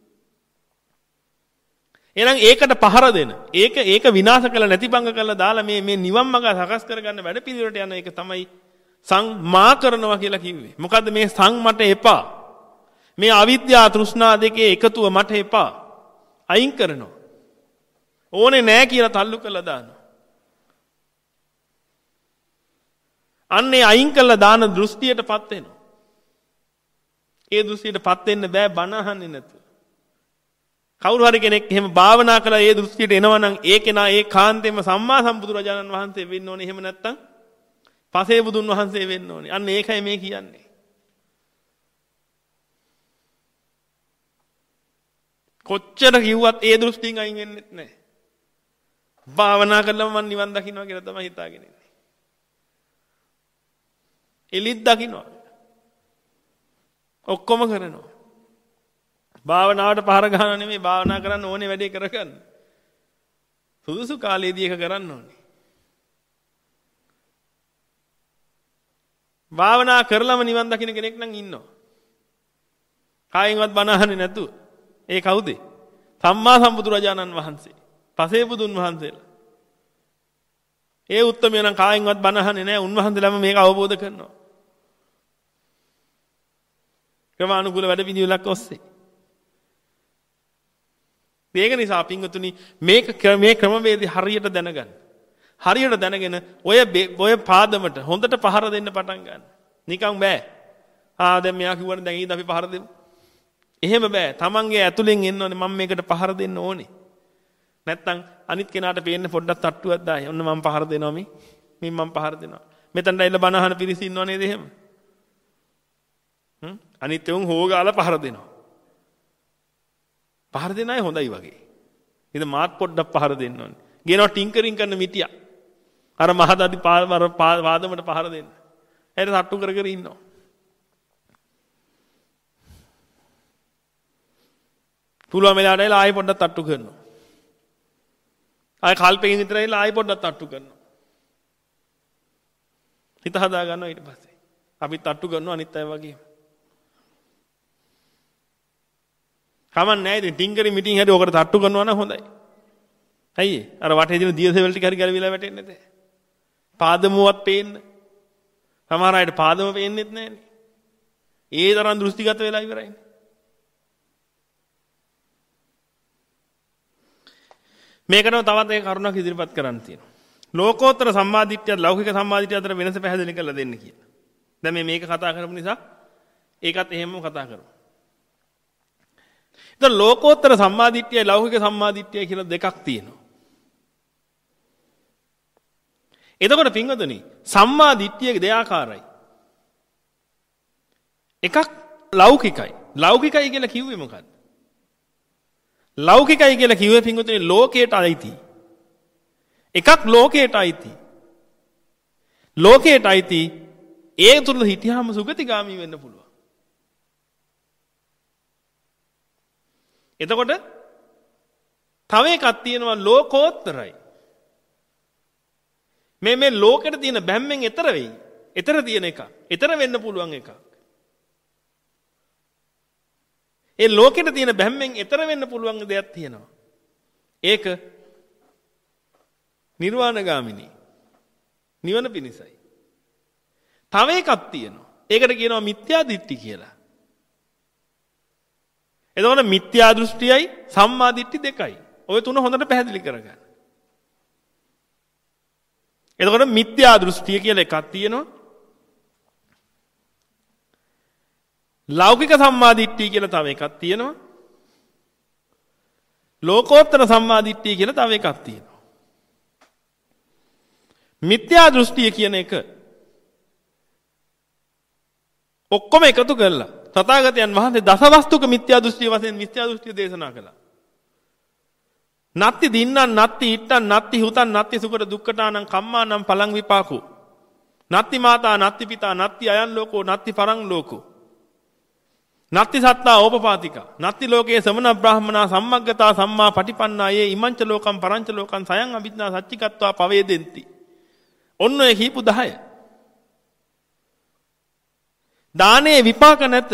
A: එහෙනම් ඒකට පහර දෙන, ඒක ඒක විනාශ කළ නැතිබංග කළා දාලා මේ මේ නිවන් මඟ සකස් කරගන්න වැඩපිළිවෙලට යන එක තමයි සං මා කරනවා කියලා කිව්වේ. මොකද්ද මේ සං මට එපා. මේ අවිද්‍යාව තෘෂ්ණා දෙකේ එකතුව මට එපා. අයින් කරනවා. ඕනේ නෑ කියලා තල්ලු කළා දානවා. අන්නේ අයින් කළා දාන දෘෂ්ටියටපත් වෙනවා. ඒ දෘෂ්ටියටපත් වෙන්න බෑ බණ අහන්නේ නැතුව. කවුරු හරි කෙනෙක් එහෙම භාවනා කළා ඒ දෘෂ්ටියට එනවා නම් ඒ කෙනා ඒ කාන්තේම සම්මා සම්බුදුරජාණන් වහන්සේ වෙන්න ඕනේ. එහෙම නැත්තම් පසේ බුදුන් වහන්සේ වෙන්න ඕනේ. අන්න ඒකයි මේ කියන්නේ. කොච්චර කිව්වත් ඒ දෘෂ්ටියෙන් අයින් වෙන්නෙත් නැහැ. භාවනා කළාම මම නිවන් දකින්නවා කියලා තමයි හිතාගෙන ඉන්නේ. එලිත් දකින්නවා. ඔක්කොම කරනවා. භාවනාවට පහර ගන්න නෙමෙයි භාවනා කරන්න ඕනේ වැඩේ කරගන්න. සුදුසු කාලයේදී ඒක කරන්න ඕනේ. භාවනා කරලම නිවන් දකින්න කෙනෙක් නම් ඉන්නවා. කායින්වත් බණ අහන්නේ නැතුව. ඒ කවුද? සම්මා සම්බුදුරජාණන් වහන්සේ. පසේ බුදුන් වහන්සේලා. ඒ උත්තමයන් නම් කායින්වත් බණ අහන්නේ නැහැ. උන්වහන්සේලාම මේක අවබෝධ කරනවා. ක්‍රමානුකූල වැඩ පිළිවෙලක් ඔස්සේ. මේක නිසා පින්වතුනි මේක මේ ක්‍රමවේදය හරියට දැනගන්න. හරියට දැනගෙන ඔය ඔය පාදමට හොඳට පහර දෙන්න පටන් ගන්න. නිකන් බෑ. ආ දැන් මෙයා කිව්වනේ දැන් ඊට අපි පහර දෙමු. එහෙම බෑ. තමන්ගේ ඇතුලෙන් එන්න ඕනේ මම මේකට පහර දෙන්න ඕනේ. නැත්තම් අනිත් කෙනාට පේන්න පොඩ්ඩක් තට්ටුවක් දායි. ඔන්න මම පහර දෙනවා මේ. මේ මම පහර දෙනවා. මෙතනට ඇවිල්ලා බණ අහන පිරිස ඉන්නව නේද එහෙම? හ්ම් අනිත් උන් හොගාලා පහර දෙනවා. පහර දෙන අය හොඳයි වගේ. ඉතින් මාත් පොඩ්ඩක් පහර දෙන්න ඕනේ. ගේනවා ටින්කරින් කරන මිටියා. අර මහදාදි පාදමට පහර දෙන්න. ඇයිද තට්ටු කර කර ඉන්නවා. පුළුවන් වෙලාවට ඇවිල්ලා ආයෙ පොඩ්ඩක් තට්ටු කරනවා. ආයෙ කල්පෙකින් විතර ඇවිල්ලා ආයෙ පොඩ්ඩක් තට්ටු කරනවා. හිත හදා ගන්නවා ඊට පස්සේ. අපි තට්ටු කරනවා අනිත් අය වගේ. කමන්නේ නැහැ ඉතින් ටින්කරින් මිටින් හැටි ඔකට තට්ටු කරනවා නම් හොඳයි. ඇයි අර වටේ දින දියසෙවල් ටික හරි ගැලවිලා වැටෙන්නේ නැතේ. පාදමුවත් පේන්න. සමහර අයට පාදම පේන්නේත් නැහැනේ. ඒ තරම් දෘෂ්ටිගත වෙලා ඉවරයිනේ. මේකනම තවත් ඒ කරුණක් ඉදිරිපත් කරන්න තියෙනවා. ලෝකෝත්තර සම්මාදිට්ඨිය ලෞකික සම්මාදිට්ඨිය අතර වෙනස පැහැදිලි කරලා දෙන්න කියලා. දැන් මේ මේක කතා කරපු නිසා ඒකත් එහෙමම කතා කරමු. දැන් ලෝකෝත්තර සම්මාදිට්ඨියයි ලෞකික සම්මාදිට්ඨියයි කියලා දෙකක් තියෙනවා. එතකොට පින්වතුනි සම්මාදිට්ඨිය දෙආකාරයි. එකක් ලෞකිකයි. ලෞකිකයි කියලා කිව්වේ මොකක්ද? ලෞකිකයි කියලා කිව්වේ පින්වතුනි ලෝකයට අයිති. එකක් ලෝකයට අයිති. ලෝකයට අයිති ඒ තුල හිටියාම සුගතිගාමී වෙන්න පුළුවන්. එතකොට තව එකක් තියෙනවා ලෝකෝත්තරයි. මේ මේ ලෝකෙට තියෙන බැම්මෙන් එතර වෙයි. එතර තියෙන එක. එතර වෙන්න පුළුවන් එකක්. ඒ ලෝකෙට තියෙන බැම්මෙන් එතර වෙන්න පුළුවන් දෙයක් තියෙනවා. ඒක නිර්වාණගාමිනී. නිවන පිණිසයි. තව එකක් තියෙනවා. ඒකට කියනවා මිත්‍යා දිට්ඨි කියලා. එතකොට මිත්‍යා දෘෂ්ටියයි සම්මා දිට්ඨි දෙකයි. ඔය තුන හොඳට පැහැදිලි කරගන්න. එතකොට මිත්‍යා දෘෂ්ටිය කියලා එකක් තියෙනවා. ලෞකික සම්මා දිට්ඨිය කියලා තව එකක් තියෙනවා. ලෝකෝත්තර සම්මා දිට්ඨිය කියලා තව එකක් තියෙනවා. මිත්‍යා දෘෂ්ටිය කියන එක ඔක්කොම එකතු කරලා තථාගතයන් වහන්සේ දසවස්තුක මිත්‍යා දෘෂ්ටිය වශයෙන් මිත්‍යා දෘෂ්ටිය දේශනා කළා. නත්ති දින්නං නත්ති ඉත්තං නත්ති හුතං නත්ති සුකට දුක්ඛටානං කම්මානං පලං විපාකෝ. නත්ති මාතා නත්ති පිතා නත්ති අයන් ලෝකෝ නත්ති පරං ලෝකෝ. නත්ති සත්තා ඕපපාතිකා. නත්ති ලෝකේ සමන බ්‍රාහමනා සම්මග්ගතා සම්මා පටිපන්නා යේ ඉමංච ලෝකම් පරංච ලෝකම් සයං අභිඥා සච්චිකත්වා පවේදෙන්ති. ඔන්න ඔය කීපු දහය. දානයේ විපාක නැත.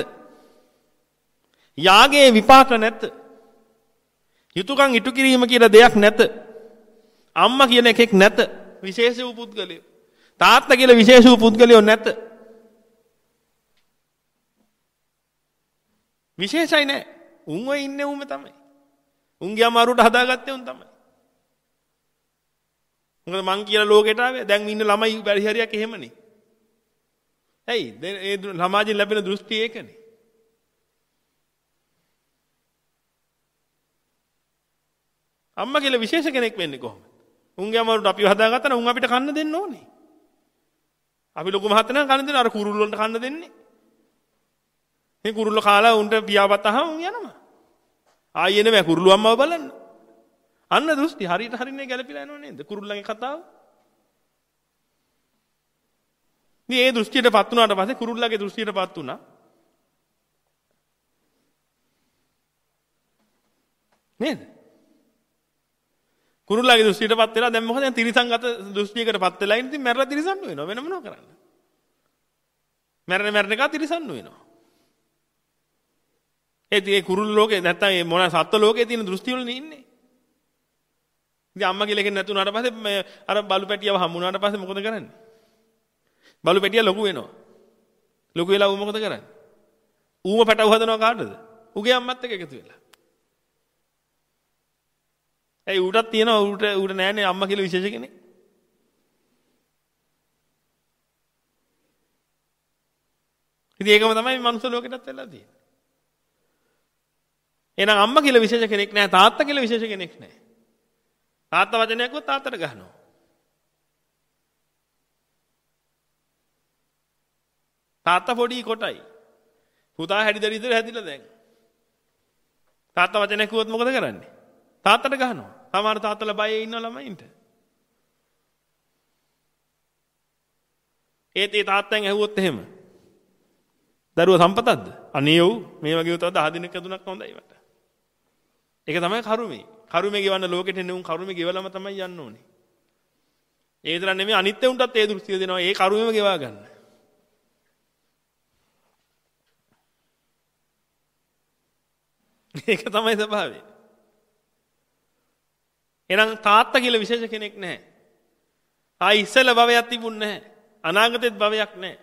A: යාගයේ විපාක නැත. යුතුයකම් ඉටු කිරීම කියලා දෙයක් නැත. අම්මා කියන එකෙක් නැත. විශේෂ වූ පුද්ගලයෝ. තාත්තා කියලා විශේෂ වූ පුද්ගලයෝ නැත. විශේෂයි නෑ. උන් ඔය ඉන්නේ උම තමයි. උන්ගේ අමාරුවට හදාගත්තේ උන් තමයි. මොකද මං කියලා ලෝකෙට ආවේ දැන් ඉන්න ළමයි පරිහරියක් එහෙමනේ. ඇයි? ඒ සමාජයෙන් ලැබෙන දෘෂ්ටි ඒකනේ. අම්මා කියලා විශේෂ කෙනෙක් වෙන්නේ කොහොමද? උන්ගේ අමාරුවට අපිව හදාගත්තා නම් උන් අපිට කන්න දෙන්න ඕනේ. අපි ලොකු මහත් නම් කන්න දෙන්න අර කුරුල්ල වලට කන්න දෙන්නේ. මේ කුරුල්ල කාලා උන්ට පියාපත් අහම උන් යනවා. ආයෙ නෙමෙයි කුරුල්ල අම්මව බලන්න. අන්න දෘෂ්ටි හරියට හරිනේ ගැලපිලා යනව නේද? කුරුල්ලන්ගේ කතාව. මේ ඒ දෘෂ්ටියටපත් වුණාට පස්සේ කුරුල්ලගේ දෘෂ්ටියටපත් වුණා. නේද? කුරුල්ලගේ දෘෂ්ටියටපත් වෙලා දැන් මොකද? දැන් තිරිසන්ගත දෘෂ්ටියකටපත් වෙලා ඉතින් මැරලා තිරිසන් වෙනවා. වෙන මොනව කරන්නේ? මැරෙන මැරෙන එක තිරිසන් වෙනවා. ඒ tie කුරුල්ල ලෝකේ නැත්තම් මේ මොන සත්ත්ව ලෝකේ තියෙන දෘෂ්ටි වලනේ ඉන්නේ. ඉතින් අම්මා කියලා කෙනෙක් නැතුණාට පස්සේ මේ අර බලු පැටියව හම්බුනාට පස්සේ මොකද කරන්නේ? බලු පැටිය ලොකු වෙනවා. ලොකු වෙලා ඌ මොකද කරන්නේ? ඌම පැටව හදනවා කාටද? ඌගේ අම්මත් එක්ක එකතු වෙලා. ඒ ඌටත් තියෙනවා ඌට ඌට නෑනේ අම්මා කියලා විශේෂ කෙනෙක්. ඉතින් ඒකම තමයි මනුස්ස ලෝකෙටත් වෙලා තියෙන්නේ. එහෙනම් අම්මා කියලා විශේෂ කෙනෙක් නෑ තාත්තා කියලා විශේෂ කෙනෙක් නෑ. තාත්තා වචනයක් කිව්වොත් තාත්තට ගහනවා. තාත්තා පොඩි කොටයි. පුතා හැඩි දරි ඉතර හැදිලා දැන්. තාත්තා වචනයක් කිව්වොත් මොකද කරන්නේ? තාත්තට ගහනවා. සමහර තාත්තලා බයේ ඉන්න ළමයින්ට. ඒත් ඒ තාත්තෙන් ඇහුවොත් එහෙම. දරුවා සම්පතක්ද? අනේ ඔව් මේ වගේ උතව දහ දිනක තුනක් හොඳයි මට. ඒක තමයි කරුමේ. කරුමේ ගෙවන්න ලෝකෙට එන්නේ උන් කරුමේ ගෙවලම තමයි යන්න ඕනේ. ඒ විතර නෙමෙයි අනිත් උන්ටත් ඒ දෘෂ්ටිය දෙනවා. ඒ කරුමේම ගෙවා ගන්න. ඒක තමයි ස්වභාවය. එහෙනම් තාත්තා කියලා විශේෂ කෙනෙක් නැහැ. ආයි ඉස්සෙල්ල භවයක් තිබුණ නැහැ. අනාගතෙත් භවයක් නැහැ.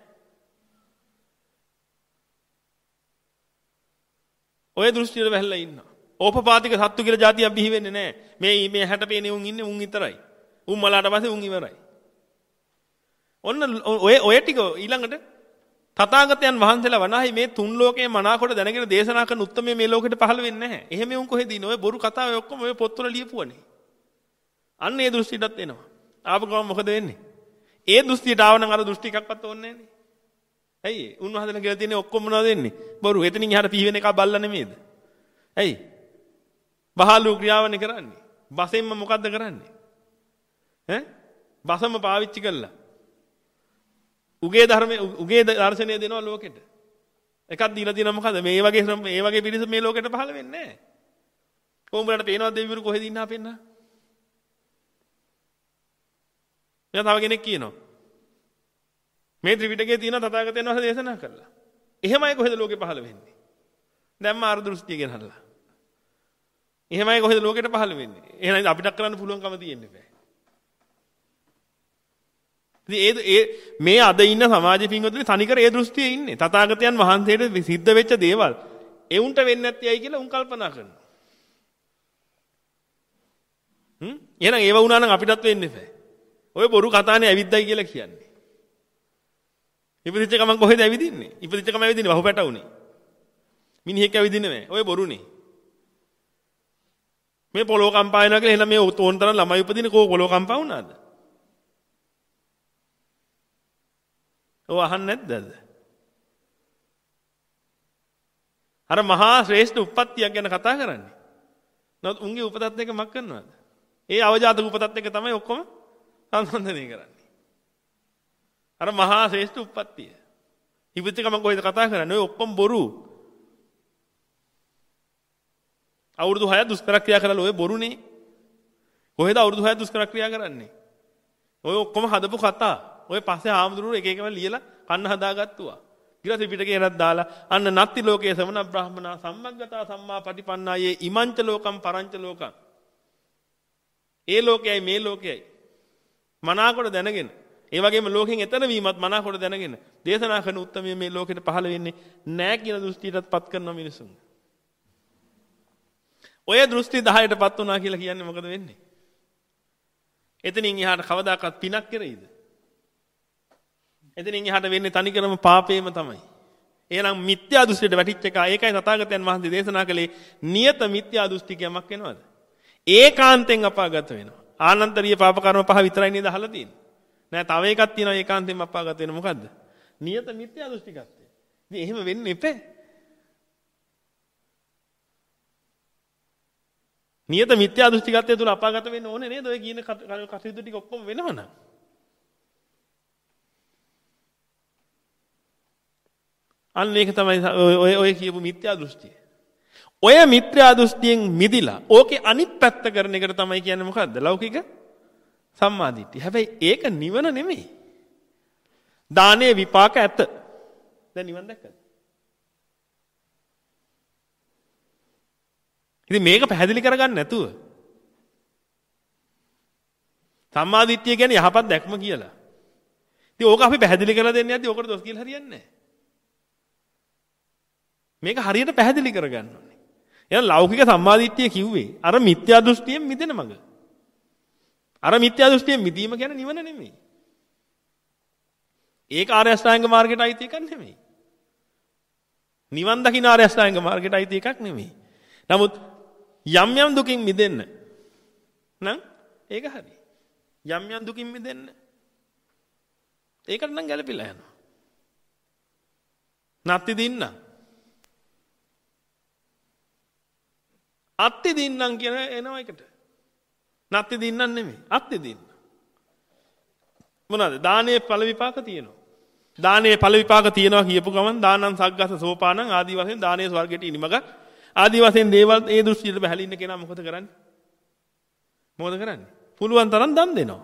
A: ඔය දෘෂ්ටිවල වැහැලා ඉන්නවා. ඕපපාතික සත්තු කියලා જાතියක් බිහි වෙන්නේ නැහැ. මේ මේ හැට පේනේ උන් ඉන්නේ උන් විතරයි. උන් මලාට පස්සේ උන් ඉවරයි. ඔන්න ඔය ඔය ටික ඊළඟට තථාගතයන් වහන්සේලා වනාහි මේ තුන් ලෝකයේ මනාකොට දැනගෙන දේශනා කරන උත්තරමේ මේ ලෝකෙට පහළ වෙන්නේ නැහැ. එහෙම උන් කොහෙද ඉන්නේ? ඔය බොරු කතාව ඔය ඔක්කොම ඔය පොත්වල ලියපුවනේ. අන්න ඒ දෘෂ්ටියටත් එනවා. ආපු ගමන් මොකද වෙන්නේ? ඒ දෘෂ්ටියට ආව නම් අර දෘෂ්ටි එකක්වත් ඕනේ නැන්නේ. ඇයි? උන්වහන්සේලා කියලා තියෙන්නේ ඔක්කොම මොනවද වෙන්නේ? බොරු. එතනින් එහාට පිහිවෙන එක බල්ලා නෙමෙයිද? ඇයි? බහලු ක්‍රියාවනේ කරන්නේ. බසෙන්ම මොකද්ද කරන්නේ? ඈ? බසම පාවිච්චි කළා. උගේ ධර්මයේ උගේ දර්ශනය දෙනවා ලෝකෙට. එකක් දීලා තියෙනවා මොකද? මේ වගේ මේ වගේ පිරිස මේ ලෝකෙට පහළ වෙන්නේ නැහැ. කොහොමද පේනවද දෙවිවරු කොහෙද ඉන්නා පෙන්නා? එයා තව කෙනෙක් කියනවා. මේ ත්‍රිපිටකයේ තියෙන තථාගතයන් වහන්සේ දේශනා කළා. එහෙමයි කොහෙද ලෝකෙ පහළ වෙන්නේ? දැන් මාර්ග දෘෂ්ටිය ගෙනහල්ලා. එහෙමයි කොහෙද ලෝකෙට පහළ වෙන්නේ? එහෙනම් අපිට කරන්න පුළුවන්කම තියෙන්නේ නැහැ. ඉතින් ඒ මේ අද ඉන්න සමාජ පින්වතුනි තනිකර ඒ දෘෂ්ටියේ ඉන්නේ. තථාගතයන් වහන්සේට සිද්ධ වෙච්ච දේවල් ඒ උන්ට වෙන්නේ නැත්තේයි කියලා උන් කල්පනා කරනවා. හ්ම්? එහෙනම් ඒව වුණා නම් අපිටත් වෙන්නේ නැහැ. ඔය බොරු කතානේ ඇවිද්දයි කියලා කියන්නේ. ඉපදිච්ච ගමන් කොහෙද ඇවිදින්නේ? ඉපදිච්ච ගමන් ඇවිදින්නේ වහු පැටවුනේ. මිනිහෙක් ඇවිදින්නේ නැහැ. ඔය බොරුනේ. මේ පොළොව කම්පා වෙනවා කියලා එහෙනම් මේ තෝන් තරම් ළමයි උපදින්නේ කෝ පොළොව කම්පා වුණාද? ඔය අහන්නේ නැද්ද? අර මහා ශ්‍රේෂ්ඨ උප්පත්තියක් ගැන කතා කරන්නේ. නමුත් උන්ගේ උපතත් එක්ක මක් කරනවද? ඒ අවජාතක උපතත් එක්ක තමයි ඔක්කොම සම්බන්ධනය කරන්නේ. අර මහා ශ්‍රේෂ්ඨ උප්පත්තිය. ඉපදිච්ච ගමන් කොහෙද කතා කරන්නේ? ඔය ඔක්කොම බොරු. අවුරුදු හයක් දුෂ්කර ක්‍රියා කරලා ඔය බොරුනේ. කොහෙද අවුරුදු හයක් දුෂ්කර ක්‍රියා කරන්නේ? ඔය ඔක්කොම හදපු කතා. ඔය පස්සේ ආම්දුරු එක එකම ලියලා කන්න හදාගත්තුවා. ඊළඟ පිටකේට දාලා අන්න නත්ති ලෝකයේ සමන බ්‍රාහ්මනා සම්මග්ගතා සම්මා පටිපන්නායේ ඉමංච ලෝකම් පරංච ලෝකම්. ඒ ලෝකයයි මේ ලෝකයයි මනාකොට දැනගෙන ඒ වගේම ලෝකෙන් එතර වීමත් මනාකොට දැනගෙන දේශනා කරන උත්තමය මේ ලෝකෙට පහළ වෙන්නේ නැහැ කියන දෘෂ්ටියටත් පත් කරන මිනිසුන්. ඔය දෘෂ්ටි දහයට පත් වුණා කියලා කියන්නේ මොකද වෙන්නේ? එතනින් එහාට කවදාකවත් පිනක් කෙරෙයිද? එතනින් එහාට වෙන්නේ තනිකරම පාපේම තමයි. එහෙනම් මිත්‍යා දෘෂ්ටියට වැටිච්ච එක ඒකයි තථාගතයන් වහන්සේ දේශනා කළේ නියත මිත්‍යා දෘෂ්ටිකයක් වෙනවද? ඒකාන්තයෙන් අපාගත වෙනවා. ආනන්තරීය පාප කර්ම පහ විතරයි නේද අහලා තියෙන්නේ. නෑ තව එකක් තියෙනවා ඒකාන්තයෙන් අපාගත වෙන මොකද්ද? නියත මිත්‍යා දෘෂ්ටිකත්වය. ඉතින් එහෙම වෙන්න එපේ. නියත මිත්‍යා දෘෂ්ටිකත්වය තුල අපාගත වෙන්න ඕනේ නේද? ඔය කියන කටයුතු ටික ඔක්කොම වෙනවනම්. අන්න ඒක තමයි ඔය ඔය කියපු මිත්‍යා දෘෂ්ටිය. ඔය මිත්‍යා දෘෂ්ටියෙන් මිදිලා ඕකේ අනිත් පැත්ත කරන එකට තමයි කියන්නේ මොකද්ද? ලෞකික සම්මාදිට්ඨිය. හැබැයි ඒක නිවන නෙමෙයි. දානයේ විපාක ඇත. දැන් නිවන් දැක්කද? ඉතින් මේක පැහැදිලි කරගන්න නැතුව සම්මාදිට්ඨිය කියන්නේ යහපත් දැක්ම කියලා. ඉතින් ඕක අපි පැහැදිලි කරලා දෙන්නේ නැද්දි ඕකට දොස් කියලා හරියන්නේ නැහැ. මේක හරියට පැහැදිලි කරගන්න ඕනේ. එහෙනම් ලෞකික සම්මාදිට්ඨිය කිව්වේ අර මිත්‍යා දෘෂ්ටියෙන් මිදෙන මඟ. අර මිත්‍යා දෘෂ්ටියෙන් මිදීම කියන්නේ නිවන නෙමෙයි. ඒක ආර්ය අෂ්ටාංග මාර්ගයට අයිති එකක් නෙමෙයි. නිවන් දකින්න ආර්ය අෂ්ටාංග මාර්ගයට අයිති එකක් නෙමෙයි. නමුත් යම් යම් දුකින් මිදෙන්න නම් ඒක හරි. යම් යම් දුකින් මිදෙන්න ඒකට නම් ගැළපෙලා යනවා. නැත්ති දින්න. අත්ති දින්නම් කියන එනවා එකට. නැත්ති දින්නන් නෙමෙයි. අත්ති දින්න. මොනවාද? දානයේ ඵල විපාක තියෙනවා. දානයේ ඵල විපාක තියෙනවා කියපු ගමන් දානං සග්ගස සෝපානං ආදී වශයෙන් දානයේ ස්වර්ගයට ඉනිමග ආදී වශයෙන් දේවල් ඒ දෘෂ්ටියට බහැලා ඉන්න කෙනා මොකද කරන්නේ? මොකද කරන්නේ? පුළුවන් තරම් දන් දෙනවා.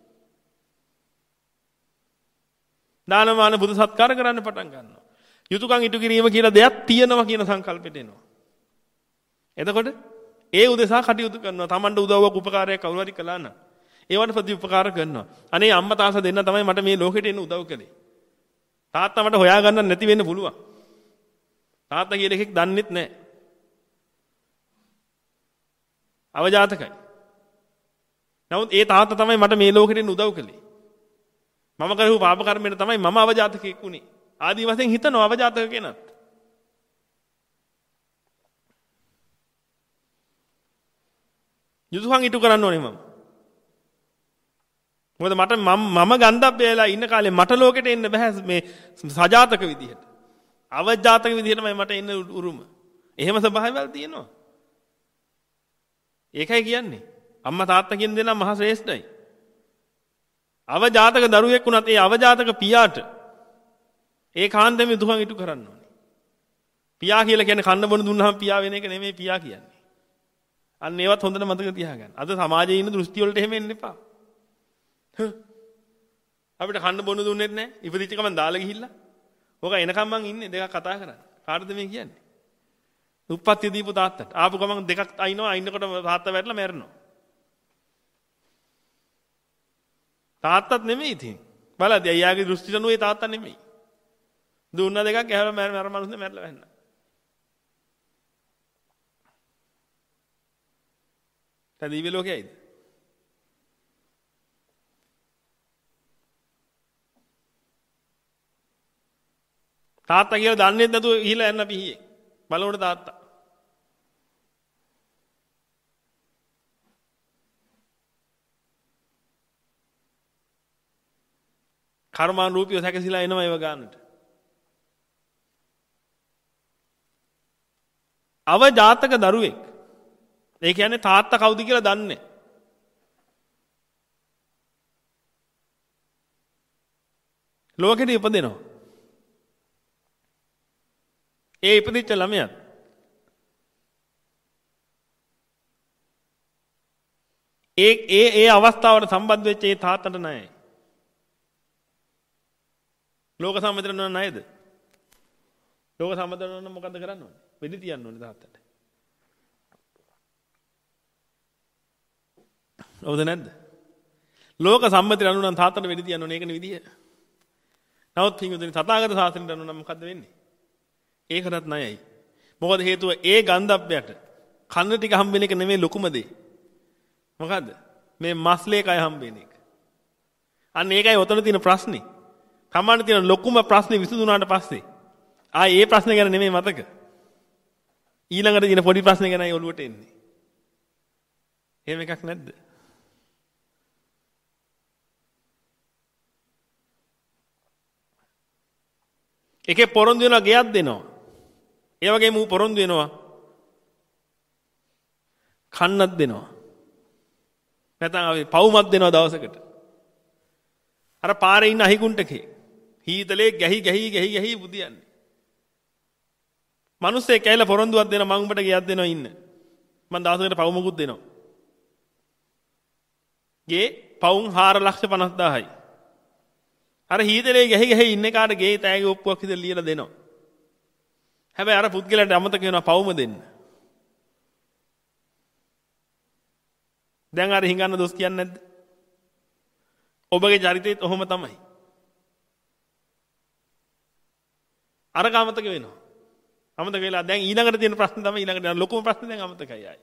A: දානමාන බුදු සත්කාර කරන්න පටන් ගන්නවා. යුතුයකම් ඉටු කිරීම කියලා දෙයක් තියෙනවා කියන සංකල්පෙට එනවා. එතකොට ඒ උදෙසා කටයුතු කරනවා. Tamanට උදව්වක් උපකාරයක් කවුරු හරි කළා නම් ඒවට ප්‍රතිඋපකාර කරනවා. අනේ අම්මා තාත්තා දෙන්න තමයි මට මේ ලෝකෙට එන්න උදව් කළේ. තාත්තා මට හොයාගන්න නැති වෙන්න පුළුවන්. තාත්තා කියන එකෙක් දන්නෙත් නැහැ. අවජාතකයි. නමුත් ඒ තාත්තා තමයි මට මේ ලෝකෙට එන්න උදව් කළේ. මම කරපු පාප කර්මෙන් තමයි මම අවජාතකෙක් වුනේ. ආදී වශයෙන් හිතනවා අවජාතක කෙනත්. යුතුයකම් ඉටු කරන්න ඕනේ මම. මොකද මට මම ගන්ධබ්බ වෙලා ඉන්න කාලේ මට ලෝකෙට එන්න බෑ මේ සජාතක විදිහට. අවජාතක විදිහටමයි මට එන්න උරුම. එහෙම ස්වභාවයල් තියෙනවා. ඒකයි කියන්නේ. අම්මා තාත්තා කියන දේ නම් මහා ශ්‍රේෂ්ඨයි. අවජාතක දරුවෙක් වුණත් ඒ අවජාතක පියාට ඒ කාන්දෙම යුතුයකම් ඉටු කරන්න ඕනේ. පියා කියලා කියන්නේ කන්න බොන දුන්නාම පියා වෙන එක නෙමෙයි පියා කියන්නේ. අන්න ඒවත් හොඳට මතක තියාගන්න. අද සමාජයේ ඉන්න දෘෂ්ටි වලට එහෙම එන්න එපා. අපිට කන්න බොන්න දුන්නෙත් නැහැ. ඉපදිච්ච ගමන් දාලා ගිහිල්ලා. ඕක එනකම් මං ඉන්නේ දෙකක් කතා කරන්නේ. කාටද මේ කියන්නේ? උප්පත්ති දීපු තාත්තට. ආපු ගමන් දෙකක් අයින්නවා. අයින්නකොට තාත්තා වැටලා මැරෙනවා. තාත්තත් නෙමෙයි ඉතින්. බලද්දි අයියාගේ දෘෂ්ටිට නුවේ තාත්තා නෙමෙයි. දුන්න දෙකක් ඇහැලා මැර මැර මනුස්සනේ මැරලා වැන්න. තදීවි ලෝකයයිද? තාත්තා කියලා දන්නේ නැතුව ගිහිලා යන්න පිහියේ. බලවට තාත්තා. කර්මාන් රූපිය සැකසීලා එනවා ඒව ගන්නට. අවජාතක දරුවෙක්. ඒ කියන්නේ තාත්තා කවුද කියලා දන්නේ. ලෝකෙට ඉපදෙනවා. ඒ ඉපදිච්ච ළමයාත් ඒ ඒ ඒ අවස්ථාවට සම්බන්ධ වෙච්ච ඒ තාත්තට නෑයි. ලෝක සම්මතන නේද? ලෝක සම්මත වෙනවා නම් මොකද්ද කරන්න ඕනේ? වෙඩි තියන්න ඕනේ තාත්තට. හවුද නැද්ද? ලෝක සම්මතයට අනුව නම් තාත්තට වෙඩි තියන්න ඕනේ. ඒකනේ විදිය. නමුත් හිඟුදෙනි තථාගත ශාසනයට අනුව නම් මොකද්ද වෙන්නේ? ඒකටත් ණයයි. මොකද හේතුව ඒ ගන්ධබ්බයට කන්න ටික හම්බෙන එක නෙමෙයි ලොකුම දේ. මොකද්ද? මේ මස්ලේ කය හම්බෙන එක. අන්න ඒකයි ඔතන තියෙන ප්‍රශ්නේ. තමන්ට තියෙන ලොකුම ප්‍රශ්නේ විසඳුනාට පස්සේ ආයේ ඒ ප්‍රශ්නේ ගැන නෙමෙයි මතක. ඊළඟට තියෙන පොඩි ප්‍රශ්නේ ගැනයි ඔළුවට එන්නේ. එහෙම එකක් නැද්ද? එකේ පොරොන්දු වෙනවා ගෙයක් දෙනවා. ඒ වගේම ඌ පොරොන්දු වෙනවා කන්නක් දෙනවා. නැත්නම් අපි පවුමක් දෙනවා දවසකට. අර පාරේ ඉන්න අහිගුන්ටකේ හීතලේ ගැහි ගැහි ගැහි ගැහි බුදියන්නේ. මිනිස්සේ කැයිලා පොරොන්දුවක් දෙනවා මම උඹට ගෙයක් දෙනවා ඉන්න. මම දවසකට පවුමකුත් දෙනවා. ගේ පවුම් හාර ලක්ෂ පනස් දාහයි. අර හීතලේ ගැහි ගැහි ඉන්න කාට ගේ තෑගි ඔප්පුවක් විතර ලියලා දෙනවා. හැබැයි අර පුද්ගලයාට අමතක වෙනවා පවුම දෙන්න. දැන් අර හිඟන්න දොස් කියන්නේ නැද්ද? ඔබගේ චරිතයත් ඔහොම තමයි. අර කාමතක වෙනවා. අමතක වෙලා දැන් ඊළඟට තියෙන ප්‍රශ්න තමයි ඊළඟට ලොකුම ප්‍රශ්නේ දැන් අමතකයි ආයි.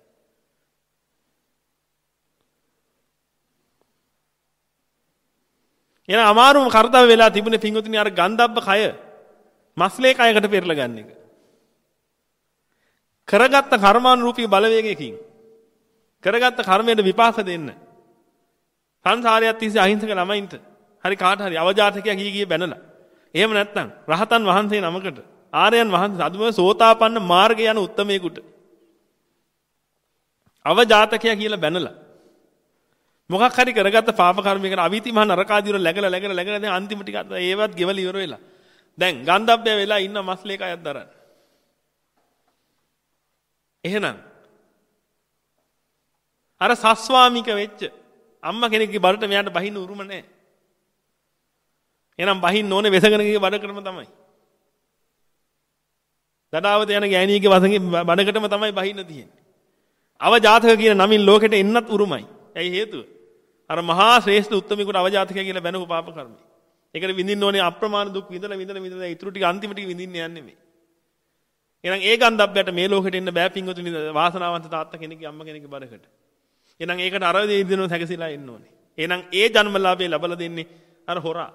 A: එන අමාරුම කාර්යය වෙලා තිබුණේ පින්වතුනි අර ගන්ධබ්බ කය මස්ලේ කයකට පෙරලා ගන්න එක. කරගත්ත කර්මානුරූපී බලවේගයකින් කරගත්ත කර්මයට විපාක දෙන්න. සංසාරයත් තිස්සේ අහිංසක ළමයින්ට හරි කාට හරි අවජාතකයා කී කී බැනලා. එහෙම නැත්නම් රහතන් වහන්සේ නමකට ආර්යයන් වහන්සේ අදුම සෝතාපන්න මාර්ගය යන උත්තමයෙකුට අවජාතකයා කියලා බැනලා. මොකක් හරි කරගත්ත පාප කර්මයකට අවීති මහ නරකාදී වල läගලා läගලා läගලා දැන් අන්තිම ටික ඒවත් ගෙවල ඉවර වෙලා. දැන් ගන්ධබ්බය වෙලා ඉන්න මස්ලේ කයක් දරන්න. එහෙනම් අර සස්වාමික වෙච්ච අම්මා කෙනෙක්ගේ බඩට මෙයාට බහින්න උරුම නැහැ. එහෙනම් බහින්න ඕනේ වෙසගෙනගේ බඩකටම තමයි. දඩාවත යන ගෑණියගේ වසඟේ බඩකටම තමයි බහින්න තියෙන්නේ. අවජාතක කියන නමින් ලෝකෙට එන්නත් උරුමයි. ඇයි හේතුව? අර මහා ශ්‍රේෂ්ඨ උත්තමයෙකුට අවජාතකය කියලා බැනපු පාප කර්මය. ඒකට විඳින්න ඕනේ අප්‍රමාණ දුක් විඳලා විඳලා විඳලා ඊටු ටික අන්තිම ටික විඳින්න යන්නේ මේ. එහෙනම් ඒ ගන්ධබ්බයට මේ ලෝකෙට එන්න බෑ පින්වතුනි වාසනාවන්ත තාත්තා කෙනෙක්ගේ අම්මා කෙනෙක්ගේ බඩකට. එහෙනම් ඒකට අර දෙවියන් හැකසිලා ඉන්න ඕනේ. එහෙනම් ඒ ජන්මලාභය ලැබලා දෙන්නේ අර හොරා.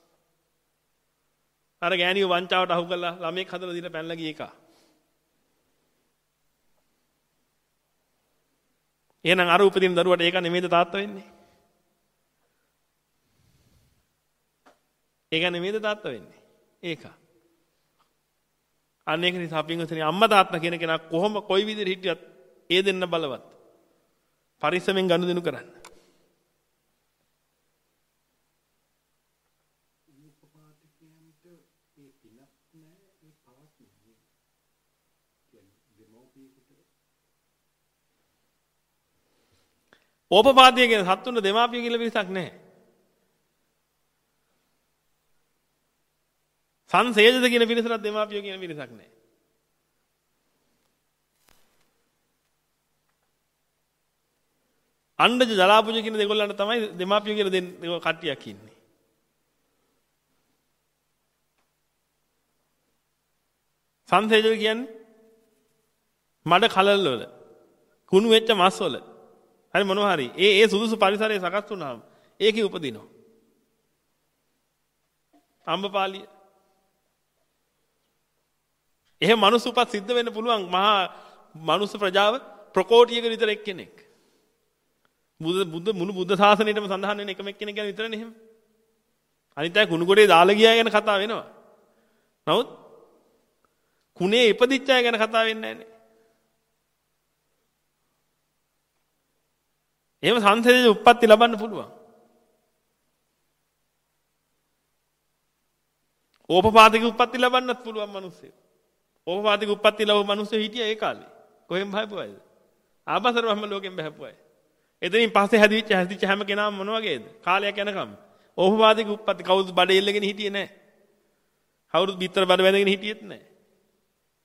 A: අර ගෑණිය වංචාවට අහු කරලා ළමෙක් හදලා දීලා පැනලා ගිය එක. එහෙනම් අර උපදින දරුවට ඒක නෙමෙයිද තාත්තා වෙන්නේ? ඒක නෙමෙයිද තාත්තා වෙන්නේ? ඒක. අනේක නිසා පින්වතුනි අම්මා තාත්තා කියන කෙනා කොහොම කොයි විදිහට හිටියත් ඒ දෙන්න බලවත්. පරිස්සමෙන් ගනුදෙනු කරන්න. ඕපපාතිය කියන සත්තුන්ට දෙමාපිය කියලා පිරිසක් නැහැ. සංසේජද කියන පිරිසට දෙමාපිය කියන පිරිසක් නැහැ. අණ්ඩජ ජලාපුජ කියන දෙගොල්ලන්ට තමයි දෙමාපිය කියලා දෙන්න කට්ටියක් ඉන්නේ. සංසේජද කියන්නේ මඩ කලල් වල කුණු වෙච්ච මස් වල හරි මොනවා හරි ඒ ඒ සුදුසු පරිසරයේ සකස් වුණාම ඒකේ උපදිනවා. අම්බපාලිය. එහෙම මනුස්ස උපත් සිද්ධ වෙන්න පුළුවන් මහා මනුස්ස ප්‍රජාව ප්‍රකෝටියක විතර එක්කෙනෙක්. බුදු බුදු මුළු බුද්ධ ශාසනයේම සඳහන් වෙන එකම එක්කෙනෙක් ගැන විතරනේ එහෙම. අනිත් අය කුණු ගොඩේ දාලා ගියා ගැන කතා වෙනවා. නමුත් කුණේ ඉපදිච්ච අය ගැන කතා වෙන්නේ නැහැ නේ. එහෙම සංසේජයේ උප්පත්ති ලබන්න පුළුවන්. ඕපපාතික උප්පත්ති ලබන්නත් පුළුවන් මිනිස්සු. ඕපපාතික උප්පත්ති ලැබු මිනිස්සු හිටියා ඒ කාලේ. කොහෙන් බහපු අයද? ආපසර බ්‍රහ්ම ලෝකෙන් බහපු අය. එතනින් පස්සේ හැදිච්ච හැදිච්ච හැම කෙනාම මොන වගේද? කාලයක් යනකම්. ඕපපාතික උප්පත්ති කවුරුත් බඩ එල්ලගෙන හිටියේ නැහැ. කවුරුත් බිත්තර බඩ වැඳගෙන හිටියෙත් නැහැ.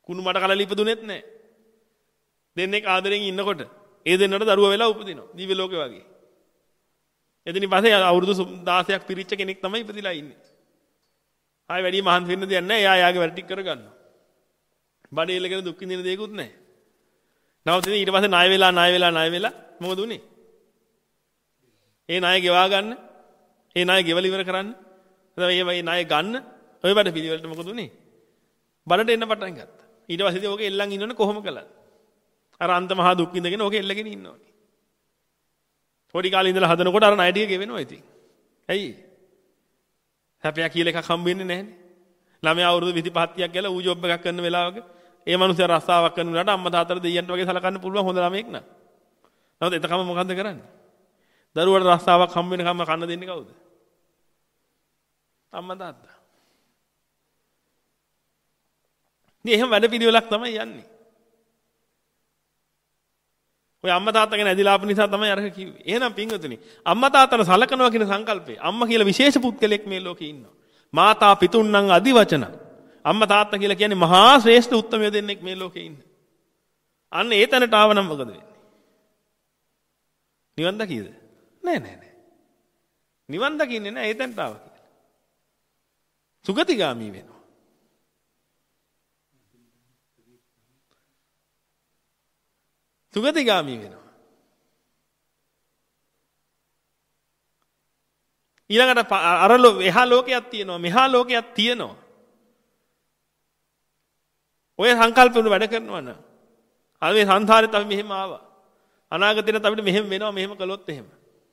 A: කුණු මඩ කලල ඉපදුනේත් නැහැ. දෙන්නේ ආදරෙන් ඉන්නකොට ඒ දෙන්නට දරුවා වෙලා උපදිනවා. දිව්‍ය ලෝකේ වගේ. එතනින් පස්සේ අවුරුදු දාසයක් පිරිච්ච කෙනෙක් තමයි ඉපදිලා ඉන්නේ. ආයෙ වැඩි මහන්සි වෙන්න දෙයක් නැහැ. එයා යාගේ වැඩ ටික කරගන්නවා. බඩේ ඉලගෙන දුක් විඳින දෙයක්වත් නැහැ. නැවත ඊට පස්සේ ණය වෙලා ණය වෙලා ණය වෙලා මොකද උනේ? ඒ ණය ගෙවා ගන්න. ඒ ණය ගෙවල ඉවර කරන්න. ඒ මේ ණය ගන්න. ඔය බඩ පිළිවෙලට මොකද උනේ? බඩට එන්න පටන් ගත්තා. ඊට පස්සේ ඕක එල්ලන් ඉන්නවනේ කොහොම කළාද? අර අන්ත මහා දුක් විඳගෙන ඕක එල්ලගෙන ඉන්නවනේ. පොඩි කාලේ ඉඳලා හදනකොට අර ණය ටික ගෙවෙනවා ඉතින්. ඇයි? හැපියා කියලා එකක් හම්බෙන්නේ නැහැනේ. ළමයා අවුරුදු විසිපහක් තිහක් ගිහලා ඌ ජොබ් එකක් කරන වෙලාවක ඒ මනුස්සයා රස්සාවක් කරන වෙලාවට අම්මා තාත්තට දෙයියන්ට වගේ සලකන්න පුළුවන් හොඳ ළමෙක් නා. නමුත් එතකම මොකද්ද කරන්නේ? දරුවට රස්සාවක් හම්බ වෙනකම් කන්න දෙන්නේ කවුද? අම්මා තාත්තා. මේ එහෙම වැඩ පිළිවෙලක් තමයි යන්නේ. ඔය අම්මා තාත්තා ගැන ඇදිලා ආපු නිසා තමයි අරක කිව්වේ. එහෙනම් පින්වතුනි අම්මා තාත්තට සලකනවා කියන සංකල්පය අම්මා කියලා විශේෂ පුද්ගලෙක් මේ ලෝකේ ඉන්නවා. මාතා පිතුන්නම් අදිවචන. අම්මා තාත්තා කියලා කියන්නේ මහා ශ්‍රේෂ්ඨ උත්තමය දෙන්නෙක් මේ ලෝකේ ඉන්නේ. අන්න ඒ තැනට ආව නම් මොකද වෙන්නේ? නිවන් දකීද? නෑ නෑ නෑ. නිවන් දකින්නේ නෑ ඒ තැනට ආව කියලා. සුගතිගාමී වෙනවා. සුගතිගාමී වෙනවා. ඊළඟට අර එහා ලෝකයක් තියෙනවා මෙහා ලෝකයක් තියෙනවා. ඔය සංකල්ප වල වැඩ කරනවා නම් අර මේ සංසාරෙත් අපි මෙහෙම ආවා. අනාගතේත් අපිට මෙහෙම වෙනවා මෙහෙම කළොත් එහෙම.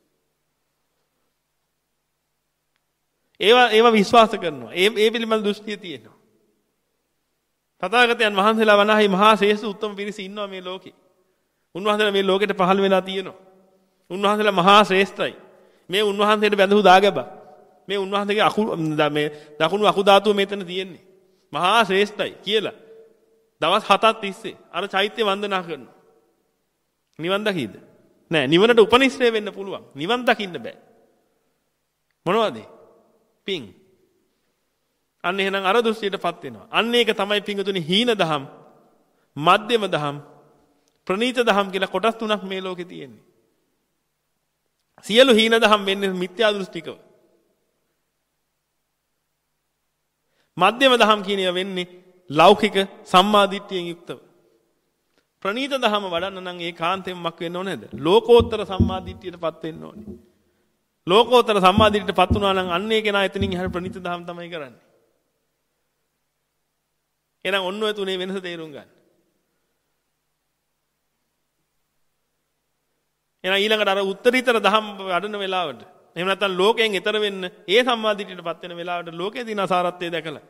A: ඒවා ඒවා විශ්වාස කරනවා. ඒ ඒ පිළිබඳ දෘෂ්ටිය තියෙනවා. තථාගතයන් වහන්සේලා වනාහි මහා ශ්‍රේෂ්ඨ උත්තම පිරිස ඉන්නවා මේ ලෝකේ. උන්වහන්සේලා මේ ලෝකෙට පහළ වෙලා තියෙනවා. උන්වහන්සේලා මහා ශ්‍රේෂ්ඨයි. මේ උන්වහන්සේට බැඳහු දාගබ. මේ උන්වහන්සේගේ අකු මේ දකුණු අකු ධාතුව මෙතන තියෙන්නේ. මහා ශ්‍රේෂ්ඨයි කියලා. දවස් හතක් තිස්සේ අර චෛත්‍ය වන්දනා කරනවා. නිවන් දකීද? නෑ නිවනට උපනිශ්‍රේ වෙන්න පුළුවන්. නිවන් දකින්න බෑ. මොනවද? පිං. අන්න එහෙනම් අර දෘෂ්ටියටපත් වෙනවා. අන්න ඒක තමයි පිංගුතුනි හීන දහම්, මධ්‍යම දහම්, ප්‍රනීත දහම් කියලා කොටස් තුනක් මේ ලෝකේ තියෙන්නේ. සියලු හීන දහම් වෙන්නේ මිත්‍යා දෘෂ්ටිකව. මධ්‍යම දහම් කියන ඒවා වෙන්නේ ලෞකික සම්මාදිට්ඨියෙන් යුක්තව. ප්‍රනීත දහම වඩන්න නම් ඒ කාන්තෙන් මක් වෙන්න ඕනේද? ලෝකෝත්තර සම්මාදිට්ඨියටපත් වෙන්න ඕනේ. ලෝකෝත්තර සම්මාදිට්ඨියටපත් වුණා නම් අන්න ඒ කෙනා එතනින් එහාට ප්‍රනීත දහම් තමයි කරන්නේ. එහෙනම් ඔන්න ඔය තුනේ වෙනස තේරුම් ගන්න. එහෙනම් ඊළඟට අර උත්තරීතර දහම් වඩන වෙලාවට එහෙම නැත්නම් ලෝකයෙන් ඈතර වෙන්න ඒ සම්මාදිට්ඨියටපත් වෙන වෙලාවට ලෝකයේ තියෙන අසාරත්වය දැකලා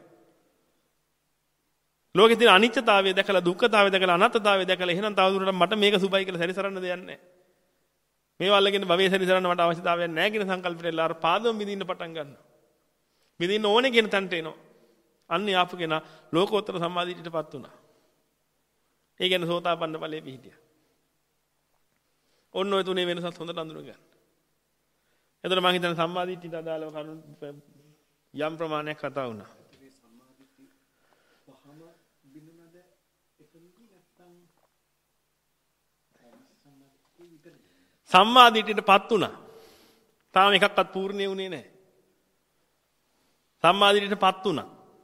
A: ලෝකයේ තියෙන අනිත්‍යතාවය දැකලා දුක්ඛතාවය දැකලා අනාත්මතාවය දැකලා එහෙනම් තවදුරටත් මට මේක සුබයි කියලා සැරිසරන්න දෙයක් නැහැ. මේ වල්ලගෙන භවයේ සැරිසරන්න මට අවශ්‍යතාවයක් නැහැ කියන සංකල්පෙට අර පාදම් මිදින්න පටන් ගන්නවා. මිදින්න ඕනේ කියන තැනට එනවා. අන්නේ ආපු කෙනා ලෝකෝත්තර සම්මාදිට්ඨියටපත් වුණා. ඒ කියන්නේ සෝතාපන්න ඵලයේ පිහිටියා. ඔන්න ඔය තුනේ වෙනසත් හොඳට අඳුන ගන්න. එතකොට මම හිතන්නේ සම්මාදිට්ඨියට අදාළව කරුණු යම් ප්‍රමාණයක් කතා වුණා. සම්මාදිට්ඨියටපත් වුණා. තාම එකක්වත් පූර්ණේ වුණේ නැහැ. සම්මාදිට්ඨියටපත් වුණා.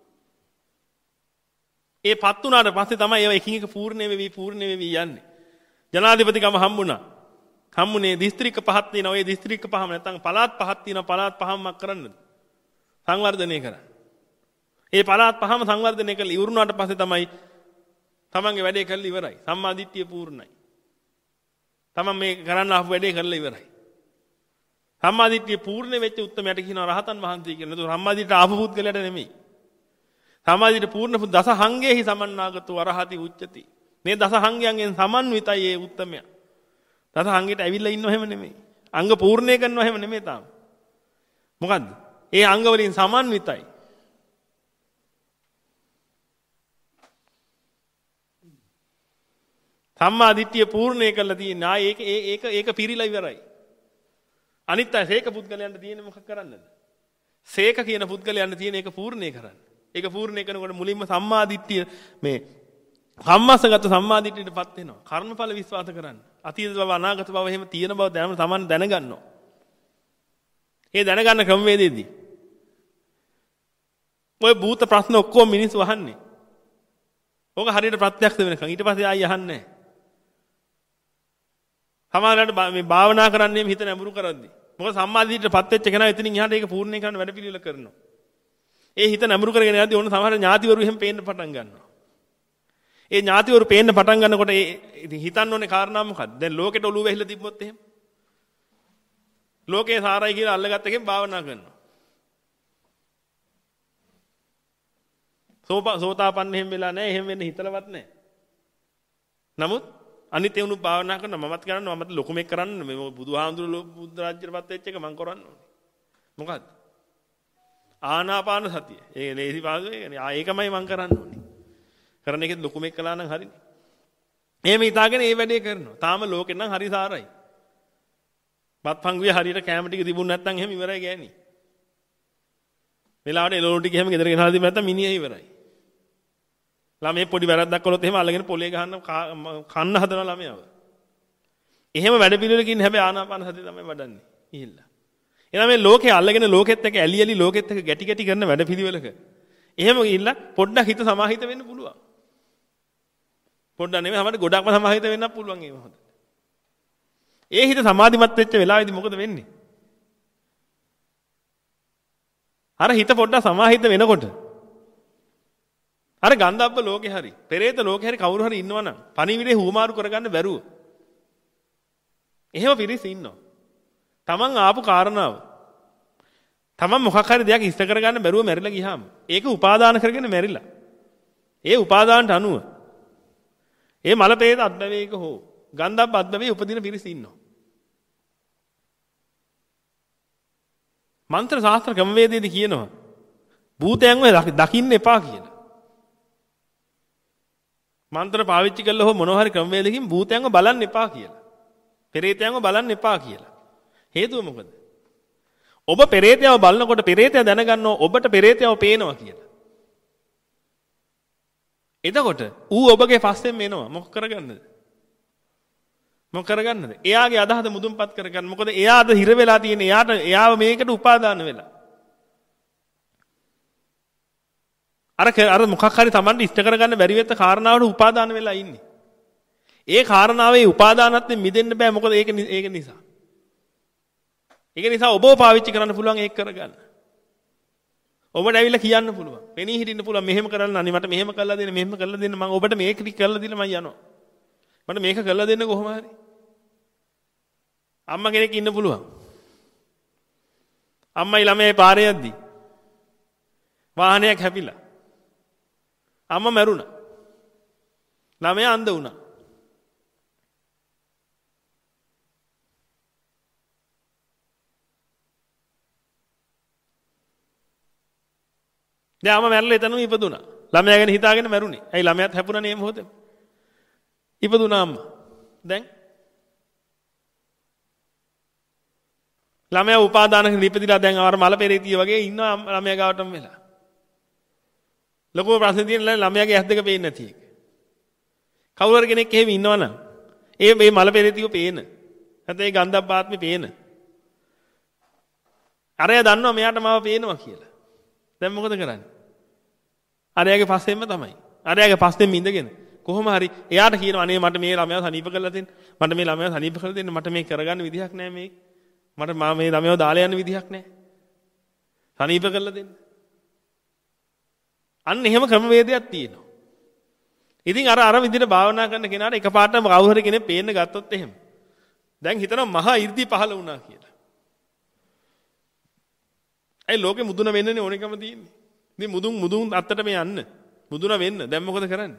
A: ඒ පත් වුණාට පස්සේ තමයි ඒවා එකින් එක පූර්ණේ වෙවි පූර්ණේ වෙවි යන්නේ. ජනාධිපතිකම හම්බුණා. හම්බුනේ දිස්ත්‍රික්ක පහක් තියෙනවා. ওই දිස්ත්‍රික්ක පහම නැත්නම් පළාත් පහක් තියෙනවා. පළාත් පහක්මක් කරන්නද? සංවර්ධනය කරන්න. ඒ පළාත් පහම සංවර්ධනය කළ ඉවරුණාට පස්සේ තමයි තමන්ගේ වැඩේ කරලා ඉවරයි. සම්මාදිට්ඨිය පූර්ණයි. තමන් මේ කරන්න ආපු වැඩේ කරලා ඉවරයි. සම්මාදිට්ඨිය පූර්ණ වෙච්ච උත්තරමයට කියනවා රහතන් වහන්සේ කියලා. නේද? සම්මාදිට්ඨිය ආපු පුද්ගලයාට නෙමෙයි. සම්මාදිට්ඨිය පූර්ණ දස හංගේහි සමන්නාගතෝ අරහති උච්චති. මේ දස හංගයන්ගෙන් සමන්විතයි ඒ උත්තරමයා. දස හංගයට ඇවිල්ලා ඉන්නව එහෙම නෙමෙයි. අංග පූර්ණේ කරනව එහෙම නෙමෙයි තාම. මොකද්ද? ඒ අංග වලින් සමන්විතයි. සම්මා දිට්ඨිය පූර්ණේ කරලා තියෙන. ආ ඒක ඒක ඒක පිරීලා ඉවරයි. අනිත් අය සේක පුද්ගලයන්ට තියෙන්නේ මොකක් කරන්නද? සේක කියන පුද්ගලයන්ට තියෙන ඒක පූර්ණේ කරන්න. ඒක පූර්ණේ කරනකොට මුලින්ම සම්මා දිට්ඨිය මේ කම්මස්සගත සම්මාදිටියටපත් වෙනවා. කර්මඵල විශ්වාස කරන්න. අතීත බව අනාගත බව එහෙම තියෙන බව දැනම Taman දැනගන්නවා. ඒ දැනගන්න ක්‍රමවේදයේදී ඔය භූත ප්‍රශ්න ඔක්කොම මිනිස්සු අහන්නේ. ඕක හරියට ප්‍රත්‍යක්ෂ වෙනකන් ඊට පස්සේ ආයි අහන්නේ නැහැ. සමහරවිට මේ භාවනා කරන්නේ හිත නැඹුරු කරද්දී. මොකද සම්මාදිටියටපත් වෙච්ච කෙනා එතනින් එහාට ඒක පූර්ණේ කරන්න වැඩ පිළිවෙල කරනවා. ඒ හිත නැඹුරු කරගෙන යද්දී ඕන සමහර ඥාතිවරු එහෙම පේන්න පටන් ගන්නවා. ඒ ඥාතිවරු පේන්න පටන් ගන්නකොට ඒ ඉතින් හිතන්න ඕනේ කාරණා මොකක්ද? දැන් ලෝකෙට ඔළුව වැහිලා තිබ්බොත් එහෙම. ලෝකේ සාරයි කියලා අල්ලගත්ත එකෙන් භාවනා කරනවා. සෝපා සෝතාපන්න එහෙම වෙලා නැහැ. එහෙම වෙන්න හිතලවත් නැහැ. නමුත් අනිත් ඒ උණු භාවනා කරනවා. මමත් කරනවා. මමත් ලොකු මේක කරන්න මේ බුදුහාමුදුරුවෝ බුද්ධ රාජ්‍යයටපත් වෙච්ච එක මම කරන්න ඕනේ. මොකද්ද? ආනාපාන සතිය. ඒ ලේසි පාසු ඒකනේ. ආ ඒකමයි මම කරන්න ඕනේ. කරන එකෙත් ලොකු මේක කළා නම් හරිනේ. එහෙම හිතාගෙන ඒ වැඩේ කරනවා. තාම ලෝකෙන් නම් හරි සාරයි. බත්පංගුවේ හරියට කැම ටික තිබුණ නැත්නම් එහෙම ඉවරයි ගෑණි. වෙලාවට එළවලු ටික එහෙම ගෙදර ගෙනහලා දීම නැත්නම් මිනිහ ඉවරයි. ළමයේ පොඩි වැරද්දක් කළොත් එහෙම අල්ලගෙන පොලේ ගහන්න කන්න හදනවා ළමයාව. එහෙම වැඩ පිළිවෙලකින් හැබැයි ආනාපාන සතිය තමයි වඩන්නේ. ඉහිල්ලා. එහෙනම් මේ ලෝකේ අල්ලගෙන ලෝකෙත් එක්ක ඇලි ඇලි ලෝකෙත් එක්ක ගැටි ගැටි කරන වැඩ පිළිවෙලක. එහෙම ගිහිල්ලා පොඩ්ඩක් හිත සමාහිත වෙන්න පුළුවන්. පොඩ්ඩක් නෙමෙයි හැමෝට ගොඩක්ම සමාහිත වෙන්නත් පුළුවන් ඒ මොහොතේ. ඒ හිත සමාධිමත් වෙච්ච වෙලාවේදී මොකද වෙන්නේ? අර හිත පොඩ්ඩක් සමාහිත වෙනකොට අර ගන්ධබ්බ ලෝකේ හරි, පෙරේත ලෝකේ හරි කවුරු හරි ඉන්නවනම් පණිවිඩේ හුමාරු කරගන්න බැරුව. එහෙම පිරිස ඉන්නවා. Taman ආපු කාරණාව. Taman මොකක් හරි දෙයක් ඉෂ්ට කරගන්න බැරුව මැරිලා ගියාම ඒක උපාදාන කරගෙන මැරිලා. ඒ උපාදානට අනුව ඒ මල පෙරේත අද්දවේක හෝ ගන්ධබ්බ අද්දවේ උපදින පිරිස ඉන්නවා. මන්ත්‍ර ශාස්ත්‍ර ක්‍රමවේදයේදී කියනවා භූතයන්ව දකින්න එපා කියලා. මන්ත්‍ර පාවිච්චි කළා හෝ මොනවා හරි ක්‍රමවේදකින් භූතයන්ව බලන්න එපා කියලා. පෙරේතයන්ව බලන්න එපා කියලා. හේතුව මොකද? ඔබ පෙරේතයව බලනකොට පෙරේතය දැනගන්නවා ඔබට පෙරේතයව පේනවා කියලා. එතකොට ඌ ඔබගේ පස්සෙන් එනවා මොක කරගන්නද? මොක කරගන්නද? එයාගේ අදහස මුදුන්පත් කරගන්න. මොකද එයාද හිර වෙලා තියෙන. එයාට එයාව මේකට උපාදාන වෙලා. අර අර මොකක් හරි Tamanට ඉෂ්ට කරගන්න බැරි වෙච්ච කාරණාවට උපාදාන වෙලා ඉන්නේ. ඒ කාරණාවේ උපාදානත්වයෙන් මිදෙන්න බෑ. මොකද ඒක ඒක නිසා. ඒක නිසා ඔබව පාවිච්චි කරන්න පුළුවන් ඒක කරගන්න. ඔබට ඇවිල්ලා කියන්න පුළුවන්. පෙනී හිටින්න පුළුවන් මෙහෙම කරන්න අනේ මට මෙහෙම කරලා දෙන්න මෙහෙම කරලා දෙන්න මම ඔබට මේක ටික කරලා දීලා මම යනවා. මට මේක කරලා දෙන්න කොහොම හරි. අම්මා කෙනෙක් ඉන්න පුළුවන්. අම්මයි ළමයි පාරේ යද්දි වාහනයක් හැපිලා. අම්මා මැරුණා. ළමයා අන්ධ වුණා. දැන් අම්මා මැරලා එතනම ඉපදුණා. ළමයා ගැන හිතාගෙන මැරුණේ. ඇයි ළමයාත් හැපුණානේ මේ මොහොතේ. ඉපදුණා අම්මා. දැන් ළමයා උපාදාන කරගෙන ඉපදිලා දැන් අර මල පෙරේතිය වගේ ඉන්නවා ළමයා ගාවටම වෙලා. ලොකු ප්‍රශ්නේ තියෙන ළමයාගේ ඇස් දෙක පේන්නේ නැති එක. කවුරු හරි කෙනෙක් එහෙම ඉන්නවනම් ඒ මේ මල පෙරේතියෝ පේන. නැත්නම් ඒ ගන්ධබ්බාත්මේ පේන. අරයා දන්නවා මෙයාට මාව පේනවා කියලා. දැන් මොකද කරන්නේ? අරයාගේ පස්සෙන්ම තමයි. අරයාගේ පස්සෙන්ම ඉඳගෙන කොහොම හරි එයාට කියනවා අනේ මට මේ ළමයාව සනීප කරලා දෙන්න. මට මේ ළමයාව සනීප කරලා දෙන්න. මට මේක කරගන්න විදිහක් නැහැ මේක. මට මම මේ ළමයාව දාලා යන්න විදිහක් නැහැ. සනීප කරලා දෙන්න. අන්න එහෙම ක්‍රමවේදයක් තියෙනවා. ඉතින් අර අර විදිහට භාවනා කරන කෙනාට එකපාරටම කවුරු හරි කෙනෙක් පේන්න ගත්තොත් එහෙම. දැන් හිතනවා මහා 이르දි පහළ වුණා කියලා. ඒ ලෝකෙ මුදුන වෙන්නනේ ඕනෙකම තියෙන්නේ. ඉතින් මුදුන් මුදුන් අත්තට මේ යන්න. මුදුන වෙන්න. දැන් මොකද කරන්නේ?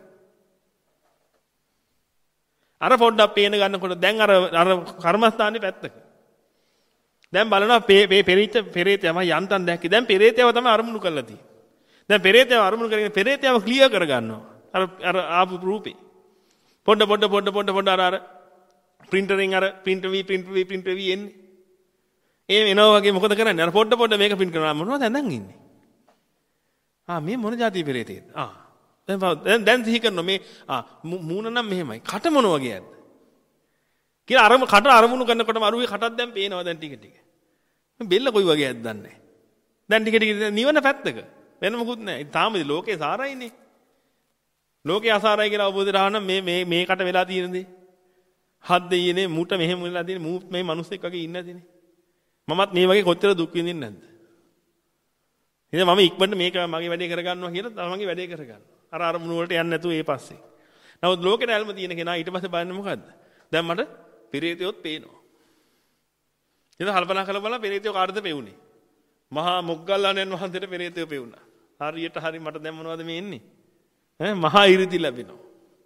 A: අර පොඩ්ඩක් පේන ගන්නකොට දැන් අර අර කර්මස්ථානේ පැත්තක. දැන් බලනවා මේ පෙරිච්ච පෙරේතයම යන්තම් දැක්කේ. දැන් පෙරේතයව තමයි අරමුණු කරලා තියෙන්නේ. දැන් පෙරේතයව අරමුණු කරගෙන පෙරේතයව ක්ලියර් කරගන්නවා. අර අර ආපු රූපේ. පොඩ පොඩ පොඩ පොඩ පොඩ අර අර printerෙන් අර print වී print වී print වී එන්නේ. ඒ එනවා වගේ මොකද කරන්නේ? අර පොඩ පොඩ මේක print කරනවා මොනවද දැන් ඉන්නේ? ආ මේ මොන જાතිය පෙරේතේද? ආ දැන් දැන් සිහි කරනවා මේ ආ මූණ නම් මෙහෙමයි. කට මොන වගේද? කියලා අරම කට අරමුණු කරනකොටම අරුවේ කටක් දැන් පේනවා දැන් ටික ටික. බෙල්ල කොයි වගේද දන්නේ නැහැ. දැන් ටික ටික නිවන පැත්තක. වෙන මොකුත් නැහැ. තාම ලෝකේ සාරයිනේ. ලෝකේ අසාරයි කියලා අවබෝධයට ආවනම් මේ මේ මේකට වෙලා තියෙන දේ. හත් දෙයියනේ මුට මෙහෙම වෙලා තියෙන මූ මේ මිනිස්සෙක් වගේ ඉන්නේ නැතිනේ. මමත් මේ වගේ කොච්චර දුක් විඳින්නේ නැද්ද? ඉතින් මම ඉක්මනට මේක මගේ වැඩේ කරගන්නවා කියලා තමන්ගේ වැඩේ කරගන්නවා. අර අරමුණු වලට යන්නේ නැතුව ඒ පස්සේ. නමුත් ලෝකේ ඇල්ම තියෙන කෙනා ඊට පස්සේ බලන්නේ මොකද්ද? දැන් මට පෙරේතයොත් පේනවා. ඉතින් කල්පනා කරලා බලලා පෙරේතයෝ කාටද පෙවුනේ? මහා මොග්ගල්ලාණන් වහන්සේට පෙරේතයෝ පෙවුනා. හරියට හරි මට දැන් මොනවද මේ එන්නේ? ඈ මහා 이르දි ලැබෙනවා.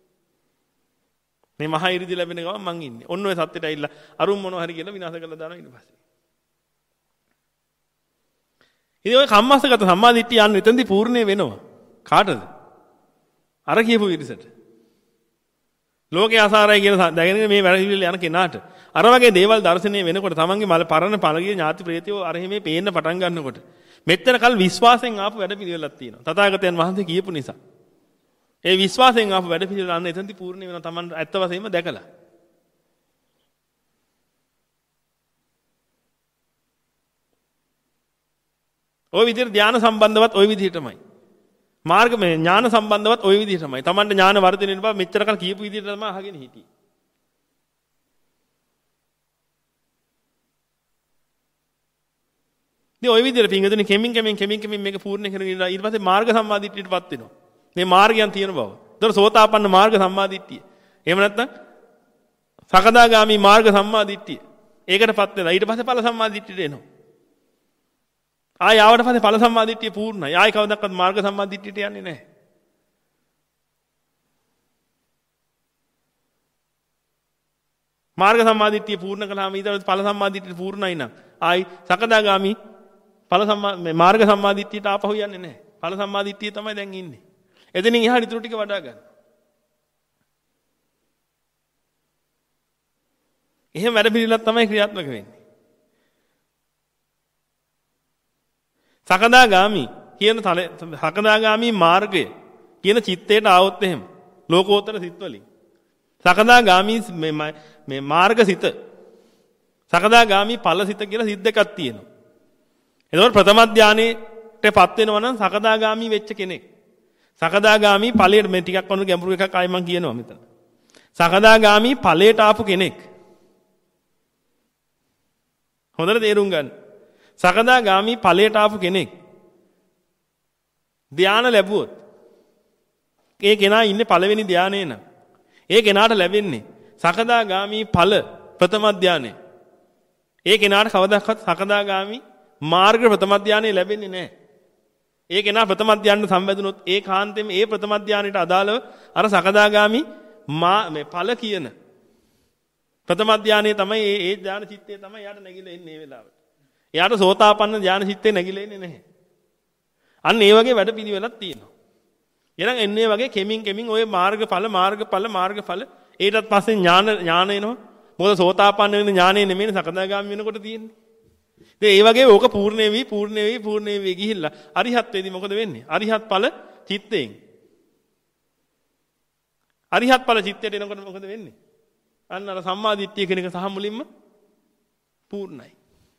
A: මේ මහා 이르දි ලැබෙන ගමන් මං ඉන්නේ. ඔන්න ඔය සත්‍යෙට ඇවිල්ලා අරුම් මොනවා හරි කියලා විනාශ කරලා දානවා ඊට පස්සේ. ඉතින් ඔය කම්මස්සගත සම්මාදිට්ඨිය යන්නේ එතෙන්දී පූර්ණේ වෙනවා. කාටද? අර කියපු විදිහට. ලෝකේ අසාරයි කියලා දැගෙන මේ වැරදිවිල යන කෙනාට අර වගේ දේවල් දර්ශනය වෙනකොට තමන්ගේ මල පරණ පළගිය ඥාති ප්‍රේතයෝ අර හිමේ පේන්න පටන් ගන්නකොට මෙච්චර කල් විශ්වාසයෙන් ආපු වැඩ පිළිවෙලක් තියෙනවා. තථාගතයන් වහන්සේ කියපු නිසා. ඒ විශ්වාසයෙන් ආපු වැඩ පිළිවෙල අන්න එතෙන්දී පූර්ණ වෙනවා තමන් ඇත්ත වශයෙන්ම දැකලා. ওই විදිහට ධානය සම්බන්ධවත් ওই විදිහටමයි. මාර්ග මේ ඥාන සම්බන්ධවත් ওই විදිහටමයි. තමන්ට ඥාන වර්ධනය වෙන බව මෙච්චර කල් කියපු විදිහට තමයි අහගෙන හිටියේ. ඉතින් ওই විදිහට පින්ගතුනි කෙමින් කෙමින් කෙමින් කෙමින් මේක පූර්ණ කරගෙන ඉඳලා ඊට පස්සේ මාර්ග සම්මාදිට්ඨියටපත් වෙනවා. මේ මාර්ගයන් තියෙන බව. ඒතර සෝතාපන්න මාර්ග සම්මාදිට්ඨිය. එහෙම නැත්නම් සකදාගාමි මාර්ග සම්මාදිට්ඨිය. ඒකටපත් වෙලා ඊට පස්සේ ඵල සම්මාදිට්ඨියට එනවා. ආය ආවට පස්සේ ඵල සම්මාදිට්ඨිය පූර්ණයි. ආයි කවදාවත් මාර්ග සම්මාදිට්ඨියට යන්නේ නැහැ. මාර්ග සම්මාදිට්ඨිය පූර්ණ කළාම ඊට පස්සේ ඵල සම්මාදිට්ඨිය පූර්ණයි නම් ආයි සකදාගාමි ඵල සම්මා මේ මාර්ග සම්මාදිට්ඨියට ආපහු යන්නේ නැහැ. ඵල සම්මාදිට්ඨිය තමයි දැන් ඉන්නේ. එතනින් එහාට ඊටු ටික වඩා ගන්න. එහෙම වැඩ පිළිවෙලක් තමයි ක්‍රියාත්මක වෙන්නේ. සකදාගාමි කියන සකදාගාමි මාර්ගය කියන චිත්තයට ආවොත් එහෙම ලෝකෝත්තර සිත් වලින් සකදාගාමි මේ මේ මාර්ගසිත සකදාගාමි ඵලසිත කියලා සිත් දෙකක් තියෙනවා. එතකොට ප්‍රථම ධානයේටපත් වෙනවා නම් සකදාගාමි වෙච්ච කෙනෙක්. සකදාගාමි ඵලයට මේ ටිකක් වුණ ගැඹුරු එකක් ආයි මම කියනවා මෙතන. සකදාගාමි ඵලයට ආපු කෙනෙක්. හොඳට තේරුම් ගන්න. සකදාගාමි ඵලයට ආපු කෙනෙක් ධානය ලැබුවොත් ඒ කෙනා ඉන්නේ පළවෙනි ධානයේ නම් ඒ කෙනාට ලැබෙන්නේ සකදාගාමි ඵල ප්‍රථම ධානය. ඒ කෙනාට කවදාවත් සකදාගාමි මාර්ග ප්‍රථම ධානය ලැබෙන්නේ නැහැ. ඒ කෙනා ප්‍රථම ධානයට සම්බන්ධුනොත් ඒ කාන්තෙම ඒ ප්‍රථම ධානයට අදාළව අර සකදාගාමි මා මේ ඵල කියන ප්‍රථම ධානයේ තමයි ඒ ඒ ධාන චිත්තේ තමයි යාට නැగిලා එන්නේ මේ වෙලාවට. එයාට සෝතාපන්න ධාන චිත්තේ නැగిලා එන්නේ නැහැ. අන්න ඒ වගේ වැඩ පිළිවෙලක් තියෙනවා. එහෙනම් එන්නේ වගේ කෙමින් කෙමින් ওই මාර්ගඵල මාර්ගඵල මාර්ගඵල ඊටත් පස්සේ ඥාන ඥාන එනවා. මොකද සෝතාපන්න වෙන ඥානෙ නෙමෙයි සකදාගාමි වෙනකොට තියෙන්නේ. ඉතින් ඒ වගේ ඕක පූර්ණ වෙවි පූර්ණ වෙවි පූර්ණ වෙවි ගිහිල්ලා අරිහත් වෙදී මොකද වෙන්නේ? අරිහත් ඵල චිත්තයෙන්. අරිහත් ඵල චිත්තයට එනකොට මොකද වෙන්නේ? අන්න අර සම්මා දිට්ඨිය කියන එක සහ මුලින්ම පූර්ණයි.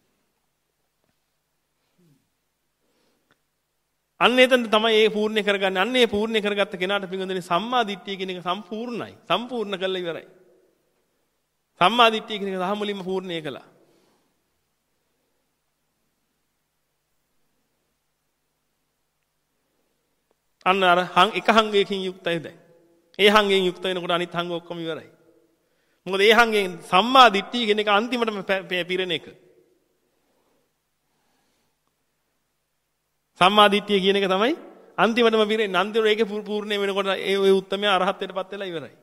A: අන්න එතන තමයි ඒ පූර්ණ කරගන්නේ. අන්න ඒ පූර්ණ කරගත්ත කෙනාට පිඟුඳුනේ සම්මා දිට්ඨිය කියන එක සම්පූර්ණයි. සම්පූර්ණ කළා ඉවරයි. සම්මා දිට්ඨිය කියන එක සහ මුලින්ම පූර්ණේ කළා. අන්න අර එක හංගයකින් යුක්තයි දැන්. ඒ හංගයෙන් යුක්ත වෙනකොට අනිත් හංග ඔක්කොම ඉවරයි. මොකද ඒ හංගයෙන් සම්මා දිට්ඨිය කියන එක අන්තිමටම පිරෙන එක. සම්මා දිට්ඨිය කියන එක තමයි අන්තිමටම පිරෙන්නේ. අන්තිමට ඒකේ පූර්ණේ වෙනකොට ඒ ඔය උත්තරමයා අරහත්ත්වයටපත් වෙලා ඉවරයි.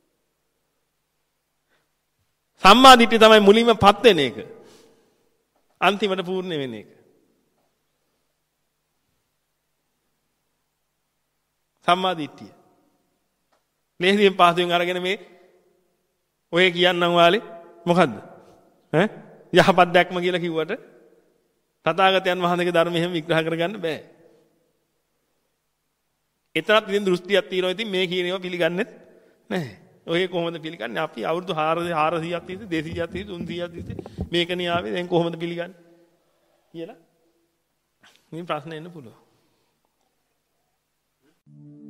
A: සම්මා දිට්ඨිය තමයි මුලින්මපත් වෙන එක. අන්තිමට පූර්ණ වෙන එක. සම්මා දිට්ඨිය. ලේසියෙන් පහසුවෙන් අරගෙන මේ ඔය කියන්නම් වාලේ මොකද්ද? ඈ යහපත් දැක්ම කියලා කිව්වට තථාගතයන් වහන්සේගේ ධර්මය එහෙම විග්‍රහ කරගන්න බෑ. එතනත් ඉතින් දෘෂ්ටියක් තියෙනවා. ඉතින් මේ කියන ඒවා පිළිගන්නෙත් නැහැ. ඔය කොහොමද පිළිගන්නේ? අපි අවුරුදු හාරසියයක් තිස්සේ දෙසීයක් තිස්සේ තුන්සීයක් තිස්සේ මේකනේ ආවේ. දැන් කොහොමද පිළිගන්නේ? කියලා. මේ ප්‍රශ්න එන්න පුළුවන්.